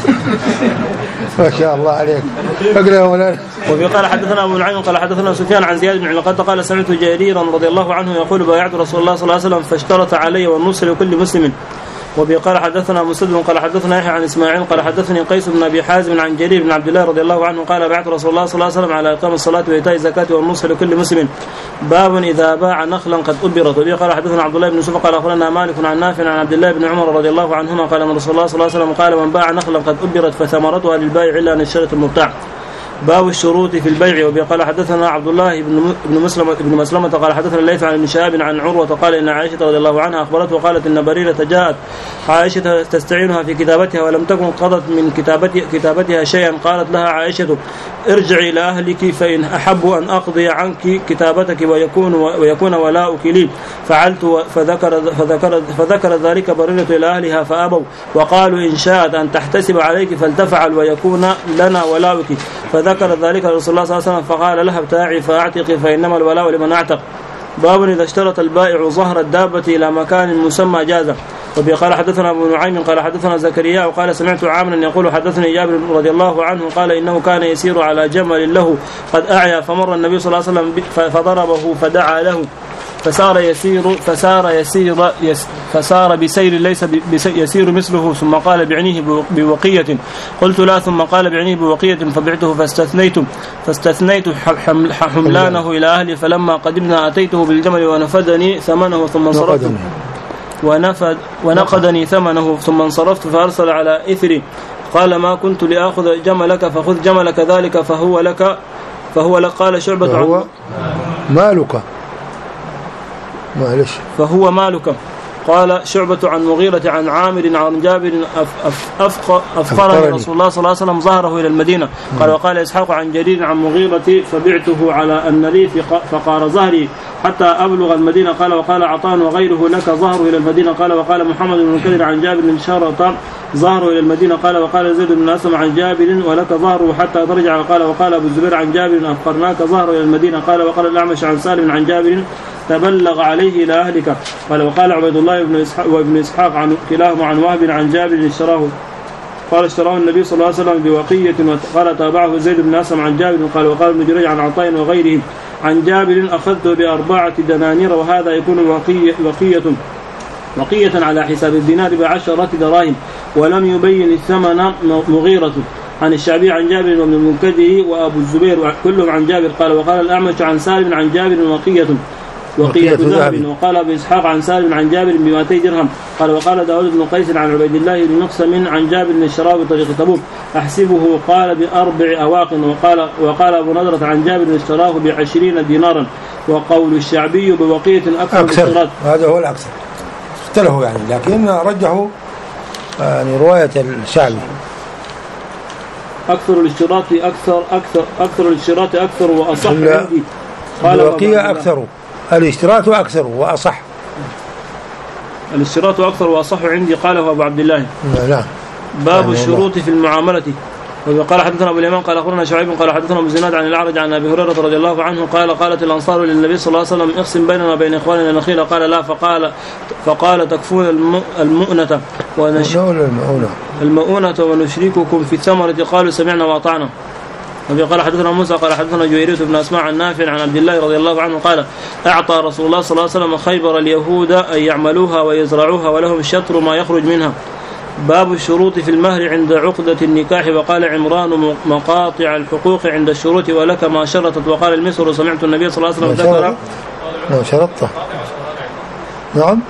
ما شاء الله عليك اقرأ ولا. وفي قال حدثنا أبو نعيم قال حدثنا سفيان عن زياد بن علقة قال سمعت جريرا رضي الله عنه يقول بايعت رسول الله صلى الله عليه وسلم فاشترط علي والنصر لكل مسلم. وفي قال حدثنا مسدد قال حدثنا يحيى عن إسماعيل قال حدثني قيس بن أبي حازم عن جرير بن عبد الله رضي الله عنه قال بايعت رسول الله صلى الله عليه وسلم على إقام الصلاة وإيتاء الزكاة والنصر لكل مسلم. باب إذا باع نخلا قد أبرت. وفي قال حدثنا عبد الله بن يوسف قال أخبرنا مالك عن نافع عن عبد الله بن عمر رضي الله عنهما قال أن رسول الله صلى الله عليه وسلم قال من باع نخلا قد أبرت فثمرتها للبائع إلا أن يشترط المبتاع. باب الشروط في البيع. وبي قال حدثنا عبد الله بن مسلمة بن مسلمة قال حدثنا الليث عن ابن شهاب عن عروة قال إن عائشة رضي الله عنها أخبرته وقالت إن بريرة جاءت عائشة تستعينها في كتابتها ولم تكن قضت من كتابتها, كتابتها شيئا قالت لها عائشة ارجعي إلى أهلك فإن أحب أن أقضي عنك كتابتك ويكون ويكون ولاؤك لي فعلت فذكر فذكر فذكر ذلك بريرة إلى أهلها فأبوا وقالوا إن شاءت أن تحتسب عليك فلتفعل ويكون لنا ولاؤك فذكر ذلك رسول الله صلى الله عليه وسلم فقال لها ابتاعي فأعتقي فإنما الولاء لمن أعتق. باب إذا اشترط البائع ظهر الدابة إلى مكان مسمى جازه. وبي قال حدثنا أبو نعيم قال حدثنا زكريا وقال سمعت عامرا يقول حدثني جابر رضي الله عنه قال إنه كان يسير على جمل له قد أعيا فمر النبي صلى الله عليه وسلم فضربه فدعا له فسار يسير فسار يسير يس فسار بسير ليس يسير مثله ثم قال بعنيه بوقية قلت لا ثم قال بعنيه بوقية فبعته فاستثنيت فاستثنيت حملانه إلى أهلي فلما قدمنا أتيته بالجمل ونفدني ثمنه ثم انصرفت ونفد ونقدني ثمنه ثم انصرفت فأرسل على إثري قال ما كنت لآخذ جملك فخذ جملك ذلك فهو لك فهو لك. قال شعبة فهو مالك معلش فهو مالك. قال شعبة عن مغيرة عن عامر عن جابر أفقرني رسول الله صلى الله عليه وسلم ظهره إلى المدينة. قال وقال إسحاق عن جرير عن مغيرة فبعته على أن لي فقار ظهري حتى أبلغ المدينة. قال وقال عطان وغيره لك ظهره إلى المدينة. قال وقال محمد بن منكدر عن جابر شرط ظهره إلى المدينة. قال وقال زيد بن أسلم عن جابر ولك ظهره حتى ترجع. قال وقال أبو الزبير عن جابر أفقرناك ظهره إلى المدينة. قال وقال الأعمش عن سالم عن جابر تبلغ عليه إلى أهلك. قال وقال عبيد الله بن إسحاق وابن إسحاق عن كلاهما عن وهب عن جابر اشتراه قال اشتراه النبي صلى الله عليه وسلم بوقية. وقال تابعه زيد بن أسلم عن جابر. قال وقال ابن جريج عن عطاء وغيرهم عن جابر أخذته بأربعة دنانير وهذا يكون وقية وقية وقية على حساب الدينار بعشرة دراهم ولم يبين الثمن مغيرة. عن الشعبي عن جابر وابن المنكدر وأبو الزبير كلهم عن جابر. قال وقال الأعمش عن سالم عن جابر وقية وقية ذهب. وقال أبو إسحاق عن سالم عن جابر بمئتي درهم قال. وقال داود بن قيس عن عبيد الله بن مقسم عن جابر بن الشراء بطريق تبوك أحسبه قال بأربع أواق. وقال وقال أبو نضرة عن جابر بن الشراء بعشرين دينارا. وقول الشعبي بوقية أكثر, أكثر. هذا هو الأكثر اختلفوا يعني، لكن رجحوا يعني رواية الشعبي أكثر الاشتراط أكثر أكثر أكثر الاشتراط أكثر وأصح عندي. قال الوقية أكثر، الاشتراط أكثر وأصح. الاشتراط أكثر وأصح عندي قاله أبو عبد الله. نعم. باب يعني الشروط في المعاملة. وقال حدثنا أبو اليمان قال أخبرنا شعيب قال حدثنا أبو زناد عن الأعرج عن أبي هريرة رضي الله عنه قال قالت الأنصار للنبي صلى الله عليه وسلم اقسم بيننا وبين إخواننا نخيل قال لا فقال فقال تكفون المؤنة المؤونة ونشرككم في الثمرة قالوا سمعنا وأطعنا. وقال حدثنا موسى قال حدثنا جويرية بن أسماء عن نافع عن عبد الله رضي الله عنه قال أعطى رسول الله صلى الله عليه وسلم خيبر اليهود أن يعملوها ويزرعوها ولهم شطر ما يخرج منها. باب الشروط في المهر عند عقدة النكاح. وقال عمران مقاطع الحقوق عند الشروط ولك ما شرطت. وقال المسر سمعت النبي صلى الله عليه وسلم ذكر ما شرطته. نعم.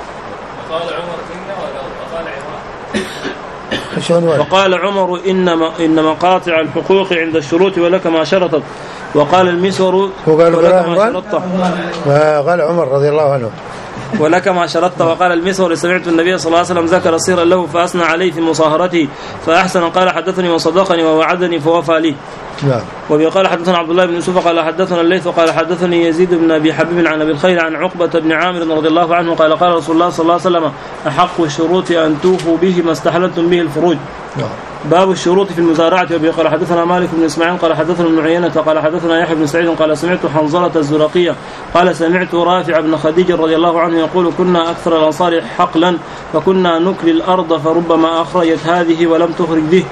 وقال عمر إنما إن مقاطع الحقوق عند الشروط ولك ما شرطت. وقال المسر ولك ما شرطت. وقال عمر رضي الله عنه ولك ما شرطت. وقال المسور سمعت النبي صلى الله عليه وسلم ذكر سيرا له فأثنى عليه في مصاهرته فأحسن قال حدثني وصدقني ووعدني فوفى لي. نعم. وقال حدثنا عبد الله بن يوسف قال حدثنا الليث قال حدثني يزيد بن أبي حبيب عن أبي الخير عن عقبة بن عامر رضي الله عنه قال قال رسول الله صلى الله عليه وسلم أحق الشروط أن توفوا به ما استحللتم به الفروج. نعم. باب الشروط في المزارعة. وقال حدثنا مالك بن إسماعيل قال حدثنا ابن عيينة قال حدثنا يحيى بن سعيد قال سمعت حنظلة الزرقية قال سمعت رافع بن خديج رضي الله عنه يقول كنا أكثر الأنصار حقلا فكنا نكل الأرض فربما أخرجت هذه ولم تخرج به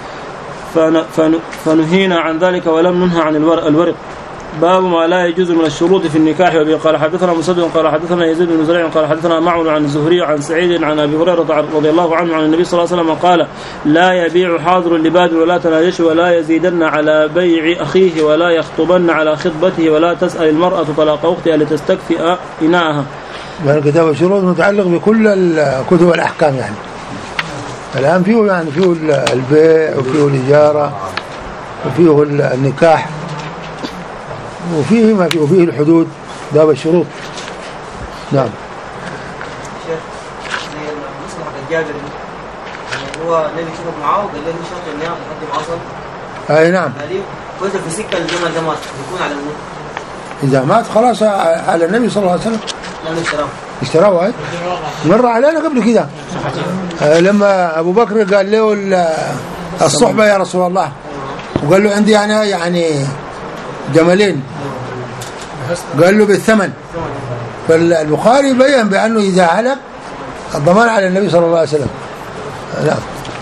فنهينا عن ذلك ولم ننهى عن الورق. باب ما لا يجوز من الشروط في النكاح. وقال حدثنا مسدد قال حدثنا يزيد بن زريع قال حدثنا معن عن الزهري عن سعيد عن أبي هريرة رضي الله عنه عن النبي صلى الله عليه وسلم قال لا يبيع حاضر لباد ولا تناجش ولا يزيدن على بيع أخيه ولا يخطبن على خطبته ولا تسأل المرأة طلاق أختها لتستكفئ إناءها. يعني كتاب الشروط متعلق بكل كتب الأحكام يعني. الآن فيه يعني فيه البيع وفيه الإجارة وفيه النكاح وفيه ما فيه وفيه الحدود. باب الشروط. نعم. شيخ زي المسلم حق الجابر يعني هو الذي شرب معاه وقال له شرط انه يقدم عصر. اي نعم. كنت في سكه الجمل ده يكون على الموت. اذا مات خلاص على النبي صلى الله عليه وسلم. لانه اشتراه. اشتراه هاي. مر علينا قبل كده. لما ابو بكر قال له الصحبه يا رسول الله وقال له عندي انا يعني جملين قال له بالثمن. فالبخاري بيان بأنه إذا علق الضمان على النبي صلى الله عليه وسلم. نعم.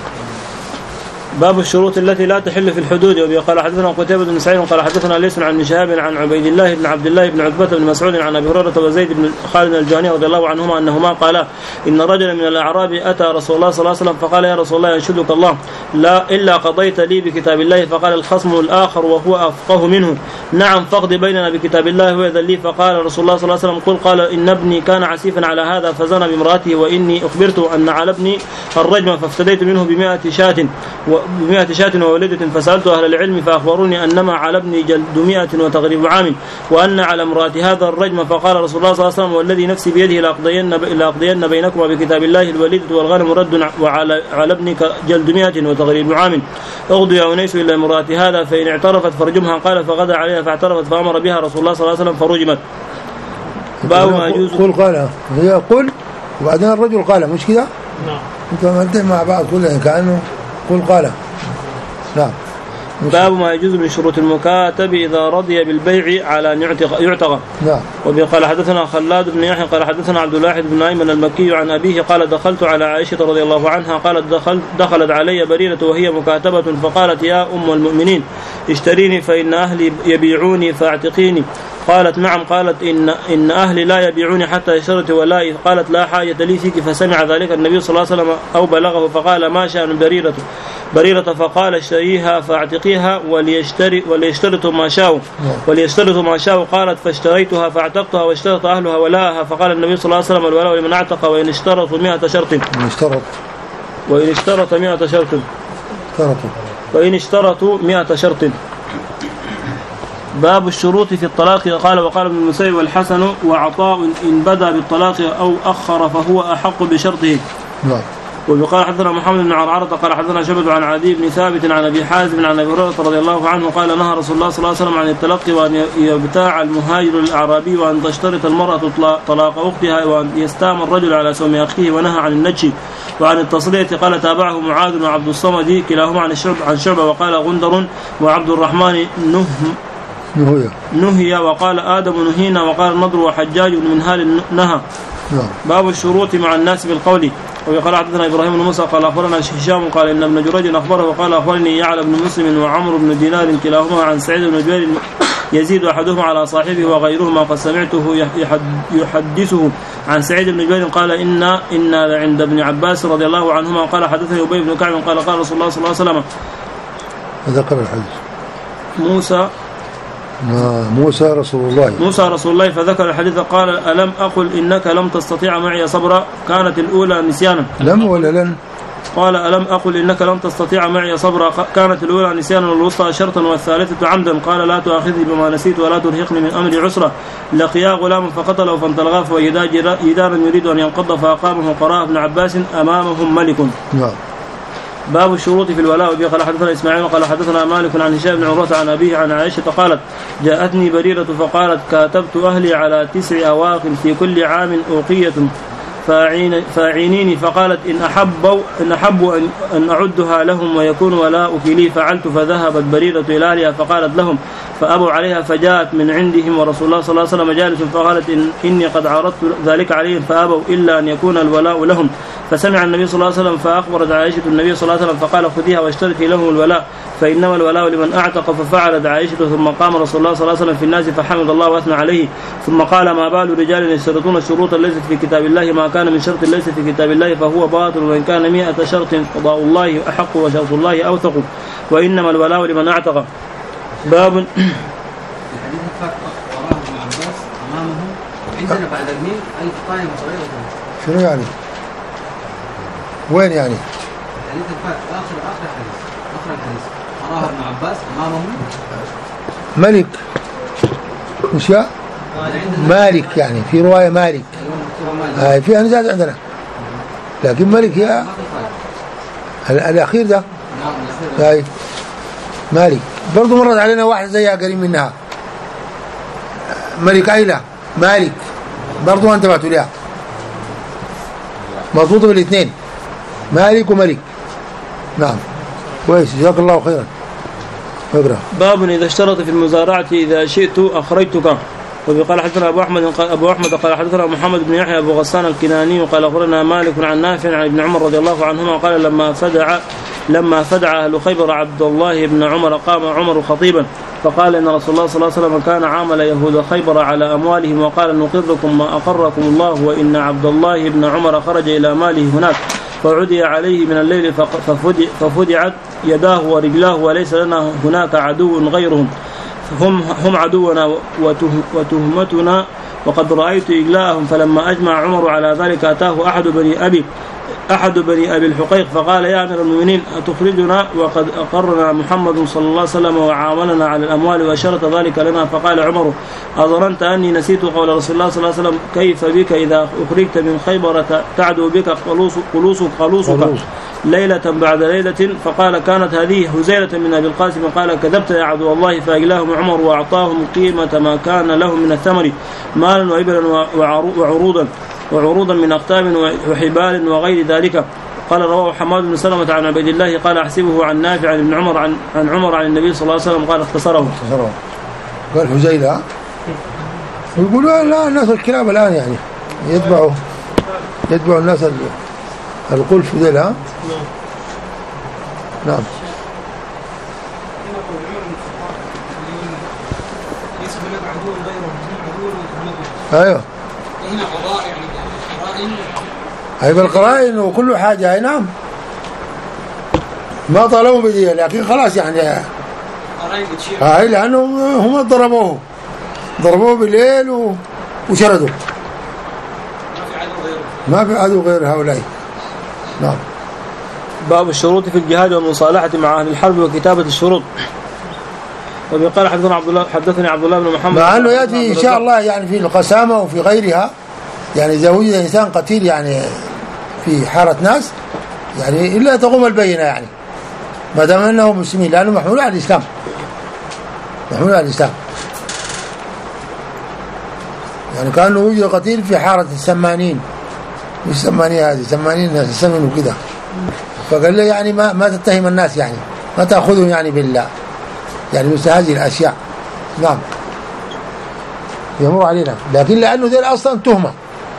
باب الشروط التي لا تحل في الحدود. وقال حدثنا قتيبة بن سعيد قال حدثنا ليس عن شهاب عن عبيد الله بن عبد الله بن عتبة بن مسعود عن أبي هريرة وزيد بن خالد الجهني رضي الله عنهما أنهما قالا إن رجلا من الأعراب أتى رسول الله صلى الله عليه وسلم فقال يا رسول الله ينشدك الله لا إلا قضيت لي بكتاب الله. فقال الخصم الآخر وهو أفقه منه نعم فقد بيننا بكتاب الله وإذا لي. فقال رسول الله صلى الله عليه وسلم قل قال إن ابني كان عسيفا على هذا فزنى بامرأته وإني أخبرت أن على ابني الرجم فافتديت منه بمائة شاة بمائة شاة وولدة فسألت أهل العلم فأخبروني أنما على ابني جلد مئة وتغريب عام وأن على امرأة هذا الرجم. فقال رسول الله صلى الله عليه وسلم والذي نفسي بيده لأقضين, لأقضين بينكما بكتاب الله الوليدة والغنم رد وعلى على ابنك جلد مئة وتغريب عام اغضوا يا أنيس إلى امرأة هذا فإن اعترفت فرجمها. قال فغدا عليها فاعترفت فأمر بها رسول الله صلى الله عليه وسلم فرجمت. باب ما يجوز. قل قال هي قل وبعدين الرجل قال مش كده؟ نعم. انتم انتم مع بعض كلهم كأنه قل قال. نعم. باب ما يجوز من شروط المكاتب إذا رضي بالبيع على أن يعتق. نعم. وقال حدثنا خلاد بن يحيى قال حدثنا عبد الواحد بن أيمن المكي عن أبيه قال دخلت على عائشة رضي الله عنها قالت دخلت دخلت علي بريرة وهي مكاتبة فقالت يا أم المؤمنين اشتريني فإن أهلي يبيعوني فاعتقيني. قالت نعم. قالت إن إن أهلي لا يبيعوني حتى يشترط ولائي. قالت لا حاجة لي فيك. فسمع ذلك النبي صلى الله عليه وسلم أو بلغه فقال ما شأن بريرة. بريرة فقال اشتريها فاعتقيها وليشتري وليشترطوا ما شاءوا وليشترطوا ما شاءوا. قالت فاشتريتها فاعتقتها واشترط أهلها ولاءها. فقال النبي صلى الله عليه وسلم الولاء لمن اعتق وإن اشترطوا مئة شرط اشترط وإن اشترط مئة شرط اشترطوا وإن اشترطوا مئة شرط. باب الشروط في الطلاق. قال وقال ابن المسيب والحسن وعطاء إن بدا بالطلاق أو أخر فهو أحق بشرطه. نعم. وقال حدثنا محمد بن عرعرة قال حدثنا شعبة عن عدي بن ثابت عن أبي حازم عن أبي هريرة رضي الله عنه قال نهى رسول الله صلى الله عليه وسلم عن التلقي وأن يبتاع المهاجر الأعرابي وأن تشترط المرأة طلاق أختها وأن يستام الرجل على سوم أخيه ونهى عن النجش وعن التصلية. قال تابعه معاذ وعبد الصمد كلاهما عن الشعب عن شعبة. وقال غندر وعبد الرحمن نهم نهي نهي وقال آدم نهينا. وقال النضر وحجاج بن منهال نهى. باب الشروط مع الناس بالقول. وقال حدثنا ابراهيم بن موسى قال اخبرنا هشام قال ان ابن جريج اخبره وقال اخبرني يعلى بن مسلم وعمرو بن دينار كلاهما عن سعيد بن جبير يزيد احدهما على صاحبه وغيرهما قد سمعته يحدثه عن سعيد بن جبير قال ان ان عند ابن عباس رضي الله عنهما قال حدثني ابي بن كعب قال قال رسول الله صلى الله عليه وسلم ذكر الحديث موسى موسى رسول الله موسى رسول الله فذكر الحديث قال ألم أقل إنك لم تستطيع معي صبرا. كانت الأولى نسيانا. لم ولا لن؟ قال ألم أقل إنك لم تستطيع معي صبرا. كانت الأولى نسيانا والوسطى شرطا والثالثة عمدا. قال لا تؤاخذني بما نسيت ولا ترهقني من أمري عسرا. لقيا غلام فقتله فانطلقا فوجدا جدارا يريد أن ينقض فأقامه قرأ ابن عباس أمامهم ملك. نعم. باب الشروط في الولاء. وبه قال حدثنا اسماعيل وقال حدثنا مالك عن هشام بن عروة عن أبيه عن عائشة قالت جاءتني بريرة فقالت كاتبت أهلي على تسع أواق في كل عام أوقية فاعينيني. فقالت إن أحبوا إن أحبوا أن, أن أعدها لهم ويكون ولاؤك لي فعلت. فذهبت بريرة إلى أهلها فقالت لهم فأبوا عليها فجاءت من عندهم ورسول الله صلى الله عليه وسلم جالس فقالت إن إني قد عرضت ذلك عليهم فأبوا إلا أن يكون الولاء لهم. فسمع النبي صلى الله عليه وسلم فأخبرت عائشة النبي صلى الله عليه وسلم فقال خذيها واشتركي لهم الولاء فإنما الولاء لمن أعتق. ففعلت عائشة ثم قام رسول الله صلى الله عليه وسلم في الناس فحمد الله وأثنى عليه ثم قال ما بال رجال يشترطون الشروط ليست في كتاب الله ما كان من شرط ليس في كتاب الله فهو باطل وإن كان مئة شرط قضاء الله أحق وشرط الله أوثق وإنما الولاء لمن أعتق. باب عندنا بعد الميل أي قائمة صغيرة. شنو يعني؟ وين يعني؟ الحديث الفات آخر آخر حديث آخر الحديث أراها ابن عباس أمامه ملك مش يا مالك يعني في رواية مالك آه فيها نزاع عندنا لكن ملك يا الأخير ده هاي مالك برضو مرت علينا واحد زيها قريب منها ملك عيلة مالك برضو انتبهت لها مضبوطة بالاثنين مالك وملك. نعم كويس جزاك الله خيرا. اقرأ. باب إذا اشترط في المزارعة إذا شئت أخرجتك. وقال حدثنا أبو أحمد أبو أحمد قال حدثنا محمد بن يحيى أبو غسان الكناني وقال أخبرنا مالك عن نافع عن ابن عمر رضي الله عنهما قال لما فدع لما فدع أهل خيبر عبد الله بن عمر قام عمر خطيبا فقال إن رسول الله صلى الله عليه وسلم كان عامل يهود خيبر على أموالهم وقال نقركم ما أقركم الله وإن عبد الله بن عمر خرج إلى ماله هناك فعدي عليه من الليل ففدعت يداه ورجلاه وليس لنا هناك عدو غيرهم هم هم عدونا وتهمتنا وقد رأيت إجلاءهم. فلما أجمع عمر على ذلك أتاه أحد بني أبي أحد بني أبي الحقيق فقال يا أمير المؤمنين أتخرجنا وقد أقرنا محمد صلى الله عليه وسلم وعاملنا على الأموال وشرط ذلك لنا. فقال عمر أظننت أني نسيت قول رسول الله صلى الله عليه وسلم كيف بك إذا أخرجت من خيبر تعدو بك قلوصك قلوصك ليلة بعد ليلة. فقال كانت هذه هزيلة من أبي القاسم قال كذبت يا عدو الله. فأجلاهم عمر وأعطاهم قيمة ما كان لهم من الثمر مالا وإبلا وعروضا وعروضا من أختام وحبال وغير ذلك. قال رواه حماد بن سلمة عن عبيد الله قال أحسبه عن نافع عن ابن عمر عن, عن عمر عن النبي صلى الله عليه وسلم قال اختصره. قال هزيلة ويقولوا لا الناس الكلاب الآن يعني يتبعوا يتبعوا الناس القلف ذيل ها نعم. ايوه هنا قضاء يعني قرائن ايوه القرائن وكل حاجه. اي نعم ما طالبوا بدية لكن خلاص يعني هاي لأنه هم ضربوه ضربوه بالليل و... وشردوا ما في عدو غير هؤلاء. نعم. باب الشروط في الجهاد والمصالحة مع أهل الحرب وكتابة الشروط. وقال حدثنا عبد الله حدثني عبد الله بن محمد مع أنه يأتي إن شاء الله يعني في القسامة وفي غيرها يعني إذا وجد إنسان قتيل يعني في حارة ناس يعني إلا تقوم البينة يعني ما دام أنه مسلمين لأنه محمول على الإسلام محمول على الإسلام يعني كأنه وجد قتيل في حارة السمانين مش سمانية هذه سمانين ناس يسمنوا كده فقال له يعني ما ما تتهم الناس يعني ما تأخذهم يعني بالله يعني مثل هذه الأشياء. نعم يمر علينا لكن لأنه ذي أصلا تهمة.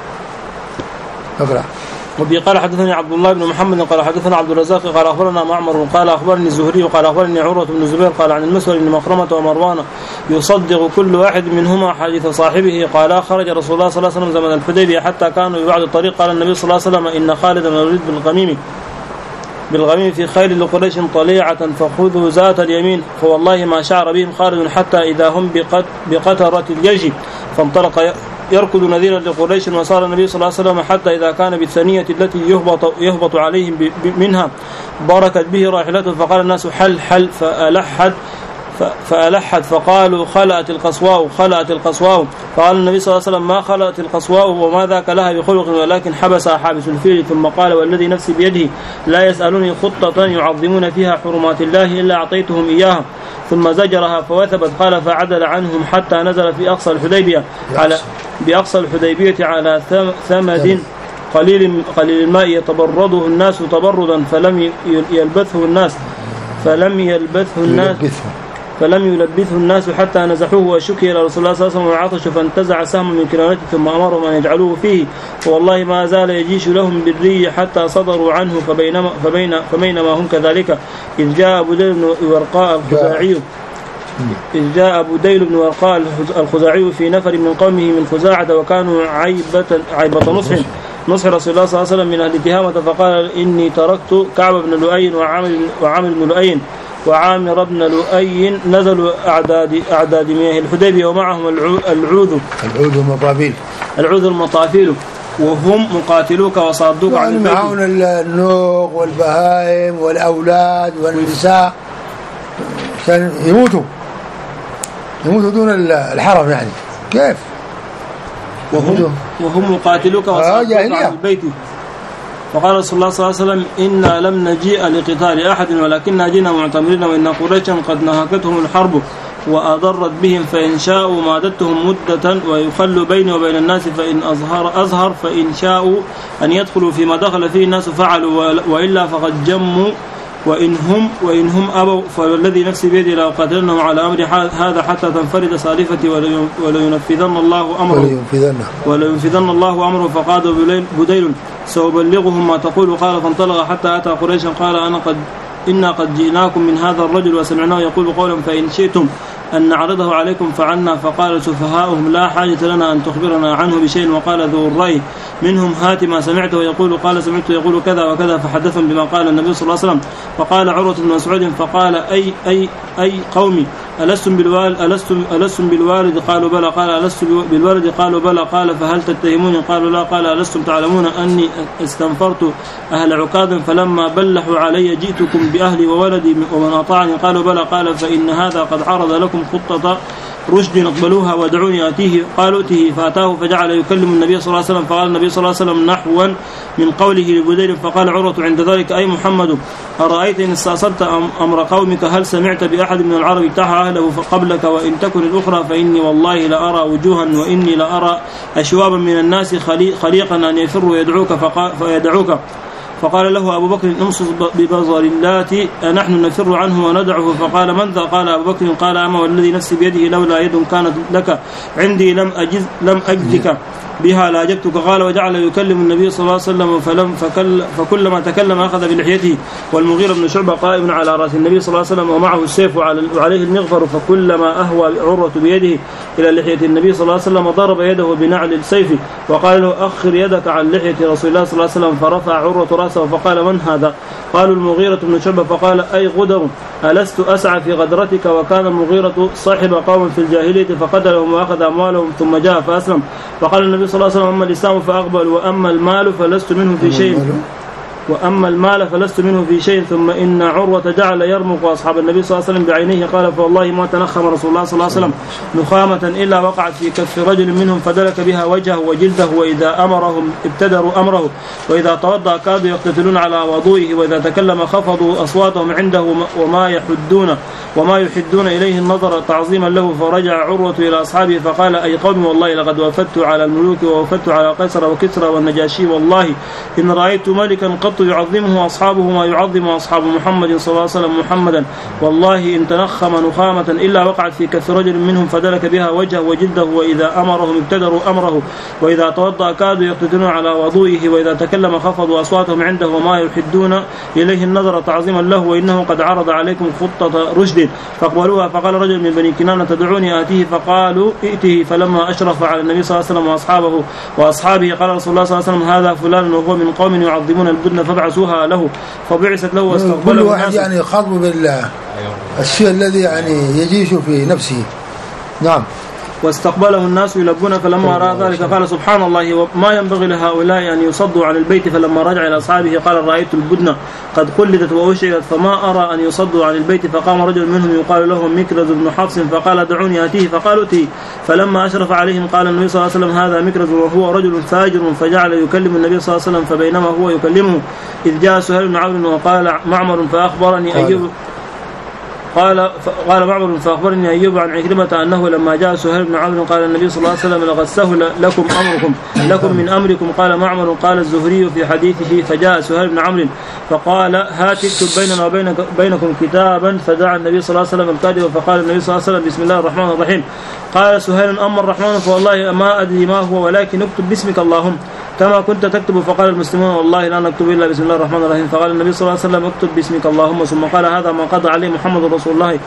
اقرأ. وبي قال حدثني عبد الله بن محمد قال حدثنا عبد الرزاق قال أخبرنا معمر قال أخبرني الزهري قال أخبرني عروة بن الزبير قال عن المسور بن مخرمة ومروان يصدق كل واحد منهما حديث صاحبه قال خرج رسول الله صلى الله عليه وسلم زمن الحديبية حتى كانوا ببعض الطريق قال النبي صلى الله عليه وسلم إن خالد بن الوليد بالغميم بالغميم في خيل لقريش طليعة فخذوا ذات اليمين فوالله ما شعر بهم خالد حتى إذا هم بقترة الجيش فانطلق يركض نذيرا لقريش وصار النبي صلى الله عليه وسلم حتى إذا كان بالثانية التي يهبط, يهبط عليهم منها بركت به راحلته فقال الناس حل حل فألحد فألحد فقالوا خلأت القصواء خلأت القصواء فقال النبي صلى الله عليه وسلم ما خلأت القصواء وما ذاك لها بخلق ولكن حبس حابس الفيل ثم قال والذي نفسي بيده لا يسألوني خطة يعظمون فيها حرمات الله إلا أعطيتهم إياها ثم زجرها فوثبت قال فعدل عنهم حتى نزل في أقصى الحديبية على بأقصى الحديبية على ثمد قليل قليل الماء يتبرده الناس تبردا فلم يلبثه الناس فلم يلبثه الناس فلم يلبثه الناس حتى نزحوه وشكي إلى رسول الله صلى الله عليه وسلم وعطش فانتزع سهم من كنانته ثم أمرهم أن يجعلوه فيه والله ما زال يجيش لهم بالري حتى صدروا عنه فبينما, فبين فبينما هم كذلك إذ جاء أبو ديل بن ورقاء الخزاعي إذ جاء أبو ديل بن ورقاء الخزاعي في نفر من قومه من خزاعة وكانوا عيبة عيبة نصح نصح رسول الله صلى الله عليه وسلم من أهل تهامة فقال إني تركت كعب بن لؤي وعامر وعامر بن لؤي وعامر بن لؤي نزلوا أعداد أعداد مياه الحديبية ومعهم العوذ العوذ المطافيل العوذ المطافيل وهم مقاتلوك وصادوك عن البيت معهم النوق والبهائم والأولاد والنساء كان يموتوا يموتوا دون الحرم يعني كيف وهم وهم مقاتلوك وصادوك عن البيت فقال رسول الله صلى الله عليه وسلم إنا لم نجيء لقتال أحد ولكننا جئنا معتمرين وإن قريشا قد نهكتهم الحرب وأضرت بهم فإن شاءوا مادتهم مدة ويخلوا بيني وبين الناس فإن أظهر أظهر فإن شاءوا أن يدخلوا فيما دخل فيه الناس فعلوا وإلا فقد جموا وإن هم وإن هم أبوا فالذي نفسي بيدي لا أقاتلنهم على أمر هذا حتى تنفرد صالفتي ولينفذن الله أمره ولينفذن الله أمره فقال بديل سأبلغهم ما تقول قال فانطلق حتى أتى قريشا قال أنا قد إنا قد جئناكم من هذا الرجل وسمعناه يقول قولا فإن شئتم أن نعرضه عليكم فعنا فقال سفهاؤهم لا حاجة لنا أن تخبرنا عنه بشيء وقال ذو الرأي منهم هات ما سمعته يقول قال سمعته يقول كذا وكذا فحدثهم بما قال النبي صلى الله عليه وسلم فقال عروة بن مسعود فقال أي أي أي قومي ألستم بالوالد ألستم ألستم بالوالد قالوا بلى قال ألست بالوالد قالوا بلى قال فهل تتهموني قالوا لا قال ألستم تعلمون أني استنفرت أهل عكاظ فلما بلحوا علي جئتكم بأهلي وولدي ومن أطاعني قالوا بلى قال فإن هذا قد عرض لكم خطة رشد اقبلوها ودعوني أتيه قالوا أتيه فأتاه فجعل يكلم النبي صلى الله عليه وسلم فقال النبي صلى الله عليه وسلم نحوا من قوله لبديل فقال عروة عند ذلك أي محمد أرأيت إن استأصلت أمر قومك هل سمعت بأحد من العرب اتحى أهله قبلك وإن تكن الأخرى فإني والله لأرى وجوها وإني لأرى أشوابا من الناس خليقا أن يفروا يدعوك فيدعوك فقال له أبو بكر امصص ببزر اللات نحن نفر عنه وندعه فقال من ذا قال أبو بكر قال أما والذي نفسي بيده لولا يد كانت لك عندي لم أجز لم أجزك بها لاجبتك. قال وجعل يكلم النبي صلى الله عليه وسلم فلم فكل فكلما تكلم أخذ بلحيته. والمغيرة بن شعبة قائم على رأس النبي صلى الله عليه وسلم ومعه السيف وعليه المغفر، فكلما أهوى عروة بيده إلى لحية النبي صلى الله عليه وسلم ضرب يده بنعل السيف وقال له أخر يدك عن لحية رسول الله صلى الله عليه وسلم، فرفع عروة رأسه فقال من هذا؟ قالوا المغيرة بن شعبة، فقال أي غدر ألست أسعى في غدرتك؟ وكان المغيرة صاحب قوم في الجاهلية فقتلهم وأخذ أموالهم ثم جاء فأسلم. فقال النبي صلى الله عليه وسلم أما الإسلام فأقبل وأما المال فلست منه في شيء وأما المال فلست منه في شيء. ثم إن عروة جعل يرمق أصحاب النبي صلى الله عليه وسلم بعينيه. قال فوالله ما تنخم رسول الله صلى الله عليه وسلم نخامة إلا وقعت في كف رجل منهم فدلك بها وجهه وجلده، وإذا أمرهم ابتدروا أمره، وإذا توضأ كادوا يقتتلون على وضوئه، وإذا تكلم خفضوا أصواتهم عنده وما يحدون وما يحدون إليه النظر تعظيما له. فرجع عروة إلى أصحابه فقال أي قوم والله لقد وفدت على الملوك ووفدت على قيصر وكسرى والنجاشي، والله إن رأيت ملكا قط يعظمه أصحابه ما يعظم أصحاب محمد صلى الله عليه وسلم محمدا، والله إن تنخم نخامة إلا وقعت في كف رجل منهم فدلك بها وجهه وجلده، وإذا أمرهم ابتدروا أمره، وإذا توضأ كادوا يقتتلون على وضوئه، وإذا تكلم خفضوا أصواتهم عنده وما يحدون إليه النظر تعظيما له، وإنه قد عرض عليكم خطة رشد فاقبلوها. فقال رجل من بني كنانة تدعوني آتيه، فقالوا ائته. فلما أشرف على النبي صلى الله عليه وسلم وأصحابه وأصحابه قال رسول الله صلى الله عليه وسلم هذا فلان وهو من قوم يعظمون البدن فابعثوها له، فبعثت له واستقبله. كل واحد يعني يخاطب بالله الشيء الذي يعني يجيش في نفسه. نعم. واستقبله الناس يلبون. فلما رأى ذلك قال سبحان الله وما ينبغي لهؤلاء أن يصدوا عن البيت. فلما رجع إلى أصحابه قال رأيت البدن قد قلدت وأشعلت فما أرى أن يصدوا عن البيت. فقام رجل منهم يقال له مكرز بن حفص فقال دعوني آتيه، فقالوا ائته. فلما أشرف عليهم قال النبي صلى الله عليه وسلم هذا مكرز وهو رجل فاجر، فجعل يكلم النبي صلى الله عليه وسلم. فبينما هو يكلمه إذ جاء سهيل بن عمرو وقال معمر فأخبرني أيوب قال قال معمر فأخبرني أيوب عن عكرمة أنه لما جاء سهيل بن عمرو قال النبي صلى الله عليه وسلم لقد سهل لكم أمركم لكم من أمركم. قال معمر قال الزهري في حديثه فجاء سهيل بن عمرو فقال هات اكتب بيننا وبينكم كتابا. فدعا النبي صلى الله عليه وسلم الكاتب فقال النبي صلى الله عليه وسلم بسم الله الرحمن الرحيم. قال سهيل أما الرحمن فوالله ما أدري ما هو ولكن اكتب باسمك اللهم كما كنت تكتب. فقال المسلمون والله لا نكتب إلا بسم الله الرحمن الرحيم. فقال النبي صلى الله عليه وسلم اكتب باسمك اللهم. ثم قال هذا ما قضى عليه محمد رسول الله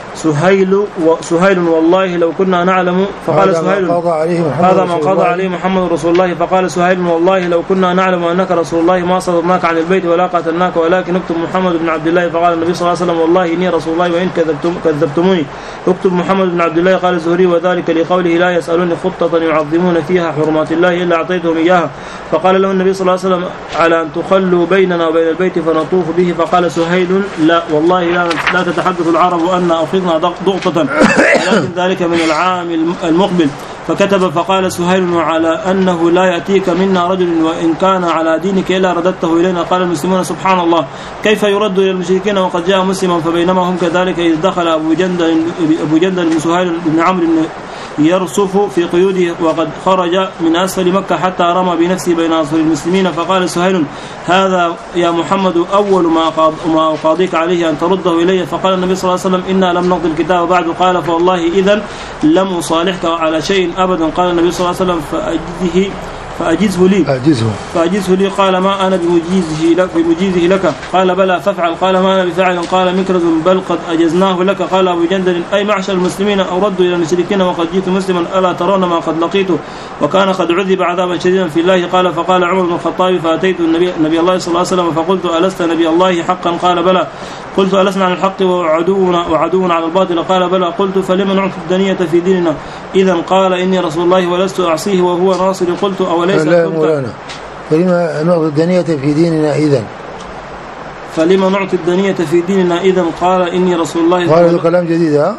سهيل وسهيل والله لو كنا نعلم. فقال سهيل هذا ما قضى عليه محمد رسول الله. فقال سهيل والله لو كنا نعلم أنك رسول الله ما صدرناك عن البيت ولا قاتلناك ولكن اكتب محمد بن عبد الله. فقال النبي صلى الله عليه وسلم والله إني رسول الله وإن كذبتم كذبتموني اكتب محمد بن عبد الله. قال الزهري وذلك لقوله لا يسألون خطة يعظمون فيها حرمات الله إلا أعطيتهم إياها. فقال له النبي صلى الله عليه وسلم على أن تخلوا بيننا وبين البيت فنطوف به. فقال سهيل لا والله لا, لا تتحدث العرب أن أخذنا ضغطة ولكن ذلك من العام المقبل. فكتب فقال سهيل وعلى أنه لا يأتيك منا رجل وإن كان على دينك إلا رددته إلينا. قال المسلمون سبحان الله كيف يرد إلى المشركين وقد جاء مسلما. فبينما هم كذلك إذ دخل أبو جندل أبو جندل بن سهيل بن عمرو يرصف في قيوده وقد خرج من أسفل مكة حتى رمى بنفسه بين أظهر المسلمين. فقال سهيل هذا يا محمد أول ما أقاضيك عليه أن ترده إلي. فقال النبي صلى الله عليه وسلم إنا لم نقضي الكتاب بعد. قال فوالله إذن لم أصالحك على شيء أبدا. قال النبي صلى الله عليه وسلم فأجده فأجزه لي أجزه. فأجزه لي. قال ما أنا بمجيزه لك, بمجيزه لك. قال بلى فافعل. قال ما أنا بفاعل. قال مكرز بل قد أجزناه لك. قال أبو جندل أي معشر المسلمين أردوا إلى المشركين وقد جئت مسلما ألا ترون ما قد لقيته وكان قد عذب عذابا شديدا في الله. قال فقال عمر بن الخطاب فأتيت النبي, النبي الله صلى الله عليه وسلم فقلت ألست نبي الله حقا؟ قال بلى. قلت ألسنا عن الحق وعدونا, وعدونا على الباطل؟ قال بلى. قلت فلما نعطي الدنية في ديننا إذا؟ قال إني رسول الله ولست أعصيه وهو ناصر. قلت أوليس لا مولانا فلما نعطي الدنية في ديننا إذا فلما نعطي الدنية في ديننا إذا؟ قال إني رسول الله. قال هذا كلام جديد. ها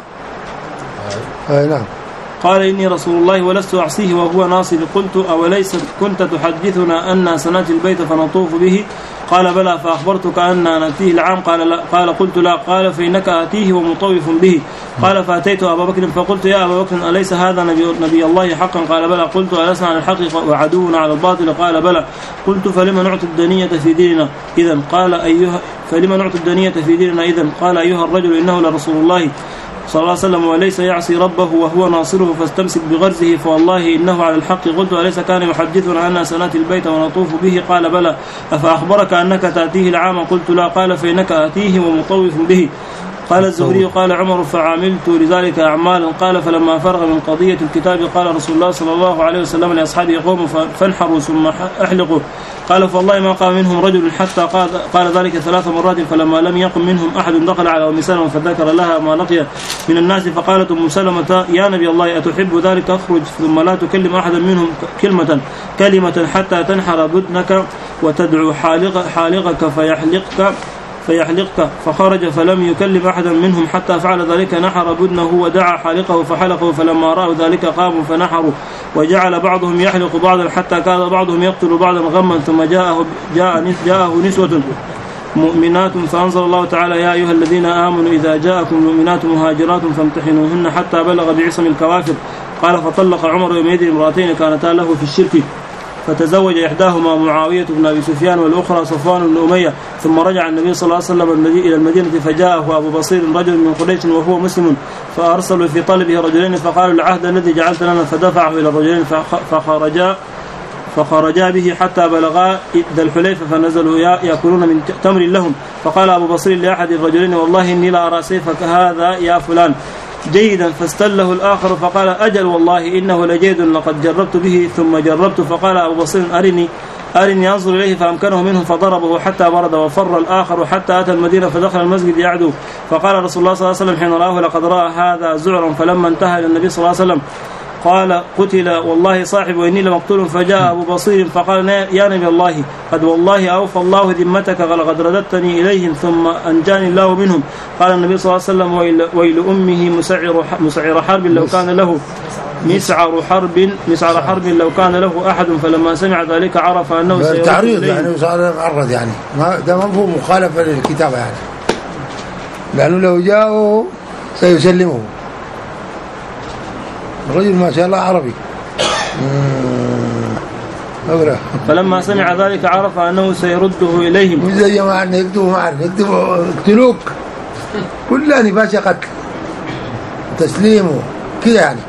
آه نعم. قال إني رسول الله ولست أعصيه وهو ناصر. قلت أوليس كنت تحدثنا أن سنأتي البيت فنطوف به؟ قال بلى. فأخبرتك أن نأتيه العام؟ قال لا. قال قلت لا. قال فإنك آتيه ومطوف به. قال فأتيت أبا بكر فقلت يا أبا بكر أليس هذا نبي, نبي الله حقا؟ قال بلى. قلت ألسنا عن الحق وعدونا على الباطل؟ قال بلى. قلت فلما نعطي الدنية في ديننا إذن؟ قال أيها فلما نعطي الدنية في ديننا إذن؟ قال أيها الرجل إنه لرسول الله صلى الله عليه وسلم وليس يعصي ربه وهو ناصره فاستمسك بغرزه فوالله إنه على الحق. قلت أليس كان يحدثنا أننا سنأتي البيت ونطوف به؟ قال بلى. أفأخبرك أنك تأتيه العام؟ قلت لا. قال فإنك آتيه ومطوف به. قال الزهري قال عمر فعملت لذلك أعمالا. قال فلما فرغ من قضية الكتاب قال رسول الله صلى الله عليه وسلم لأصحابه قوموا فانحروا ثم احلقوا. قال فالله ما قام منهم رجل حتى قال, قال ذلك ثلاث مرات. فلما لم يقم منهم أحد دخل على أم سلمة فذكر لها ما لقي من الناس فقالت أم سلمة يا نبي الله أتحب ذلك؟ أخرج ثم لا تكلم أحدا منهم كلمة كلمة حتى تنحر بدنك وتدعو حالق حالقك فيحلقك فيحلقك. فخرج فلم يكلم أحدا منهم حتى فعل ذلك. نحر بدنه ودعا حالقه فحلقه. فلما رأوا ذلك قاموا فنحروا وجعل بعضهم يحلق بعضا حتى كان بعضهم يقتل بعضا غما. ثم جاءه, جاء جاءه نسوة مؤمنات فأنزل الله تعالى يا أيها الذين آمنوا إذا جاءكم مؤمنات مهاجرات فامتحنوهن حتى بلغ بعصم الكوافر. قال فطلق عمر يومئذ امرأتين كانتا له في الشرك فتزوج إحداهما معاوية بن أبي سفيان والأخرى صفوان بن أمية. ثم رجع النبي صلى الله عليه وسلم إلى المدينة فجاءه أبو بصير رجل من قريش وهو مسلم فأرسلوا في طلبه رجلين فقالوا العهد الذي جعلت لنا فدفعه إلى الرجلين فخرجا فخرجا به حتى بلغا ذا الحليفة فنزلوا يأكلون من تمر لهم. فقال أبو بصير لأحد الرجلين والله إني لا أرى سيفك هذا يا فلان جيدا. فاستله الآخر فقال أجل والله إنه لجيد لقد جربت به. ثم جربت. فقال أبو بصير أرني أرني أنظر إليه فأمكنه منه فضربه حتى برد. وفر الآخر حتى أتى المدينة فدخل المسجد يعدو. فقال رسول الله صلى الله عليه وسلم حين رآه لقد رأى هذا زعرا. فلما انتهى إلى النبي صلى الله عليه وسلم قال قتل والله صاحب وإني لمقتول. فجاء أبو بصير فقال يا نبي الله قد والله أوفى الله ذمتك لقد رددتني إليهم ثم أنجاني الله منهم. قال النبي صلى الله عليه وسلم ويل, ويل أمه مسعر, مسعر حرب لو كان له مسعر حرب مسعر حرب لو كان له أحد. فلما سمع ذلك عرف أنه سيرد تعريض يعني صار معرض يعني ما ده مفهوم مخالفة للكتابة يعني لأنه لو جاءه سيسلمه. الرجل ما شاء الله عربي. فلما سمع ذلك عرف أنه سيرده إليهم. مش زي ما عندنا يكتبوا ما عارف يكتبوا يقتلوك كلها نفاش قتل تسليمه كده يعني.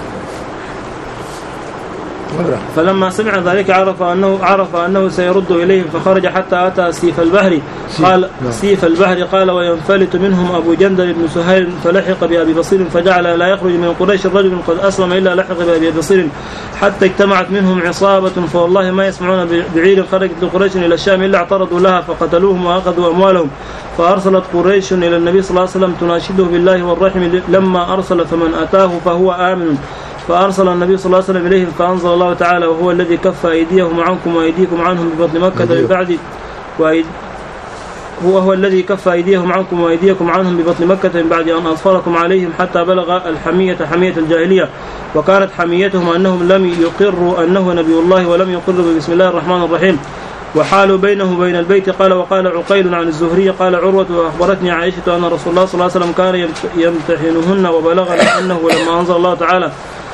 فلما سمع ذلك عرف أنه عرف أنه سيرد إليهم فخرج حتى أتى سيف البحر. قال سيف البحر قال وينفلت منهم أبو جندل بن سهيل فلحق بأبي بصير فجعل لا يخرج من قريش الرجل قد أسلم إلا لحق بأبي بصير حتى اجتمعت منهم عصابة فوالله ما يسمعون بعير خرجت لقريش إلى الشام إلا اعترضوا لها فقتلوهم وأخذوا أموالهم. فأرسلت قريش إلى النبي صلى الله عليه وسلم تناشده بالله والرحم لما أرسل فمن أتاه فهو آمن. فأرسل النبي صلى الله عليه وسلم إليهم فأنزل الله تعالى وهو الذي كف أيديهم عنكم وأيديكم عنهم ببطن مكة من بعد وأيد هو هو الذي كف أيديهم عنكم وأيديكم عنهم ببطن مكة من بعد أن أظفركم عليهم حتى بلغ الحمية حمية الجاهلية. وكانت حميتهم أنهم لم يقروا أنه نبي الله ولم يقروا بسم الله الرحمن الرحيم وحالوا بينه وبين البيت. قال وقال عقيل عن الزهري قال عروة وأخبرتني عائشة أن رسول الله صلى الله عليه وسلم كان يمتحنهن وبلغنا أنه لما أنزل الله تعالى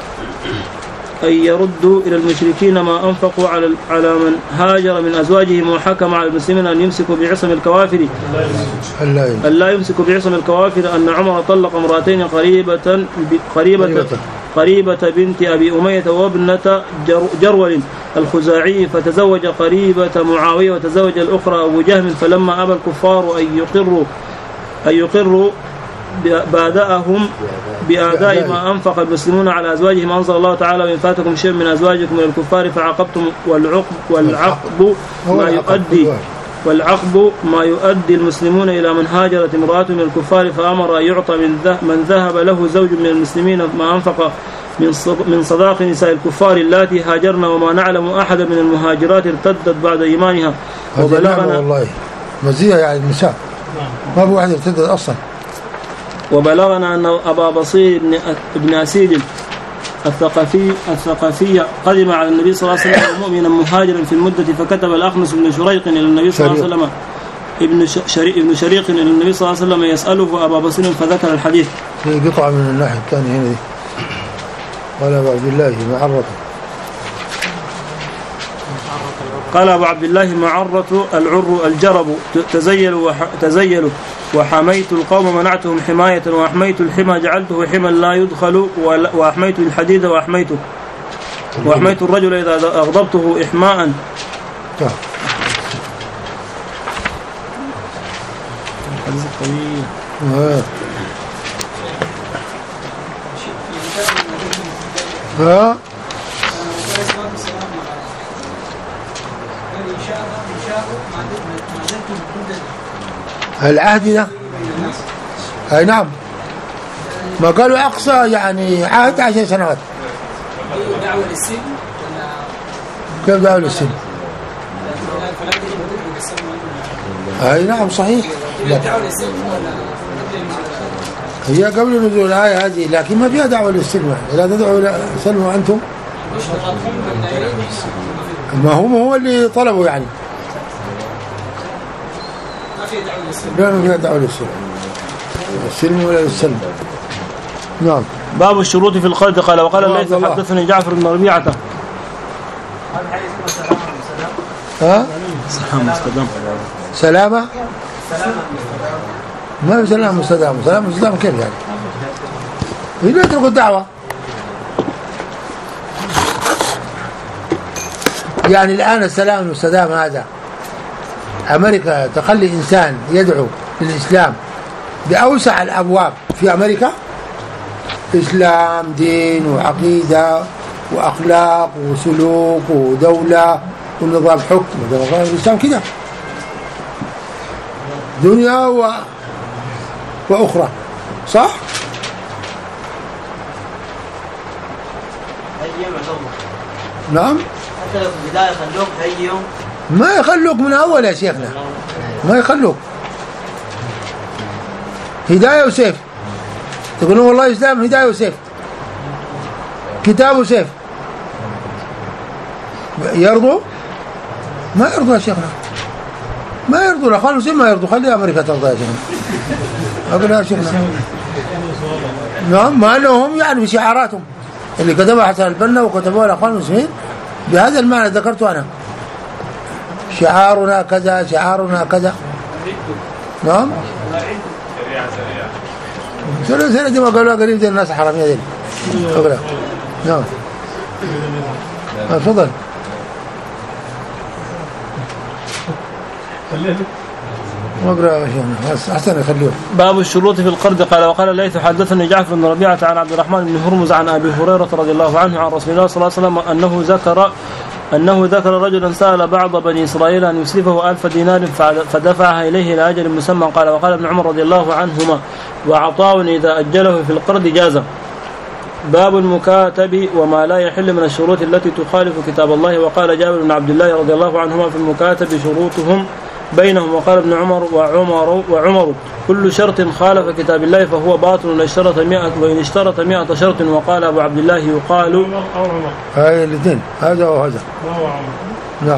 أن يردوا إلى المشركين ما أنفقوا على على من هاجر من أزواجهم وحكم على المسلمين أن يمسكوا بعصم الكوافر أن لا يمسكوا بعصم الكوافر. أن عمر طلق امرأتين قريبة قريبة قريبة بنت أبي أمية وابنة جرول الخزاعي فتزوج قريبة معاوية وتزوج الأخرى أبو جهم. فلما أبى الكفار أن يقروا أن يقروا بأدائهم بأداء ما أنفق المسلمون على أزواجهم أنزل الله تعالى وإن فاتكم شيء من أزواجكم من الكفار فعاقبتم والعقب والعقب ما يؤدي والعقب ما يؤدي المسلمون إلى من هاجرت امرأة من الكفار فأمر أن يعطى من ذهب له زوج من المسلمين ما أنفق من صداق نساء الكفار اللاتي هاجرنا وما نعلم أحد من المهاجرات ارتدت بعد إيمانها. وبلغنا والله مزية يعني النساء ما في واحد ارتدت أصلا. وبلغنا أن أبا بصير بن أسيد الثقفي الثقفية قدم على النبي صلى الله عليه وسلم مؤمنا مهاجرا في المدة فكتب الأخنس بن شريق إلى النبي صلى الله عليه وسلم ابن شريق ابن شريق إلى النبي صلى الله عليه وسلم يسأله أبا بصير فذكر الحديث. في قطعة من الناحية الثانية هنا دي قال أبو عبد الله معرة قال أبو عبد الله معرة العر الجرب تزيلوا تزيلوا وحميت القوم منعتهم حماية وأحميت الحمى جعلته حمى لا يدخل وأحميت الحديد وأحميته وأحميت الرجل إذا أغضبته إحماء. ها العهد ده اي نعم ما قالوا اقصى يعني عهد عشر سنوات. دعوة للسن كيف دعوة للسن؟ اي نعم صحيح. هي قبل نزول الآية هذه لكن ما فيها دعوة للسلم. لا تدعوا سلموا أنتم ما هم هو اللي طلبوا يعني لا ما فيها دعوة للسلم السلم ولا للسلم. نعم. باب الشروط في القلد. قال وقال الليث حدثني جعفر بن ربيعة ها سلامة سلامة ما في سلام مستدام. سلام مستدام كيف يعني؟ إذا يتركوا الدعوة يعني الآن السلام المستدام هذا أمريكا تخلي إنسان يدعو للإسلام بأوسع الأبواب في أمريكا إسلام دين وعقيدة وأخلاق وسلوك ودولة ونظام حكم. الإسلام كده دنيا و... وأخرى صح؟ نعم. حتى لو في البداية يخلوك هاي يوم ما يخلوك من أول يا شيخنا ما يخلوك هداية وسيف تقولون والله إسلام هداية وسيف كتاب وسيف يرضوا ما يرضوا يا شيخنا ما يرضوا لا خلوا ما يرضوا خلي أمريكا ترضى يا شيخنا أقول يا شيخنا نعم ما لهم يعني بشعاراتهم اللي كتبها حسن البنا وكتبوها الأخوان المسلمين بهذا المعنى ذكرته أنا شعارنا كذا شعارنا كذا. نعم سريع سريع دي ما قالوا قريب دي الناس حرامية دي أقول نعم تفضل. واقرأ يا شيخنا أحسن يخلوه. باب الشروط في القرض. قال وقال الليث حدثني جعفر بن ربيعة عن عبد الرحمن بن هرمز عن أبي هريرة رضي الله عنه عن رسول الله صلى الله عليه وسلم أنه ذكر أنه ذكر رجلا سأل بعض بني إسرائيل أن يسلفه ألف دينار فدفعها إليه لأجل مسمى. قال وقال ابن عمر رضي الله عنهما وعطاء إذا أجله في القرض جاز. باب المكاتب وما لا يحل من الشروط التي تخالف كتاب الله. وقال جابر بن عبد الله رضي الله عنهما في المكاتب شروطهم بينهم. وقال ابن عمر وعمر وعمر كل شرط خالف كتاب الله فهو باطل وإن اشترط مئة وإن اشترط مئة شرط. وقال أبو عبد الله يقال هاي الاثنين هذا وهذا. نعم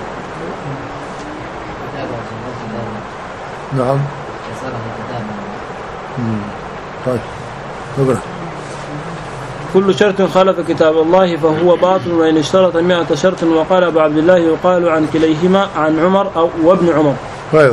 نعم طيب نقرأ. كل شرط خالف كتاب الله فهو باطل وإن اشترط مئة شرط. وقال أبو عبد الله يقال عن كليهما عن عمر أو وابن عمر. أيوه.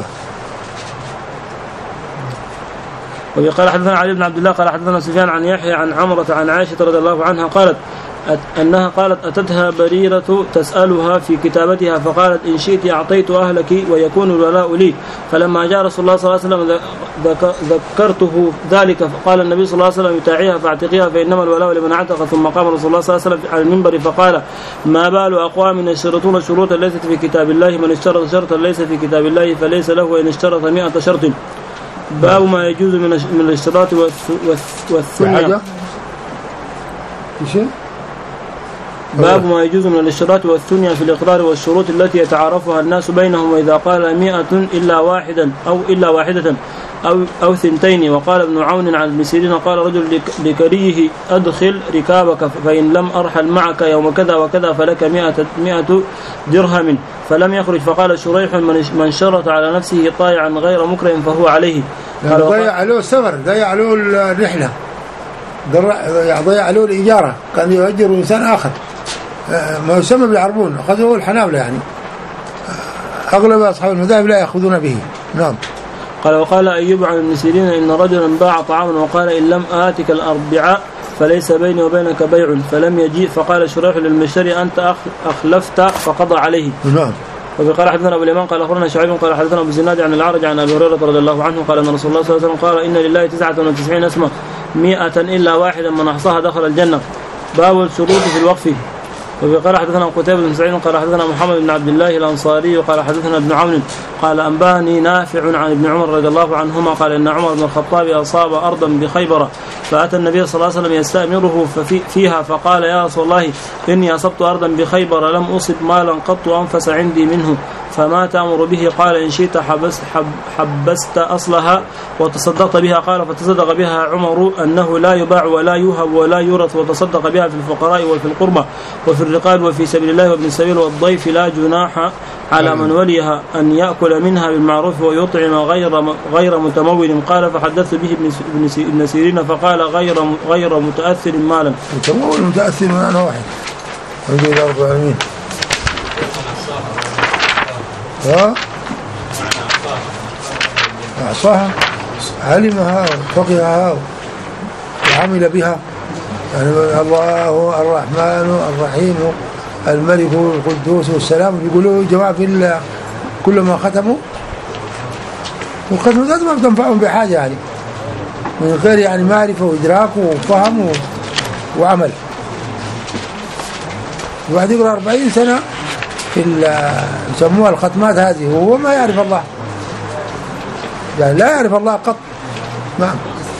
وقال حدثنا علي بن عبد الله قال حدثنا سفيان عن يحيى عن عمرة عن عائشة رضي الله عنها قالت أنها قالت أتتها بريرة تسألها في كتابتها فقالت إن شئت أعطيت أهلك ويكون الولاء لي. فلما جاء رسول الله صلى الله عليه وسلم ذكرته ذلك فقال النبي صلى الله عليه وسلم يتاعيها فاعتقيها فإنما الولاء لمن اعتق. ثم قام رسول الله صلى الله عليه وسلم على المنبر فقال ما بال أقوام يشترطون شروطا ليست في كتاب الله من اشترط شرطا ليس في كتاب الله فليس له وإن اشترط مئة شرط. باب ما يجوز من من الاشتراط والثنية. باب ما يجوز من الاشتراط والثنية في الإقرار والشروط التي يتعارفها الناس بينهم. وإذا قال مئة إلا واحدا أو إلا واحدة أو أو ثنتين. وقال ابن عون عن ابن سيرين قال رجل لكريه أدخل ركابك فإن لم أرحل معك يوم كذا وكذا فلك مئة مئة درهم فلم يخرج. فقال شريح من شرط على نفسه طائعا غير مكرم فهو عليه. يعني ضيع له السفر ضيع له الرحلة ضيع له الإجارة كان يؤجر إنسان آخر ما يسمى بالعربون أخذه الحنابلة يعني أغلب أصحاب المذاهب لا يأخذون به. نعم. قال وقال أيوب عن ابن سيرين إن رجلا باع طعاما وقال إن لم آتك الأربعاء فليس بيني وبينك بيع فلم يجيء فقال شريح للمشتري أنت أخلفت فقضى عليه. نعم. وقال حدثنا أبو اليمان قال أخبرنا شعيب قال حدثنا أبو الزناد عن الأعرج عن أبي هريرة رضي الله عنه قال أن رسول الله صلى الله عليه وسلم قال إن لله تسعة وتسعين اسما مئة إلا واحدا من أحصاها دخل الجنة. باب الشروط في الوقف. وقال حدثنا قتيبة بن سعيد قال حدثنا محمد بن عبد الله الأنصاري وقال حدثنا ابن عون قال أنباني نافع عن ابن عمر رضي الله عنهما قال إن عمر بن الخطاب أصاب أرضا بخيبر فأتى النبي صلى الله عليه وسلم يستأمره فيها فقال يا رسول الله إني أصبت أرضا بخيبر لم أصب مالا قط أنفس عندي منه فما تأمر به؟ قال إن شئت حبست, حب حبست أصلها وتصدقت بها. قال فتصدق بها عمر أنه لا يباع ولا يوهب ولا يورث وتصدق بها في الفقراء وفي القربى وفي الرقاب وفي سبيل الله وابن السبيل والضيف لا جناح على من وليها أن يأكل منها بالمعروف ويطعم غير غير متمول. قال فحدثت به ابن سيرين فقال غير غير متأثر مالا. متمول متأثر أنا واحد. الحمد لله رب العالمين. ها أعصاها علمها وفقهها وعمل بها يعني الله الرحمن الرحيم الملك القدوس والسلام يقولوا جماعة في كل ما ختموا والختمات ما بتنفعهم بحاجة يعني من غير يعني معرفة وإدراك وفهم وعمل. الواحد يقرأ أربعين سنة في يسموها الختمات هذه وهو ما يعرف الله يعني لا يعرف الله قط. نعم.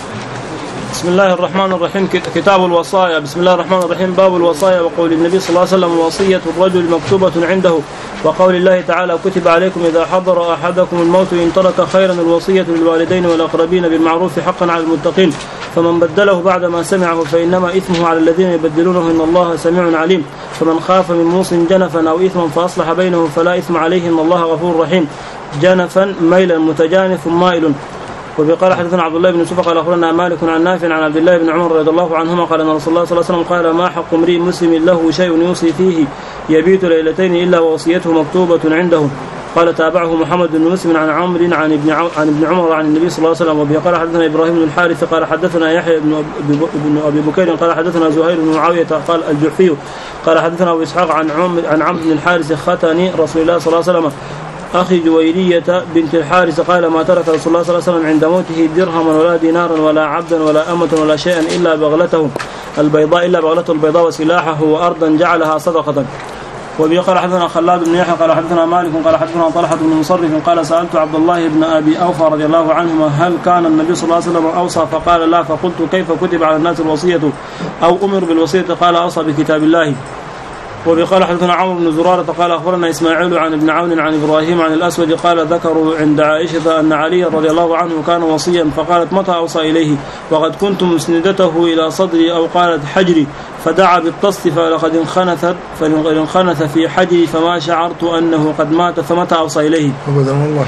بسم الله الرحمن الرحيم. كتاب الوصايا. بسم الله الرحمن الرحيم. باب الوصايا. وقول النبي صلى الله عليه وسلم وصية الرجل مكتوبة عنده. وقول الله تعالى كتب عليكم إذا حضر أحدكم الموت إن ترك خيرا الوصية للوالدين والأقربين بالمعروف حقا على المتقين فمن بدله بعد ما سمعه فإنما إثمه على الذين يبدلونه إن الله سميع عليم. فمن خاف من موص جنفا أو إثما فأصلح بينهم فلا إثم عليه إن الله غفور رحيم. جنفا ميلا متجانف مائل. وبقال حدثنا عبد الله بن يوسف قال أخبرنا مالك عن نافع عن عبد الله بن عمر رضي الله عنهما قال أن رسول الله صلى الله عليه وسلم قال ما حق امرئ مسلم له شيء يوصي فيه يبيت ليلتين إلا ووصيته مكتوبة عنده. قال تابعه محمد بن مسلم عن عمرو عن ابن عن ابن عمر عن النبي صلى الله عليه وسلم. وبه قال حدثنا إبراهيم بن الحارث قال حدثنا يحيى بن أبي بكير قال حدثنا زهير بن معاوية قال الجحفي قال حدثنا أبو إسحاق عن عن عمرو بن الحارث ختاني رسول الله صلى الله عليه وسلم أخي جويرية بنت الحارث قال ما ترك رسول الله صلى الله عليه وسلم عند موته درهما ولا دينارا ولا عبدا ولا أمة ولا شيئا إلا بغلته البيضاء إلا بغلته البيضاء وسلاحه وأرضا جعلها صدقة. وبه قال حدثنا خلاد بن يحيى قال حدثنا مالك قال حدثنا طلحة بن مصرف قال سألت عبد الله بن أبي أوفى رضي الله عنهما هل كان النبي صلى الله عليه وسلم أوصى فقال لا فقلت كيف كتب على الناس الوصية أو أمر بالوصية قال أوصى بكتاب الله. وبقال حدثنا عمرو بن زرارة قال أخبرنا إسماعيل عن ابن عون عن إبراهيم عن الأسود قال ذكروا عند عائشة أن علي رضي الله عنه كان وصيا فقالت متى أوصى إليه وقد كنت مسندته إلى صدري أو قالت حجري فدعا بالطست فلقد انخنثت فإن انخنث في حجري فما شعرت أنه قد مات فمتى أوصى إليه. الله.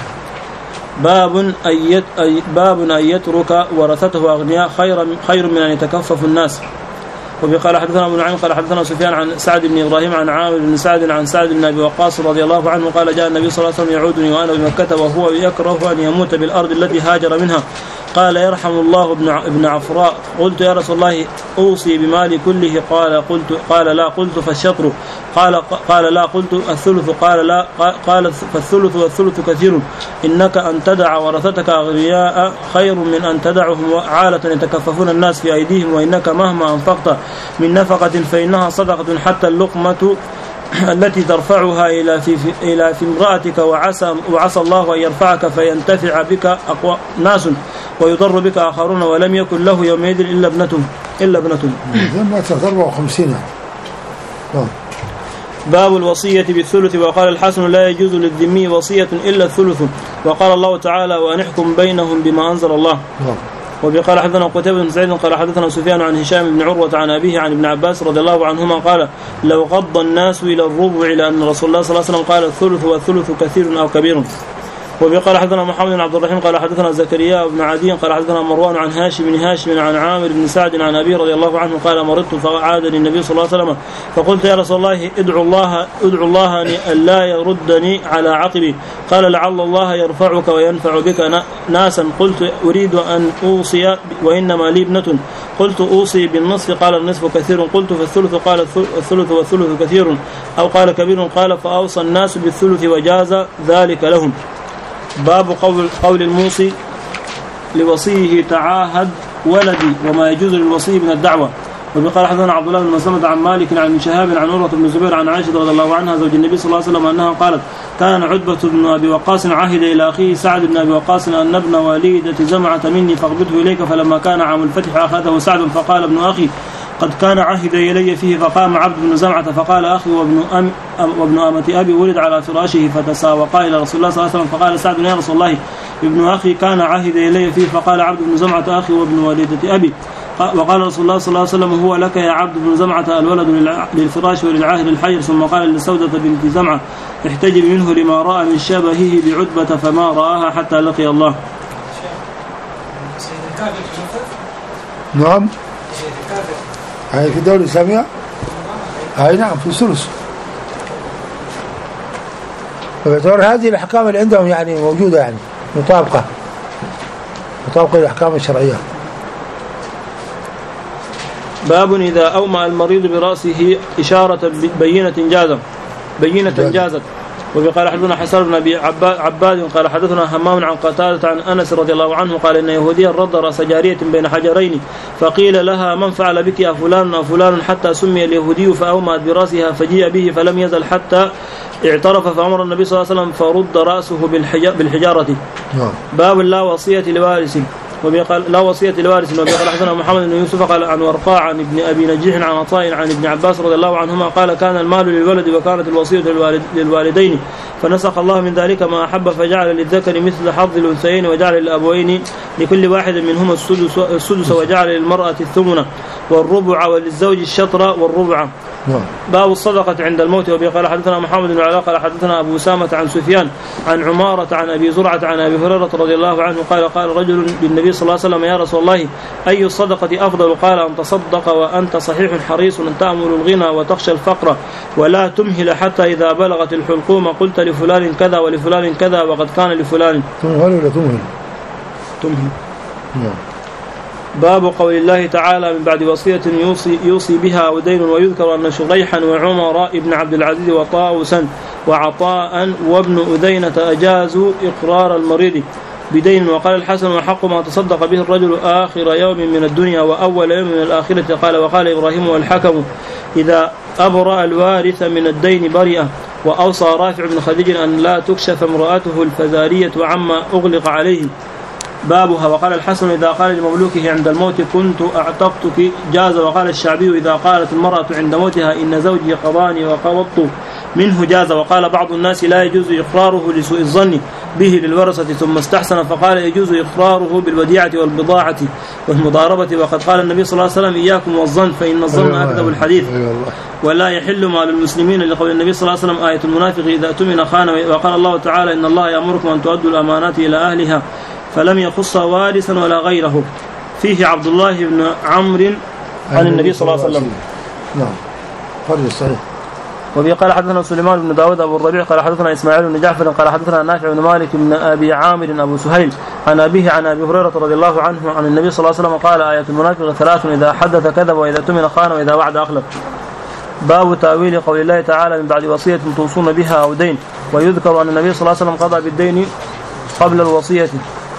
باب أن باب أن يترك ورثته أغنياء خير خير من أن يتكفف الناس. وقال حدثنا ابو نعيم قال حدثنا سفيان عن سعد بن ابراهيم عن عامر بن سعد عن سعد بن ابي وقاص رضي الله عنه قال جاء النبي صلى الله عليه وسلم يعودني وانا بمكة وهو يكره ان يموت بالارض التي هاجر منها قال يرحم الله ابن ابن عفراء. قلت يا رسول الله اوصي بمالي كله قال قلت قال لا قلت فالشطر قال قال لا قلت الثلث قال لا قال فالثلث والثلث كثير انك ان تدع ورثتك اغنياء خير من ان تدعهم عالة يتكففون الناس في ايديهم وانك مهما انفقت من نفقة فإنها صدقة حتى اللقمة التي ترفعها إلى في, في إلى في امرأتك وعسى وعسى الله أن يرفعك فينتفع بك أقوى ناس ويضر بك آخرون ولم يكن له يومئذ إلا ابنته إلا ابنته. أربعة وخمسين. باب الوصية بالثلث. وقال الحسن لا يجوز للذمي وصية إلا الثلث. وقال الله تعالى وأن احكم بينهم بما أنزل الله. وقال حدثنا قتيبة بن سعيد قال حدثنا سفيان عن هشام بن عروة عن أبيه عن ابن عباس رضي الله عنهما قال لو غض الناس إلى الربع لأن رسول الله صلى الله عليه وسلم قال الثلث والثلث كثير أو كبير. وبه قال حدثنا محمد بن عبد الرحيم قال حدثنا زكريا بن عدي قال حدثنا مروان عن هاشم بن هاشم عن عامر بن سعد عن أبي رضي الله عنه قال مرضت فعادني النبي صلى الله عليه وسلم فقلت يا رسول الله ادعو الله ادعو الله أن لا يردني على عقبي قال لعل الله يرفعك وينفع بك ناسا قلت أريد أن أوصي وإنما لي ابنة قلت أوصي بالنصف قال النصف كثير قلت فالثلث قال الثلث والثلث كثير أو قال كبير قال فأوصى الناس بالثلث وجاز ذلك لهم. باب قول, قول الموصي لوصيه تعاهد ولدي وما يجوز للوصي من الدعوة. وبقال حدثنا عبد الله بن مسلمة عن مالك عن ابن شهاب عن عروة بن الزبير عن عائشة رضي الله عنها زوج النبي صلى الله عليه وسلم أنها قالت كان عتبة بن أبي وقاص عهد إلى أخيه سعد بن أبي وقاص أن ابن وليدة زمعة مني فاقبضه إليك فلما كان عام الفتح أخذه سعد فقال ابن أخي قد كان عهد إلي فيه فقام عبد بن زمعة فقال أخي وابن, أم وابن أمة أبي ولد على فراشه فتساوقا إلى رسول الله صلى الله عليه وسلم فقال سعد يا رسول الله ابن أخي كان عهد إلي فيه فقال عبد بن زمعة أخي وابن وليدة أبي وقال رسول الله صلى الله عليه وسلم هو لك يا عبد بن زمعة الولد للفراش وللعاهد الحجر ثم قال لسودة بنت زمعة احتجب منه لما رأى من شبهه بعتبة فما رآها حتى لقي الله. نعم هاي في الدولة الإسلامية هاي نعم في الثلث. فبتور هذه الأحكام اللي عندهم يعني موجودة يعني مطابقة مطابقة للأحكام الشرعية. باب إذا أومأ المريض برأسه إشارة بينة جازت بينة جازت. وقال حدثنا حسن بن أبي عباد قال حدثنا همام عن قتادة عن أنس رضي الله عنه قال إن يهوديا رد رأس جارية بين حجرين فقيل لها من فعل بك يا فلان أو فلان حتى سمي اليهودي فأومأت برأسها فجيء به فلم يزل حتى اعترف فأمر النبي صلى الله عليه وسلم فرد رأسه بالحجارة. باب لا وصية لوارث. وبيقال لا وصية لوارث. وبيقال حدثنا محمد بن يوسف قال عن ورقاء عن ابن أبي نجيح عن عطاء عن ابن عباس رضي الله عنهما قال كان المال للولد وكانت الوصية للوالد للوالدين فنسخ الله من ذلك ما أحب فجعل للذكر مثل حظ الأنثيين وجعل للأبوين لكل واحد منهما السدس, السدس وجعل للمرأة الثمنة والربع وللزوج الشطر والربع. باب الصدقة عند الموت. وبيقال حدثنا محمد بن علاء قال حدثنا أبو سامة عن سفيان عن عمارة عن أبي زرعة عن أبي هريرة رضي الله عنه قال قال رجل للنبي صلى الله عليه وسلم يا رسول الله أي الصدقة أفضل؟ قال أن تصدق وأنت صحيح حريص أن تأمل الغنى وتخشى الفقر ولا تمهل حتى إذا بلغت الحلقوم قلت لفلان كذا ولفلان كذا وقد كان لفلان. تمهل ولا تمهل؟ تمهل. نعم. باب قول الله تعالى من بعد وصية يوصي, يوصي بها أو دين. ويذكر أن شريحا وعمر ابن عبد العزيز وطاوسا وعطاء وابن أذينة أجازوا إقرار المريض بدين. وقال الحسن وحق ما تصدق به الرجل آخر يوم من الدنيا وأول يوم من الآخرة. قال وقال إبراهيم والحكم إذا أبرأ الوارث من الدين برئة. وأوصى رافع بن خديج أن لا تكشف امرأته الفزارية عما أغلق عليه. بابها. وقال الحسن إذا قال لمملوكه عند الموت كنت أعتقتك جاز. وقال الشعبي إذا قالت المرأة عند موتها إن زوجي قضاني وقبضت منه جاز. وقال بعض الناس لا يجوز إقراره لسوء الظن به للورثة ثم استحسن فقال يجوز إقراره بالوديعة والبضاعة والمضاربة. وقد قال النبي صلى الله عليه وسلم إياكم والظن فإن الظن أكذب الحديث ولا يحل مال المسلمين لقول النبي صلى الله عليه وسلم آية المنافق إذا اؤتمن خان. وقال الله تعالى إن الله يأمركم أن تؤدوا الأمانات إلى أهلها فلم يخص وارثا ولا غيره. فيه عبد الله بن عمرو عن النبي صلى الله عليه وسلم. نعم فرد صحيح. وبه قال حدثنا سليمان بن داود أبو الربيع قال حدثنا إسماعيل بن جعفر قال حدثنا نافع بن مالك بن أبي عامر أبو سهيل عن أبيه عن أبي هريرة رضي الله عنه عن النبي صلى الله عليه وسلم قال آية المنافق ثلاث إذا حدث كذب وإذا اؤتمن خان وإذا وعد أخلف. باب تأويل قول الله تعالى من بعد وصية توصون بها أو دين. ويذكر أن النبي صلى الله عليه وسلم قضى بالدين قبل الوصية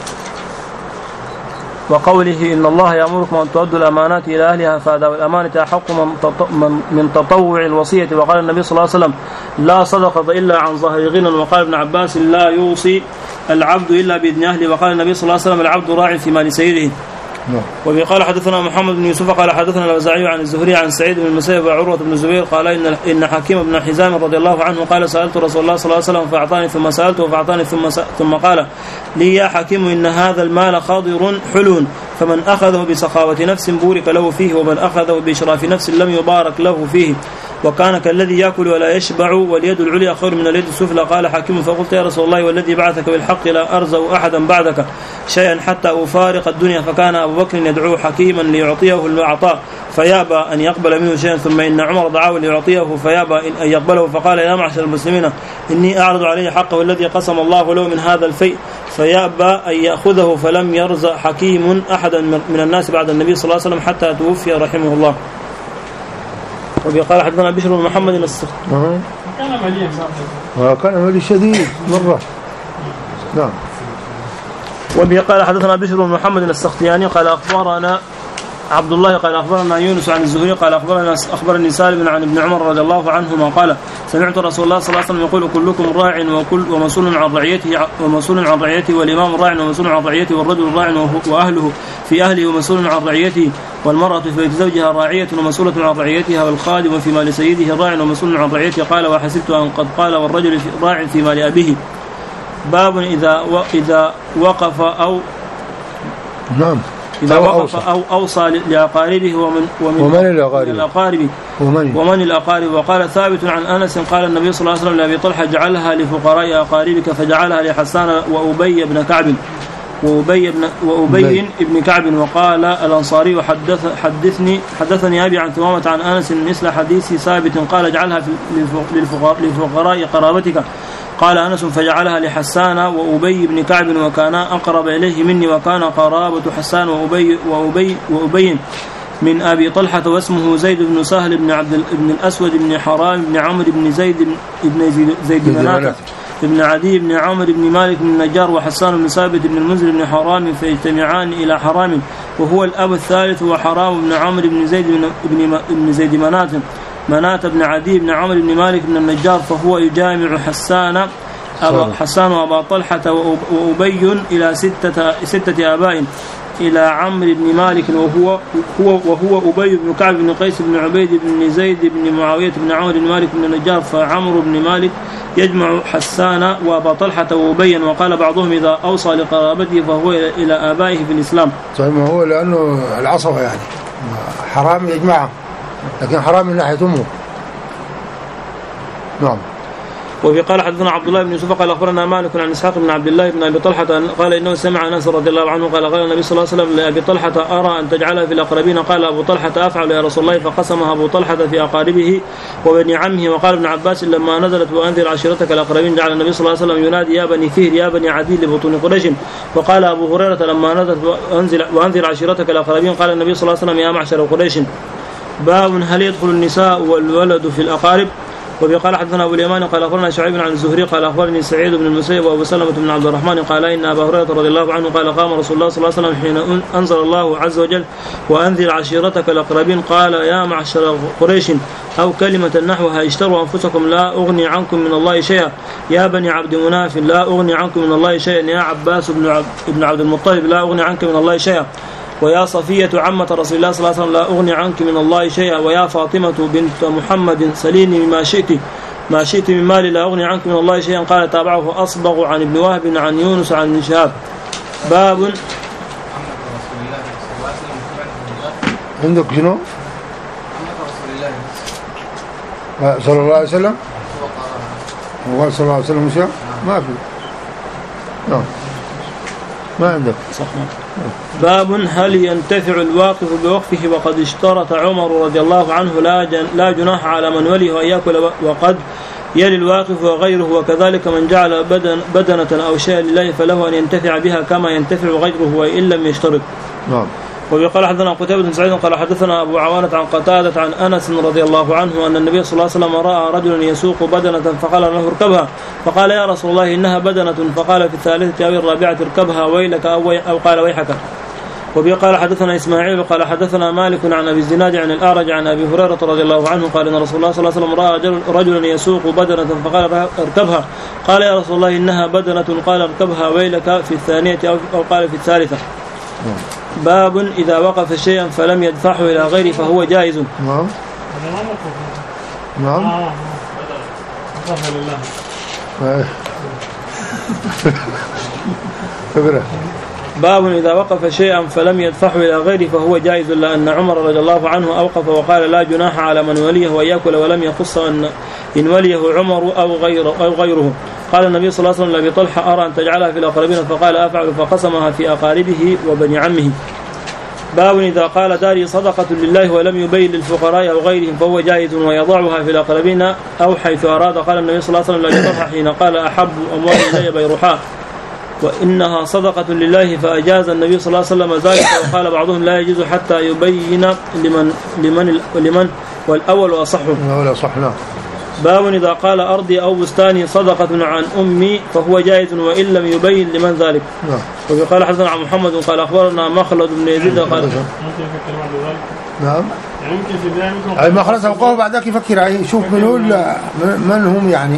وقوله إن الله يأمركم أن تؤدوا الأمانات إلى أهلها فأداء الأمانة أحق من تطوع الوصية. وقال النبي صلى الله عليه وسلم لا صدقة إلا عن ظهر غنى. وقال ابن عباس لا يوصي العبد إلا بإذن أهله. وقال النبي صلى الله عليه وسلم العبد راع في مال سيده. وبه قال حدثنا محمد بن يوسف قال حدثنا الأوزاعي عن الزهري عن سعيد بن المسيب وعروة بن الزبير قال إن إن حكيم بن حزام رضي الله عنه قال سألت رسول الله صلى الله عليه وسلم فأعطاني ثم سألته فأعطاني ثم ثم قال لي يا حكيم إن هذا المال خاضر حلو فمن أخذه بسخاوة نفس بورك له فيه، ومن أخذه بإشراف نفس لم يبارك له فيه، وكان كالذي يأكل ولا يشبع واليد العليا خير من اليد السفلى. قال حكيم فقلت يا رسول الله والذي بعثك بالحق لا أرزق أحدا بعدك شيئا حتى أفارق الدنيا. فكان أبو بكر يدعو حكيما ليعطيه العطاء فيابى أن يقبل منه شيئا، ثم إن عمر دعاه ليعطيه فيابى أن يقبله، فقال يا معشر المسلمين إني أعرض عليه حقه الذي قسم الله له من هذا الفيء، فيابى أن يأخذه، فلم يرزق حكيم أحدا من الناس بعد النبي صلى الله عليه وسلم حتى توفي رحمه الله. وبي قال حدثنا بشر بن محمد السخط كان مليء كان مليء شديد مرة. نعم. وبي قال حدثنا بشر بن محمد السختياني قال أخبرنا عبد الله قال أخبرنا يونس عن الزهري قال أخبرنا أخبرني سالم عن ابن عمر رضي الله عنهما قال سمعت رسول الله صلى الله عليه وسلم يقول كلكم راع وكل ومسؤول عن رعيته ومسؤول عن رعيته، والإمام راع ومسؤول عن رعيته، والرجل راع وأهله في أهله ومسؤول عن رعيته، والمرأة في بيت زوجها راعية ومسؤولة عن رعيتها، والخادم في مال سيده راع ومسؤول عن رعيته. قال وحسبت أن قد قال والرجل راع في مال أبيه. باب إذا إذا وقف أو نعم إذا وقف أو أوصى لأقاربه ومن ومن, ومن الأقارب الأقارب ومن, ومن الأقارب. وقال ثابت عن أنس قال النبي صلى الله عليه وسلم لأبي طلحة جعلها لفقراء أقاربك، فجعلها لحسان وأبي بن كعب وأبي بن وأبي بن كعب. وقال الأنصاري حدث حدثني حدثني أبي عن ثمامة عن أنس مثل حديث ثابت قال اجعلها لفقراء قرابتك. قال أنس فجعلها لحسان وأبي بن كعب وكانا أقرب إليه مني، وكان قرابة حسان وأبي وأبي وأبي من أبي طلحة واسمه زيد بن سهل بن عبد بن الأسود بن حرام بن عمرو بن زيد بن زيد بن ابن عدي بن عمرو بن مالك بن النجار وحسان بن ثابت بن المنذر بن حرام فيجتمعان إلى حرام، وهو الأب الثالث وحرام بن عمرو بن زيد بن بن زيد منات منات بن عدي بن عمرو بن مالك بن النجار، فهو يجامع حسان أبا حسان وأبا طلحة وأبي إلى ستة ستة آباء إلى عمرو بن مالك، وهو هو وهو أبي بن كعب بن قيس بن عبيد بن زيد بن معاوية بن عمرو بن مالك بن النجار، فعمرو بن مالك يجمع حسان وأبا طلحة وأبيا. وقال بعضهم إذا أوصى لقرابته فهو إلى آبائه في الإسلام. طيب ما هو لأنه العصبة يعني حرام يجمعه، لكن حرام من ناحية أمه. نعم. وفي قال حدثنا عبد الله بن يوسف قال أخبرنا مالك عن إسحاق بن عبد الله بن أبي طلحة قال إنه سمع أنس رضي الله عنه قال قال النبي صلى الله عليه وسلم لأبي طلحة أرى أن تجعلها في الأقربين. قال أبو طلحة أفعل يا رسول الله، فقسمها أبو طلحة في أقاربه وبني عمه. وقال ابن عباس لما نزلت وأنذر عشيرتك الأقربين جعل النبي صلى الله عليه وسلم ينادي يا بني فهر يا بني عدي لبطون قريش. وقال أبو هريرة لما نزلت وأنذر عشيرتك الأقربين قال النبي صلى الله عليه وسلم يا معشر قريش. باب هل يدخل النساء والولد في الأقارب؟ وقال حدثنا أبو اليمان قال أخبرنا شعيب عن الزهري قال أخبرني سعيد بن المسيب وأبو سلمة بن عبد الرحمن قال إن أبا هريرة رضي الله عنه قال قام رسول الله صلى الله عليه وسلم حين أنزل الله عز وجل وأنذر عشيرتك الأقربين قال يا معشر قريش أو كلمة نحوها اشتروا أنفسكم لا أغني عنكم من الله شيئا، يا بني عبد مناف لا أغني عنكم من الله شيئا، يا عباس بن عبد المطلب لا أغني عنك من الله شيئا، ويا صفية عمة رسول الله صلى الله عليه وسلم لا أغني عنك من الله شيئا، ويا فاطمة بنت محمد سليني مما شئت ما شئت من مالي لا أغني عنك من الله شيئا. قال تابعه أصبغ عن ابن وهب عن يونس عن ابن شهاب. باب عندك شنو؟ صلى الله عليه وسلم هو صلى الله عليه وسلم مشى ما في نعم ما عندك صح. باب هل ينتفع الواقف بوقفه وقد اشترط عمر رضي الله عنه لا جن لا جناح على من وليه أن يأكل وقد يلي الواقف وغيره، وكذلك من جعل بدن بدنة أو شيء لله فله أن ينتفع بها كما ينتفع غيره وإن لم يشترط. نعم. وقال حدثنا قتيبة بن سعيد قال حدثنا أبو عوانة عن قتادة عن أنس رضي الله عنه أن النبي صلى الله عليه وسلم رأى رجلا يسوق بدنة فقال له اركبها، فقال يا رسول الله إنها بدنة، فقال في الثالثة أو الرابعة اركبها ويلك أو, وي أو قال ويحك. وبه قال حدثنا إسماعيل قال حدثنا مالك عن أبي الزناد عن الأعرج عن أبي هريرة رضي الله عنه قال إن رسول الله صلى الله عليه وسلم رأى رجلا يسوق بدنة فقال اركبها، قال يا رسول الله إنها بدنة، قال اركبها ويلك في الثانية أو قال في الثالثة. باب إذا وقف شيئا فلم يدفعه إلى غيره فهو جائز. نعم نعم لله خبرة باب إذا وقف شيئا فلم يدفعه إلى غيره فهو جائز، لأن عمر رضي الله عنه أوقف وقال لا جناح على من وليه ويأكل، ولم يخص أن إن وليه عمر أو غيره, أو غيره. قال النبي صلى الله عليه وسلم لأبي طلحة أرى أن تجعلها في الأقربين، فقال أفعل، فقسمها في أقاربه وبني عمه. باب إذا قال داري صدقة لله ولم يبين للفقراء أو غيرهم فهو جائز، ويضعها في الأقربين أو حيث أراد. قال النبي صلى الله عليه وسلم لأبي طلحة حين قال أحب أموال إلي بيرحاء وإنها صدقة لله، فأجاز النبي صلى الله عليه وسلم ذلك، وقال بعضهم لا يجوز حتى يبين لمن لمن لمن والأول أصح. باب إذا قال أرضي أو بستاني صدقة عن أمي فهو جائز وإن لم يبين لمن ذلك. وقال حدثنا عن محمد قال أخبرنا مخلد بن يزيد قال نعم يعني ما خلص القوة بعدك يفكر عليه يشوف من هو من هم يعني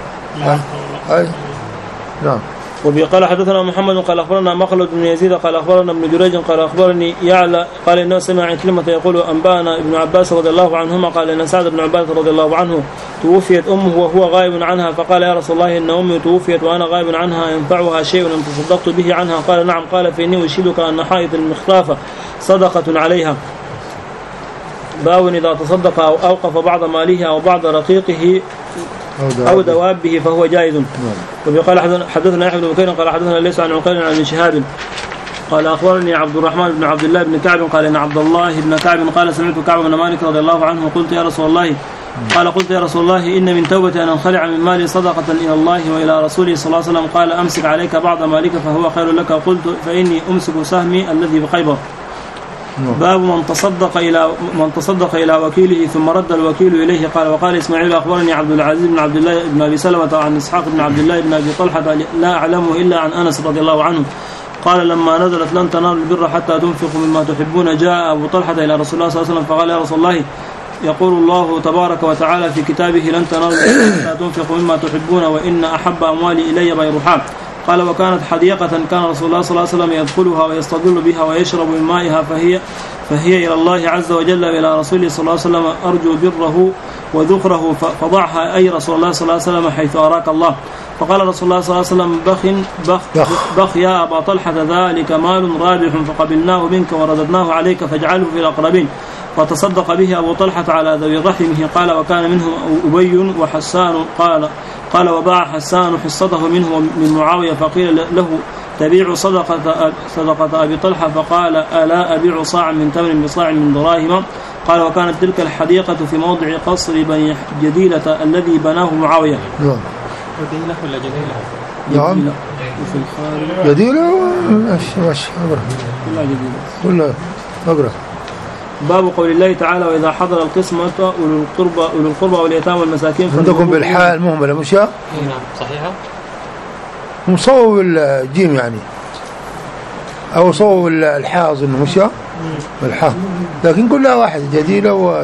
أي نعم. وقال حدثنا محمد قال أخبرنا مخلد بن يزيد قال أخبرنا ابن جريج قال أخبرني يعلى قال إنه سمع كلمة يقول أنبانا ابن عباس رضي الله عنهما قال إن سعد بن عباس رضي الله عنه توفيت أمه وهو غائب عنها، فقال يا رسول الله إن أمي توفيت وأنا غائب عنها ينفعها شيء إن تصدقت به عنها؟ قال نعم. قال فإني أشهدك أن حائط المخطافة صدقة عليها. باب إذا تصدق أو أوقف بعض ماله أو بعض رقيقه أو دوابه فهو جائز. وقال حدثنا يحيى بن بكير قال حدثنا ليس عن عقيل عن شهاب قال أخبرني عبد الرحمن بن عبد الله بن كعب قال إن عبد الله بن كعب قال سمعت كعب بن مالك رضي الله عنه قلت يا رسول الله قال قلت يا رسول الله إن من توبة أن أنخلع من مالي صدقة إلى الله وإلى رسوله صلى الله عليه وسلم. قال أمسك عليك بعض مالك فهو خير لك. قلت فإني أمسك سهمي الذي بخيبر. باب من تصدق إلى من تصدق إلى وكيله ثم رد الوكيل إليه. قال وقال إسماعيل أخبرني عبد العزيز بن عبد الله بن أبي سلمة عن إسحاق بن عبد الله بن أبي طلحة لا أعلمه إلا عن أنس رضي الله عنه قال لما نزلت لن تنالوا البر حتى تنفقوا مما تحبون جاء أبو طلحة إلى رسول الله صلى الله عليه وسلم فقال يا رسول الله يقول الله تبارك وتعالى في كتابه لن تنالوا البر حتى تنفقوا مما تحبون وإن أحب أموالي إلي بيرحاء. قال وكانت حديقة كان رسول الله صلى الله عليه وسلم يدخلها ويستظل بها ويشرب من مائها فهي فهي إلى الله عز وجل وإلى رسوله صلى الله عليه وسلم أرجو بره وذخره فضعها أي رسول الله صلى الله عليه وسلم حيث أراك الله. فقال رسول الله صلى الله عليه وسلم بخ بخ, بخ, بخ يا أبا طلحة ذلك مال رابح فقبلناه منك ورددناه عليك فاجعله في الأقربين. فتصدق به أبو طلحة على ذوي رحمه. قال وكان منهم أبي وحسان قال قال وباع حسان حصته منه من معاوية فقيل له تبيع صدقة صدقة أبي طلحة فقال ألا أبيع صاع من تمر بصاع من دراهم. قال وكانت تلك الحديقة في موضع قصر بني جديلة الذي بناه معاوية. جديلة ولا جديلة؟ نعم جديلة وش لا جديلة ولا أقرأ. باب قول الله تعالى وإذا حضر القسمة أولو القربى أولو القربى واليتامى والمساكين عندكم بالحاء المهملة مش نعم صحيحة مصوب الجيم يعني أو صوب الحاء أظن مش الحاء لكن كلها واحد جديلة و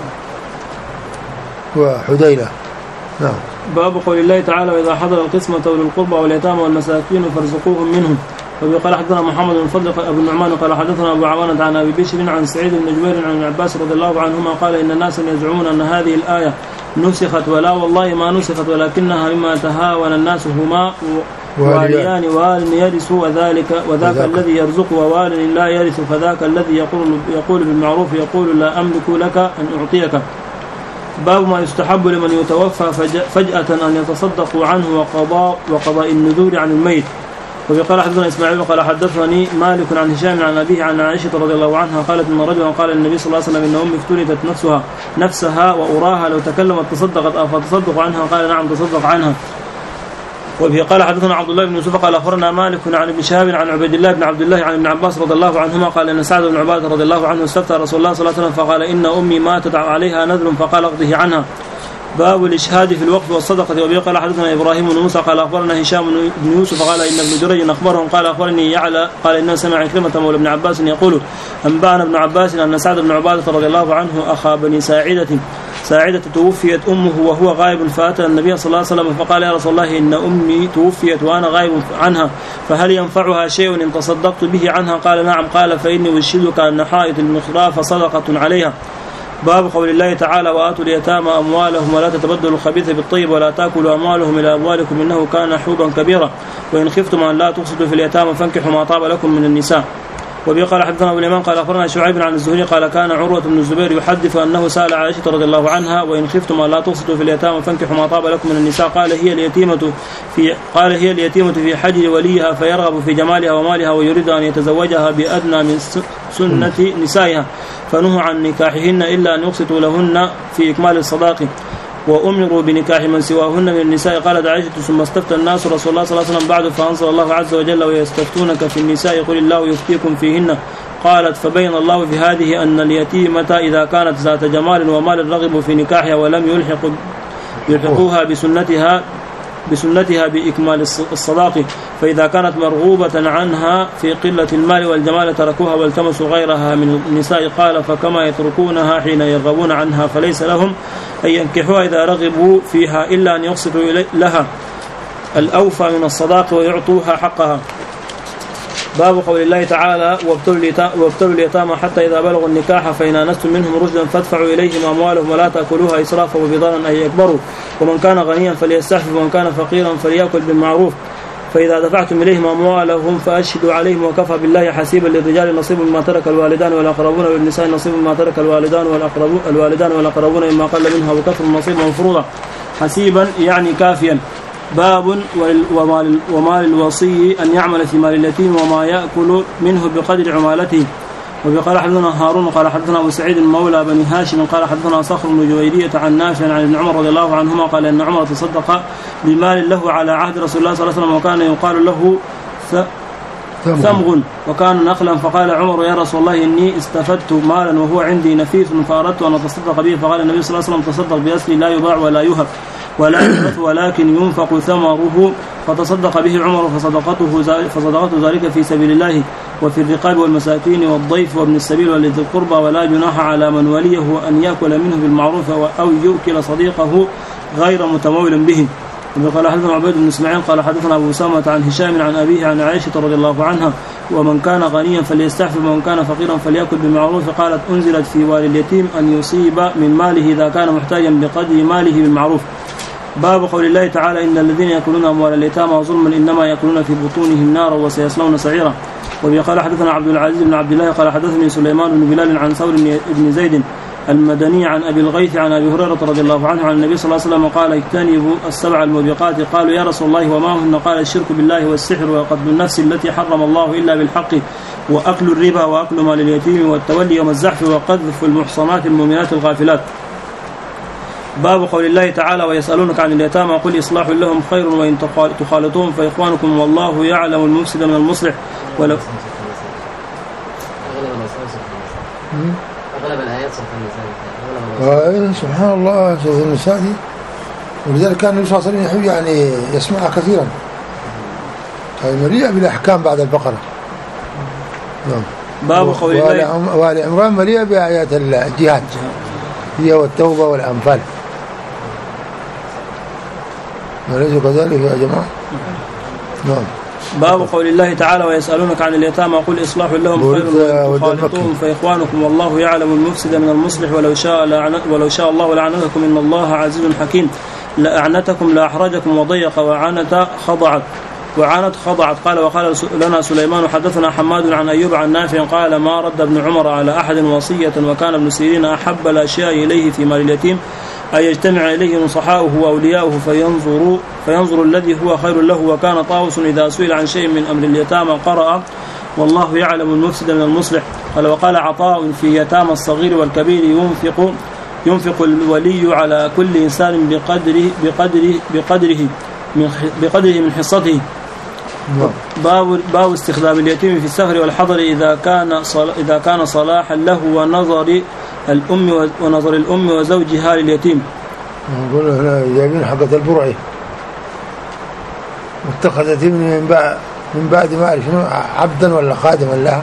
وحديلة. نعم. باب قول الله تعالى وإذا حضر القسمة أولو القربى واليتامى والمساكين فارزقوهم منهم. وقال حدثنا محمد بن فضل أبو النعمان قال حدثنا أبو عوانة عن أبي بشر عن سعيد بن جبير عن ابن عباس رضي الله عنهما قال إن الناس يزعمون أن هذه الآية نسخت ولا والله ما نسخت ولكنها مما تهاون الناس هما واليان وال يرث وذلك وذاك الذي يرزق ووال لا يرث فذاك الذي يقول يقول بالمعروف يقول لا أملك لك أن أعطيك. باب ما يستحب لمن يتوفى فجأة أن يتصدقوا عنه وقضاء وقضاء النذور عن الميت. وقال حدثنا إسماعيل قال حدثني مالك عن هشام عن أبيه عن عائشة رضي الله عنها قالت إن رجلا قال النبي صلى الله عليه وسلم إن أمي افتلتت نفسها نفسها وأراها لو تكلمت تصدقت أفتصدق عنها؟ قال نعم تصدق عنها. وبه قال حدثنا عبد الله بن يوسف قال أخبرنا مالك عن ابن شهاب عن عبيد الله بن عبد الله عن ابن عباس رضي الله عنهما قال إن سعد بن عبادة رضي الله عنه استفتى رسول الله صلى الله عليه وسلم فقال إن أمي ماتت عليها نذر فقال اقضه عنها. باب الإشهاد في الوقف والصدقة. وبه قال حدثنا إبراهيم بن موسى قال أخبرنا هشام بن يوسف قال إن ابن جريج أخبرهم قال أخبرني يعلى قال إن سمع كلمة مولى ابن عباس يقول أنبأنا ابن عباس أن سعد بن عبادة رضي الله عنه أخا بني ساعدة ساعدة توفيت أمه وهو غائب فأتى النبي صلى الله عليه وسلم فقال يا رسول الله إن أمي توفيت وأنا غائب عنها فهل ينفعها شيء إن تصدقت به عنها؟ قال نعم. قال فإني أشهدك أن حائط المخراف صدقة عليها. باب قول الله تعالى وآتوا اليتامى أموالهم ولا تتبدلوا الخبيث بالطيب ولا تأكلوا أموالهم إلى أموالكم إنه كان حوبا كبيرا وإن خفتم أن لا تقسطوا في اليتامى فانكحوا ما طاب لكم من النساء. وبه قال حدثنا أبو اليمان قال أخبرنا شعيب عن الزهري قال كان عروة بن الزبير يحدث أنه سأل عائشة رضي الله عنها وإن خفتم أن لا تقسطوا في اليتامى فانكحوا ما طاب لكم من النساء قال هي اليتيمة في قال هي اليتيمة في حجر وليها فيرغب في جمالها ومالها ويريد أن يتزوجها بأدنى من سنة نسائها فنهوا عن نكاحهن إلا أن يقسطوا لهن في إكمال الصداق وأمروا بنكاح من سواهن من النساء. قالت عائشة ثم استفتى الناس رسول الله صلى الله عليه وسلم بعد فأنزل الله عز وجل ويستفتونك في النساء قل الله يفتيكم فيهن. قالت فبين الله في هذه أن اليتيمة إذا كانت ذات جمال ومال رغب في نكاحها ولم يلحق يلحقوها بسنتها بسنتها بإكمال الصداق فإذا كانت مرغوبة عنها في قلة المال والجمال تركوها والتمسوا غيرها من النساء. قال فكما يتركونها حين يرغبون عنها فليس لهم أن ينكحوها إذا رغبوا فيها إلا أن يقسطوا لها الأوفى من الصداق ويعطوها حقها. باب قول الله تعالى وابتلوا اليتامى حتى إذا بلغوا النكاح فإن آنستم منهم رشدا فادفعوا إليهم أموالهم ولا تأكلوها إسرافا وبطرا أن يكبروا ومن كان غنيا فليستعفف ومن كان فقيرا فليأكل بالمعروف فإذا دفعتم إليهم أموالهم فأشهدوا عليهم وكفى بالله حسيبا. للرجال نصيب مما ترك الوالدان والأقربون وللنساء نصيب مما ترك الوالدان والأقربون الوالدان والأقربون مما قل منها وكثر نصيبا مفروضا حسيبا يعني كافيا. باب وما للوصي أن يعمل في مال اليتيم وما يأكل منه بقدر عمالته. وقال حدثنا هارون قال حدثنا أبو سعيد مولى بني هاشم قال حدثنا صخر بن جويرية عن نافع عن ابن عمر رضي الله عنهما قال إن عمر تصدق بمال له على عهد رسول الله صلى الله عليه وسلم وكان يقال له ثمغ وكان نخلا فقال عمر يا رسول الله إني استفدت مالا وهو عندي نفيس فأردت أن أتصدق به فقال النبي صلى الله عليه وسلم تصدق بأسل لا يباع ولا يهب ولا يحدث ولكن ينفق ثمره فتصدق به عمر فصدقته فصدقته ذلك في سبيل الله وفي الرقاب والمساكين والضيف وابن السبيل والذي القربى ولا جناح على من وليه أن يأكل منه بالمعروف أو يؤكل صديقه غير متمول به. قال حدثنا عبيد بن اسماعيل قال حدثنا أبو أسامة عن هشام عن أبيه عن عائشة رضي الله عنها ومن كان غنيا فليستعفف ومن كان فقيرا فليأكل بالمعروف. قالت أنزلت في والي اليتيم أن يصيب من ماله إذا كان محتاجا بقدر ماله بالمعروف. باب قول الله تعالى إن الذين يأكلون أموال اليتامى ظلما إنما يأكلون في بطونهم نارا وسيصلون سعيرا. وقال حدثنا عبد العزيز بن عبد الله قال حدثني سليمان بن بلال عن ثور بن زيد المدني عن أبي الغيث عن أبي هريرة رضي الله عنه عن النبي صلى الله عليه وسلم قال اجتنبوا السبع الموبقات. قالوا يا رسول الله وما هن؟ قال الشرك بالله والسحر وقتل النفس التي حرم الله إلا بالحق وأكل الربا وأكل مال اليتيم والتولي يوم الزحف وقذف المحصنات المؤمنات الغافلات. باب قول الله تعالى ويسألونك عن اليتامى قل إصلاح لهم خير وإن تخالطوهم فإخوانكم والله يعلم المفسد من المصلح. ولو أغلب الآيات سورة النساء سبحان الله سورة النساء دي ولذلك كان النبي صلى الله عليه وسلم يعني يسمعها كثيرا هذه مليئة بالأحكام بعد البقرة. نعم. باب قول الله وآل عمران مليئة بآيات الجهاد هي والتوبة والأنفال. أليس كذلك يا جماعة؟ نعم. باب قول الله تعالى ويسألونك عن اليتامى قل إصلاح لهم خير وإن تخالطوهم فإخوانكم والله يعلم المفسد من المصلح ولو شاء ولو شاء الله لعنتكم إن الله عزيز حكيم. لأعنتكم لأحرجكم وضيق وعنت خضعت وعانت خضعت. قال وقال لنا سليمان حدثنا حماد عن أيوب عن نافع قال ما رد ابن عمر على أحد وصية وكان ابن سيرين أحب الأشياء إليه في مال اليتيم أن يجتمع إليه نصحاؤه وأولياؤه فينظر, فينظر الذي هو خير له. وكان طاووس إذا سئل عن شيء من أمر اليتامى قرأ والله يعلم المفسد من المصلح. قال وقال عطاء في يتامى الصغير والكبير ينفق ينفق الولي على كل إنسان بقدره بقدره بقدره من بقدره من حصته. باب باب استخدام اليتيم في السفر والحضر إذا كان إذا كان صلاحا له ونظر الأم ونظر الأم وزوجها لليتيم. نقول هنا جايبين حقة البرعي واتخذت ابني من بعد من بعد ما أعرف شنو عبدا ولا خادما لها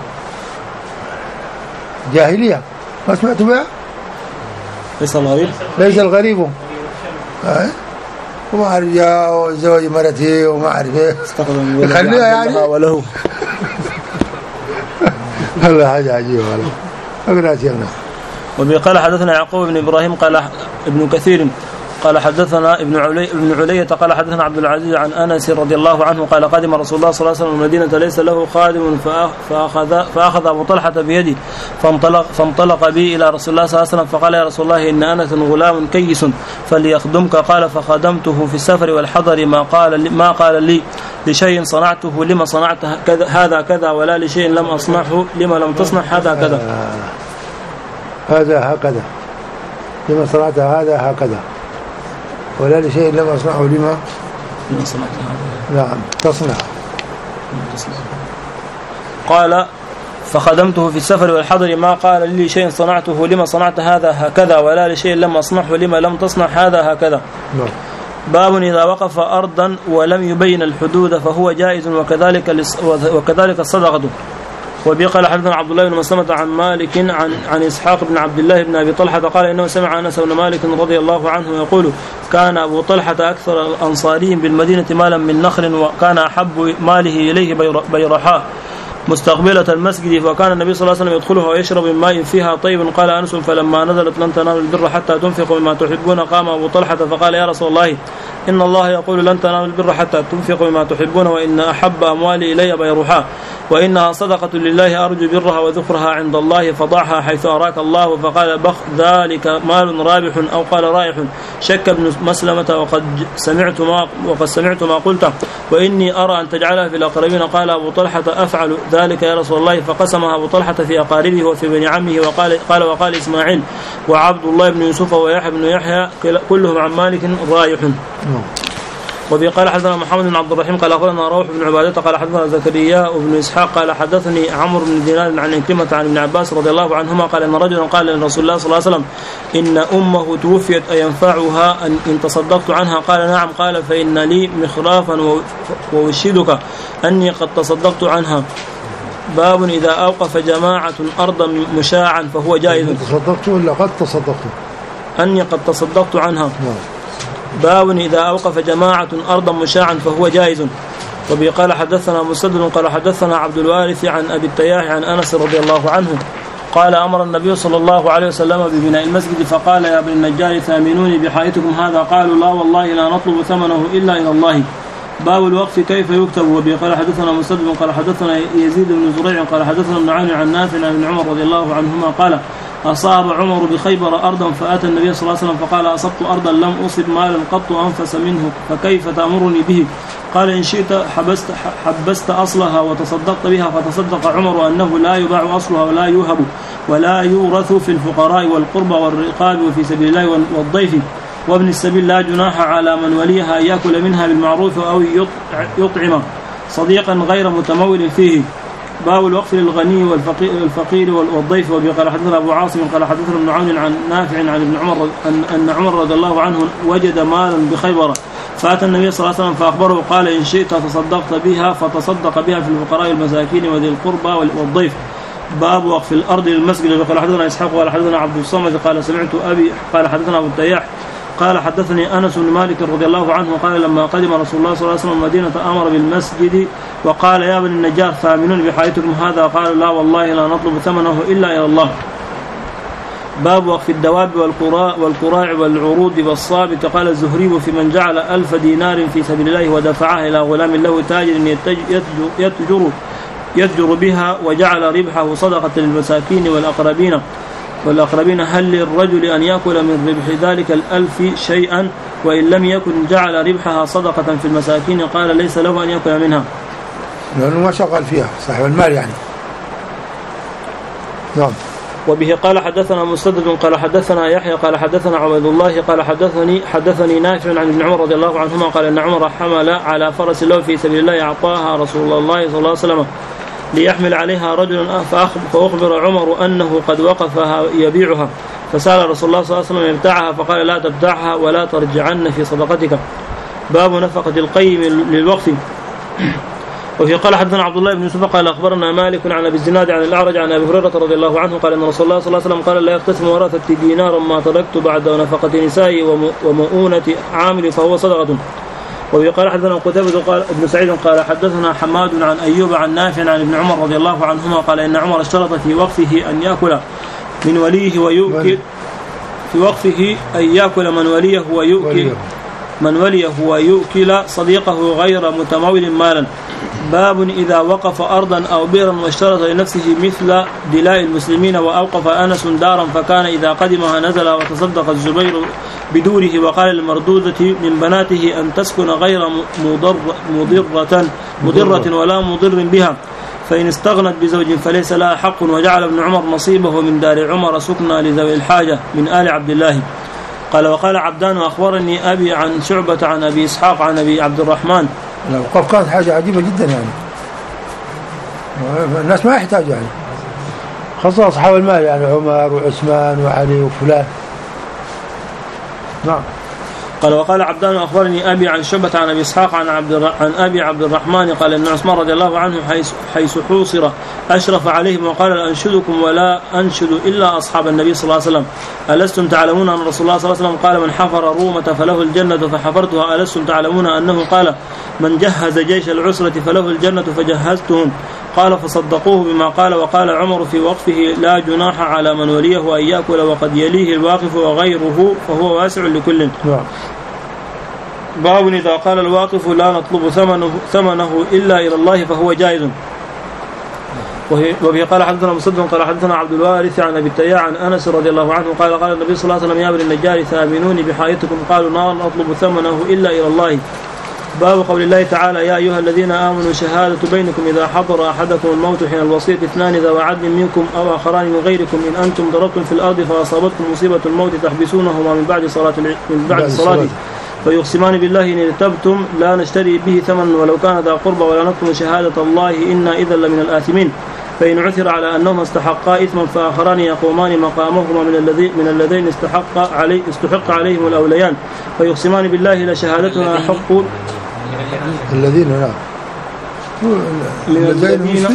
جاهلية ما سمعت بها؟ ليس الغريب ليس الغريب أه؟ وما أعرف جاء زوج مرتي وما أعرف إيه يخليها يعني وله الله حاجة عجيبة والله أقرأ سيرنا. وبه قال حدثنا يعقوب بن إبراهيم قال ابن كثير قال حدثنا ابن علي ابن علية قال حدثنا عبد العزيز عن أنس رضي الله عنه قال قدم رسول الله صلى الله عليه وسلم المدينة ليس له خادم فأخذ, فأخذ أبو طلحة بيدي فانطلق, فانطلق بي إلى رسول الله صلى الله عليه وسلم فقال يا رسول الله إن أنس غلام كيس فليخدمك قال فخدمته في السفر والحضر ما قال ما قال لي لشيء صنعته لما صنعت هذا كذا ولا لشيء لم أصنعه لما لم تصنع هذا كذا هذا هكذا لما صنعت هذا هكذا ولا لشيء لم أصنعه لما لما صنعت هذا نعم تصنع قال فخدمته في السفر والحضر ما قال لي شيء صنعته لما صنعت هذا هكذا ولا لشيء لم أصنعه لما لم تصنع هذا هكذا. نعم. باب إذا وقف أرضا ولم يبين الحدود فهو جائز وكذلك وكذلك الصدقة. وبه قال حدثنا عبد الله بن مسلمة عن مالك عن عن إسحاق بن عبد الله بن أبي طلحة قال إنه سمع أنس بن مالك رضي الله عنه يقول كان أبو طلحة أكثر الأنصاريين بالمدينة مالا من نخل وكان أحب ماله إليه بيرحاء مستقبلة المسجد وكان النبي صلى الله عليه وسلم يدخلها ويشرب من ماء فيها طيب. قال أنس فلما نزلت لن تنالوا البر حتى تنفقوا مما تحبون قام أبو طلحة فقال يا رسول الله إن الله يقول لن تنالوا البر حتى تنفقوا مما تحبون وإن أحب أموالي إلي بيرحاء وإنها صدقة لله أرجو برها وذكرها عند الله فضعها حيث أراك الله. فقال بخ ذلك مال رابح أو قال رائح شك ابن مسلمة وقد سمعت ما وقد سمعت ما قلت وإني أرى أن تجعلها في الأقربين. قال أبو طلحة أفعل ذلك يا رسول الله فقسمها أبو طلحة في أقاربه وفي بني عمه وقال قال وقال إسماعيل وعبد الله بن يوسف ويحيى بن يحيى كلهم عن مالك رايح. وبه قال حدثنا محمد بن عبد الرحيم قال أخبرنا روح بن عبادة قال حدثنا زكريا بن إسحاق قال حدثني عمرو بن دينار عن عكرمة عن ابن عباس رضي الله عنهما قال إن رجلا قال لرسول الله صلى الله عليه وسلم إن أمه توفيت أينفعها أن تصدقت عنها؟ قال نعم. قال فإن لي مخرافا ووشدك أني قد تصدقت عنها. باب إذا أوقف جماعة أرضا مشاعا فهو جائز. تصدقت ولا قد تصدقت؟ أني قد تصدقت عنها. باب إذا أوقف جماعة أرضا مشاعا فهو جائز. وبه قال حدثنا مسدد قال حدثنا عبد الوارث عن أبي التياح عن أنس رضي الله عنه قال أمر النبي صلى الله عليه وسلم ببناء المسجد فقال يا ابن النجار ثامنوني بحائطكم هذا. قالوا لا والله لا نطلب ثمنه إلا إلى الله. باب الوقف كيف يكتب. وبه قال حدثنا مسدد قال حدثنا يزيد بن زريع قال حدثنا ابن عون عن نافع عن ابن عمر رضي الله عنهما قال أصاب عمر بخيبر أرضا فأتى النبي صلى الله عليه وسلم فقال أصبت أرضا لم أصب مالا قط أنفس منه فكيف تأمرني به؟ قال إن شئت حبست, حبست أصلها وتصدقت بها. فتصدق عمر أنه لا يباع أصلها ولا يوهب ولا يورث في الفقراء والقربى والرقاب وفي سبيل الله والضيف وابن السبيل لا جناح على من وليها أن يأكل منها بالمعروف أو يطعم صديقا غير متمول فيه. باب الوقف للغني والفقير, والفقير والضيف. وبه قال حدثنا أبو عاصم قال حدثنا ابن عون عن نافع عن ابن عمر أن عمر رضي الله عنه وجد مالا بخيبر فأتى النبي صلى الله عليه وسلم فأخبره قال إن شئت تصدقت بها فتصدق بها في الفقراء والمساكين وذي القربى والضيف. باب وقف الأرض للمسجد. قال حدثنا إسحاق قال حدثنا عبد الصمد قال سمعت أبي قال حدثنا أبو التياح قال حدثني أنس بن مالك رضي الله عنه قال لما قدم رسول الله صلى الله عليه وسلم المدينة أمر بالمسجد وقال يا بني النجار ثامنون بحائطكم هذا. قال لا والله لا نطلب ثمنه إلا إلى الله. باب وقف الدواب والقراع والقراع والعروض والصابت. قال الزهري في من جعل ألف دينار في سبيل الله ودفعها إلى غلام له تاجر يتجر يتجر بها وجعل ربحه صدقة للمساكين والأقربين والأقربين هل للرجل أن يأكل من ربح ذلك الألف شيئا وإن لم يكن جعل ربحها صدقة في المساكين؟ قال ليس له أن يأكل منها لأنه ما شغل فيها صاحب المال يعني. نعم. وبه قال حدثنا مسدد قال حدثنا يحيى قال حدثنا عبد الله قال حدثني حدثني نافع عن ابن عمر رضي الله عنهما قال إن عمر حمل على فرس له في سبيل الله أعطاها رسول الله صلى الله عليه وسلم ليحمل عليها رجلا فأخبر عمر أنه قد وقفها يبيعها فسأل رسول الله صلى الله عليه وسلم يبتاعها فقال لا تبتاعها ولا ترجعن في صدقتك. باب نفقة القيم للوقف. وفي قال حدثنا عبد الله بن يوسف قال أخبرنا مالك عن أبي الزناد عن الأعرج عن أبي هريرة رضي الله عنه قال إن رسول الله صلى الله عليه وسلم قال لا يقتسم ورثتي دينارا ما تركت بعد نفقة نسائي ومؤونة عامل فهو صدقة. وفي قال حدثنا قتيبة قال ابن سعيد قال حدثنا حماد عن أيوب عن نافع عن ابن عمر رضي الله عنهما قال إن عمر اشترط في وقفه أن يأكل من وليه ويؤكل في وقفه أن يأكل من وليه ويؤكل من وليه ويؤكل صديقه غير متمول مالا. باب إذا وقف أرضا أو بئرا واشترط لنفسه مثل دلاء المسلمين وأوقف أنس دارا فكان إذا قدمها نزل وتصدق الزبير بدوره وقال للمردودة من بناته أن تسكن غير مضر مضرة مضرة ولا مضر بها فإن استغنت بزوج فليس لها حق. وجعل ابن عمر نصيبه من دار عمر سكنى لذوي الحاجة من آل عبد الله. قال وقال عبدان أخبرني أبي عن شعبة عن أبي إسحاق عن أبي عبد الرحمن. الأوقاف كانت حاجة عجيبة جدا يعني الناس ما يحتاجوا يعني خاصة أصحاب المال يعني عمر وعثمان وعلي وفلان. نعم. قال وقال عبدان أخبرني أبي عن شعبة عن أبي إسحاق عن عبد عن أبي عبد الرحمن قال إن عثمان رضي الله عنه حيث حيث حوصر أشرف عليهم وقال لا أنشدكم ولا أنشد إلا أصحاب النبي صلى الله عليه وسلم ألستم تعلمون أن رسول الله صلى الله عليه وسلم قال من حفر رومة فله الجنة فحفرتها ألستم تعلمون أنه قال من جهز جيش العسرة فله الجنة فجهزتهم قال فصدقوه بما قال. وقال عمر في وقفه لا جناح على من وليه أن يأكل وقد يليه الواقف وغيره فهو واسع لكل. باب إذا قال الواقف لا نطلب ثمنه, ثمنه إلا إلى الله فهو جائز. وفي قال حدثنا مسدد قال حدثنا عبد الوارث عن أبي التياع عن أنس رضي الله عنه قال قال النبي صلى الله عليه وسلم يا بني النجار ثامنوني بحائطكم قالوا لا نطلب ثمنه إلا إلى الله. باب قول الله تعالى يا أيها الذين آمنوا شهادة بينكم إذا حضر أحدكم الموت حين الوصية اثنان ذوى عدل منكم أو آخران من غيركم إن أنتم ضربتم في الأرض فأصابتكم مصيبة الموت تحبسونهما من بعد صلاة من بعد الصلاة فيقسمان بالله إن ارتبتم لا نشتري به ثمنا ولو كان ذا قربى ولا نكتم شهادة الله إنا إذا لمن الآثمين. فإن عثر على أنهما استحقا إثما فآخران يقومان مقامهما من الذين من الذين استحق عليه استحق عليهم الأوليان فيقسمان بالله لشهادتنا حق الذين لا الذين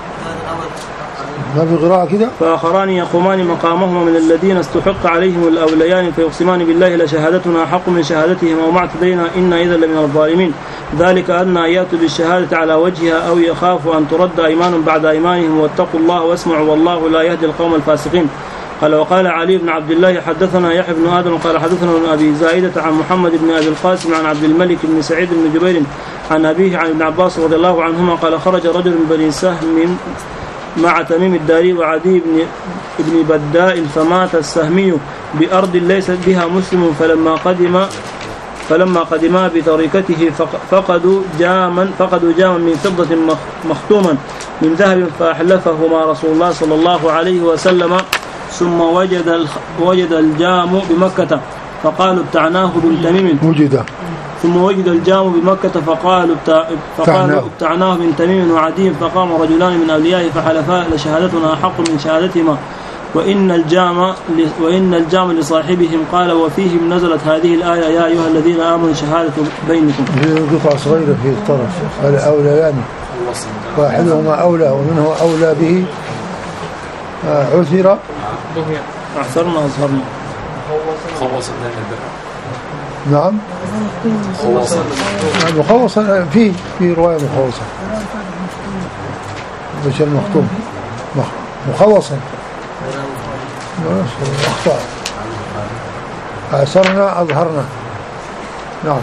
ما في قراءة كده فآخران يقومان مقامهما من الذين استحق عليهم الأوليان فيقسمان بالله لشهادتنا حق من شهادتهما وما اعتدينا إنا إذا لمن الظالمين. ذلك أن يأتوا بالشهادة على وجهها أو يخافوا أن ترد أيمان بعد أيمانهم واتقوا الله واسمعوا والله لا يهدي القوم الفاسقين. قال وقال علي بن عبد الله حدثنا يحيى بن آدم قال حدثنا ابن أبي زائدة عن محمد بن أبي القاسم عن عبد الملك بن سعيد بن جبير عن أبيه عن ابن عباس رضي الله عنهما قال خرج رجل من بني سهم مع تميم الداري وعدي بن ابن بداء فمات السهمي بأرض ليست بها مسلم فلما قدم فلما قدما بطريقته فقدوا جاما فقدوا جاما من فضة مختوما من ذهب فأحلفهما رسول الله صلى الله عليه وسلم ثم وجد وجد الجام بمكة فقالوا ابتعناه بن تميم وجد ثم وجد الجام بمكة فقالوا فقالوا ابتعناه بن تميم وعدي فقام رجلان من أوليائه فحلفا لشهادتنا حق من شهادتهما وإن الجام وإن الجام لصاحبهم قال وفيهم نزلت هذه الآية يا أيها الذين آمنوا شهادة بينكم. قطعة صغيرة في الطرف قال أوليان واحدهما أولى ومنه أولى به عثر أحسرنا أظهرنا خوصا نعم مخوصا في في رواية مخوصا مش المختوم مخوصا أخطأ أسرنا أظهرنا. نعم.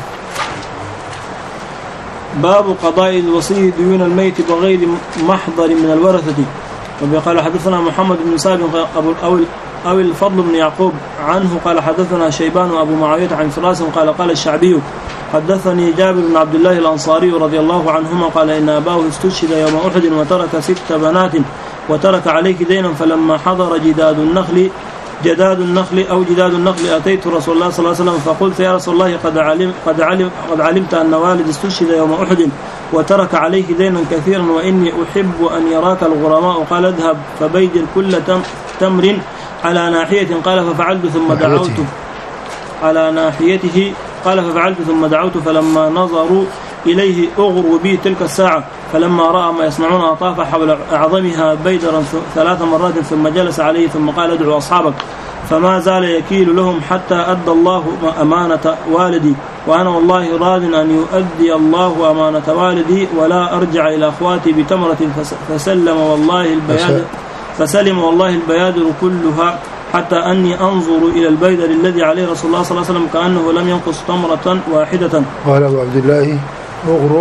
باب قضاء الوصي ديون الميت بغير محضر من الورثة. وقال حدثنا محمد بن سابق أبو أو الفضل بن يعقوب عنه قال حدثنا شيبان وأبو معاوية عن فراس قال قال الشعبي حدثني جابر بن عبد الله الأنصاري رضي الله عنهما قال إن أباه استشهد يوم أحد وترك ست بنات وترك عليه دينا فلما حضر جداد النخل جداد النخل أو جداد النخل أتيت رسول الله صلى الله عليه وسلم فقلت يا رسول الله قد علم قد علم قد علمت أن والد استشهد يوم أحد وترك عليه دينا كثيرا وإني أحب أن يراك الغرماء قال اذهب فبيدر كل تمر على ناحية قال ففعلت ثم دعوت على ناحيته قال ففعلت ثم دعوت فلما نظروا إليه أغروا بي تلك الساعة فلما رأى ما يصنعون أطاف حول أعظمها بيدرا ثلاث مرات ثم جلس عليه ثم قال ادعوا أصحابك فما زال يكيل لهم حتى أدى الله أمانة والدي وأنا والله راض أن يؤدي الله أمانة والدي ولا أرجع إلى أخواتي بتمرة فسلم والله البياد فسلم والله البيادر كلها حتى أني أنظر إلى البيدر الذي عليه رسول الله صلى الله عليه وسلم كأنه لم ينقص تمرة واحدة. قال أبو عبد الله أغروا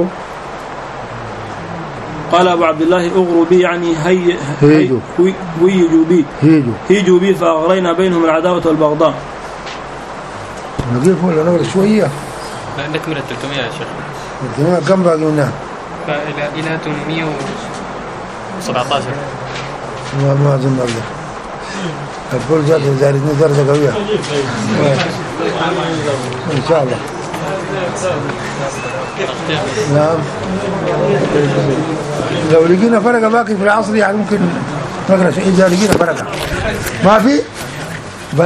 قال أبو عبد الله أغروا بي يعني هي هيجوا هيجوا بي هيجوا هيجوا بي فأغرينا بينهم العداوة والبغضاء. نقف ولا نقرأ شوية؟ لا نكمل الثلاثمائة يا شيخ. الثلاثمائة كم باقي منها؟ إلى إلى ثمانمائة وسبعة عشر. ما ما أظن أقدر. الكل جات زاردني درجة قوية. إن شاء الله. نعم. لو لقينا فرقة باقي في العصر يعني ممكن نقرأ شيء إذا لقينا فرقة. ما في؟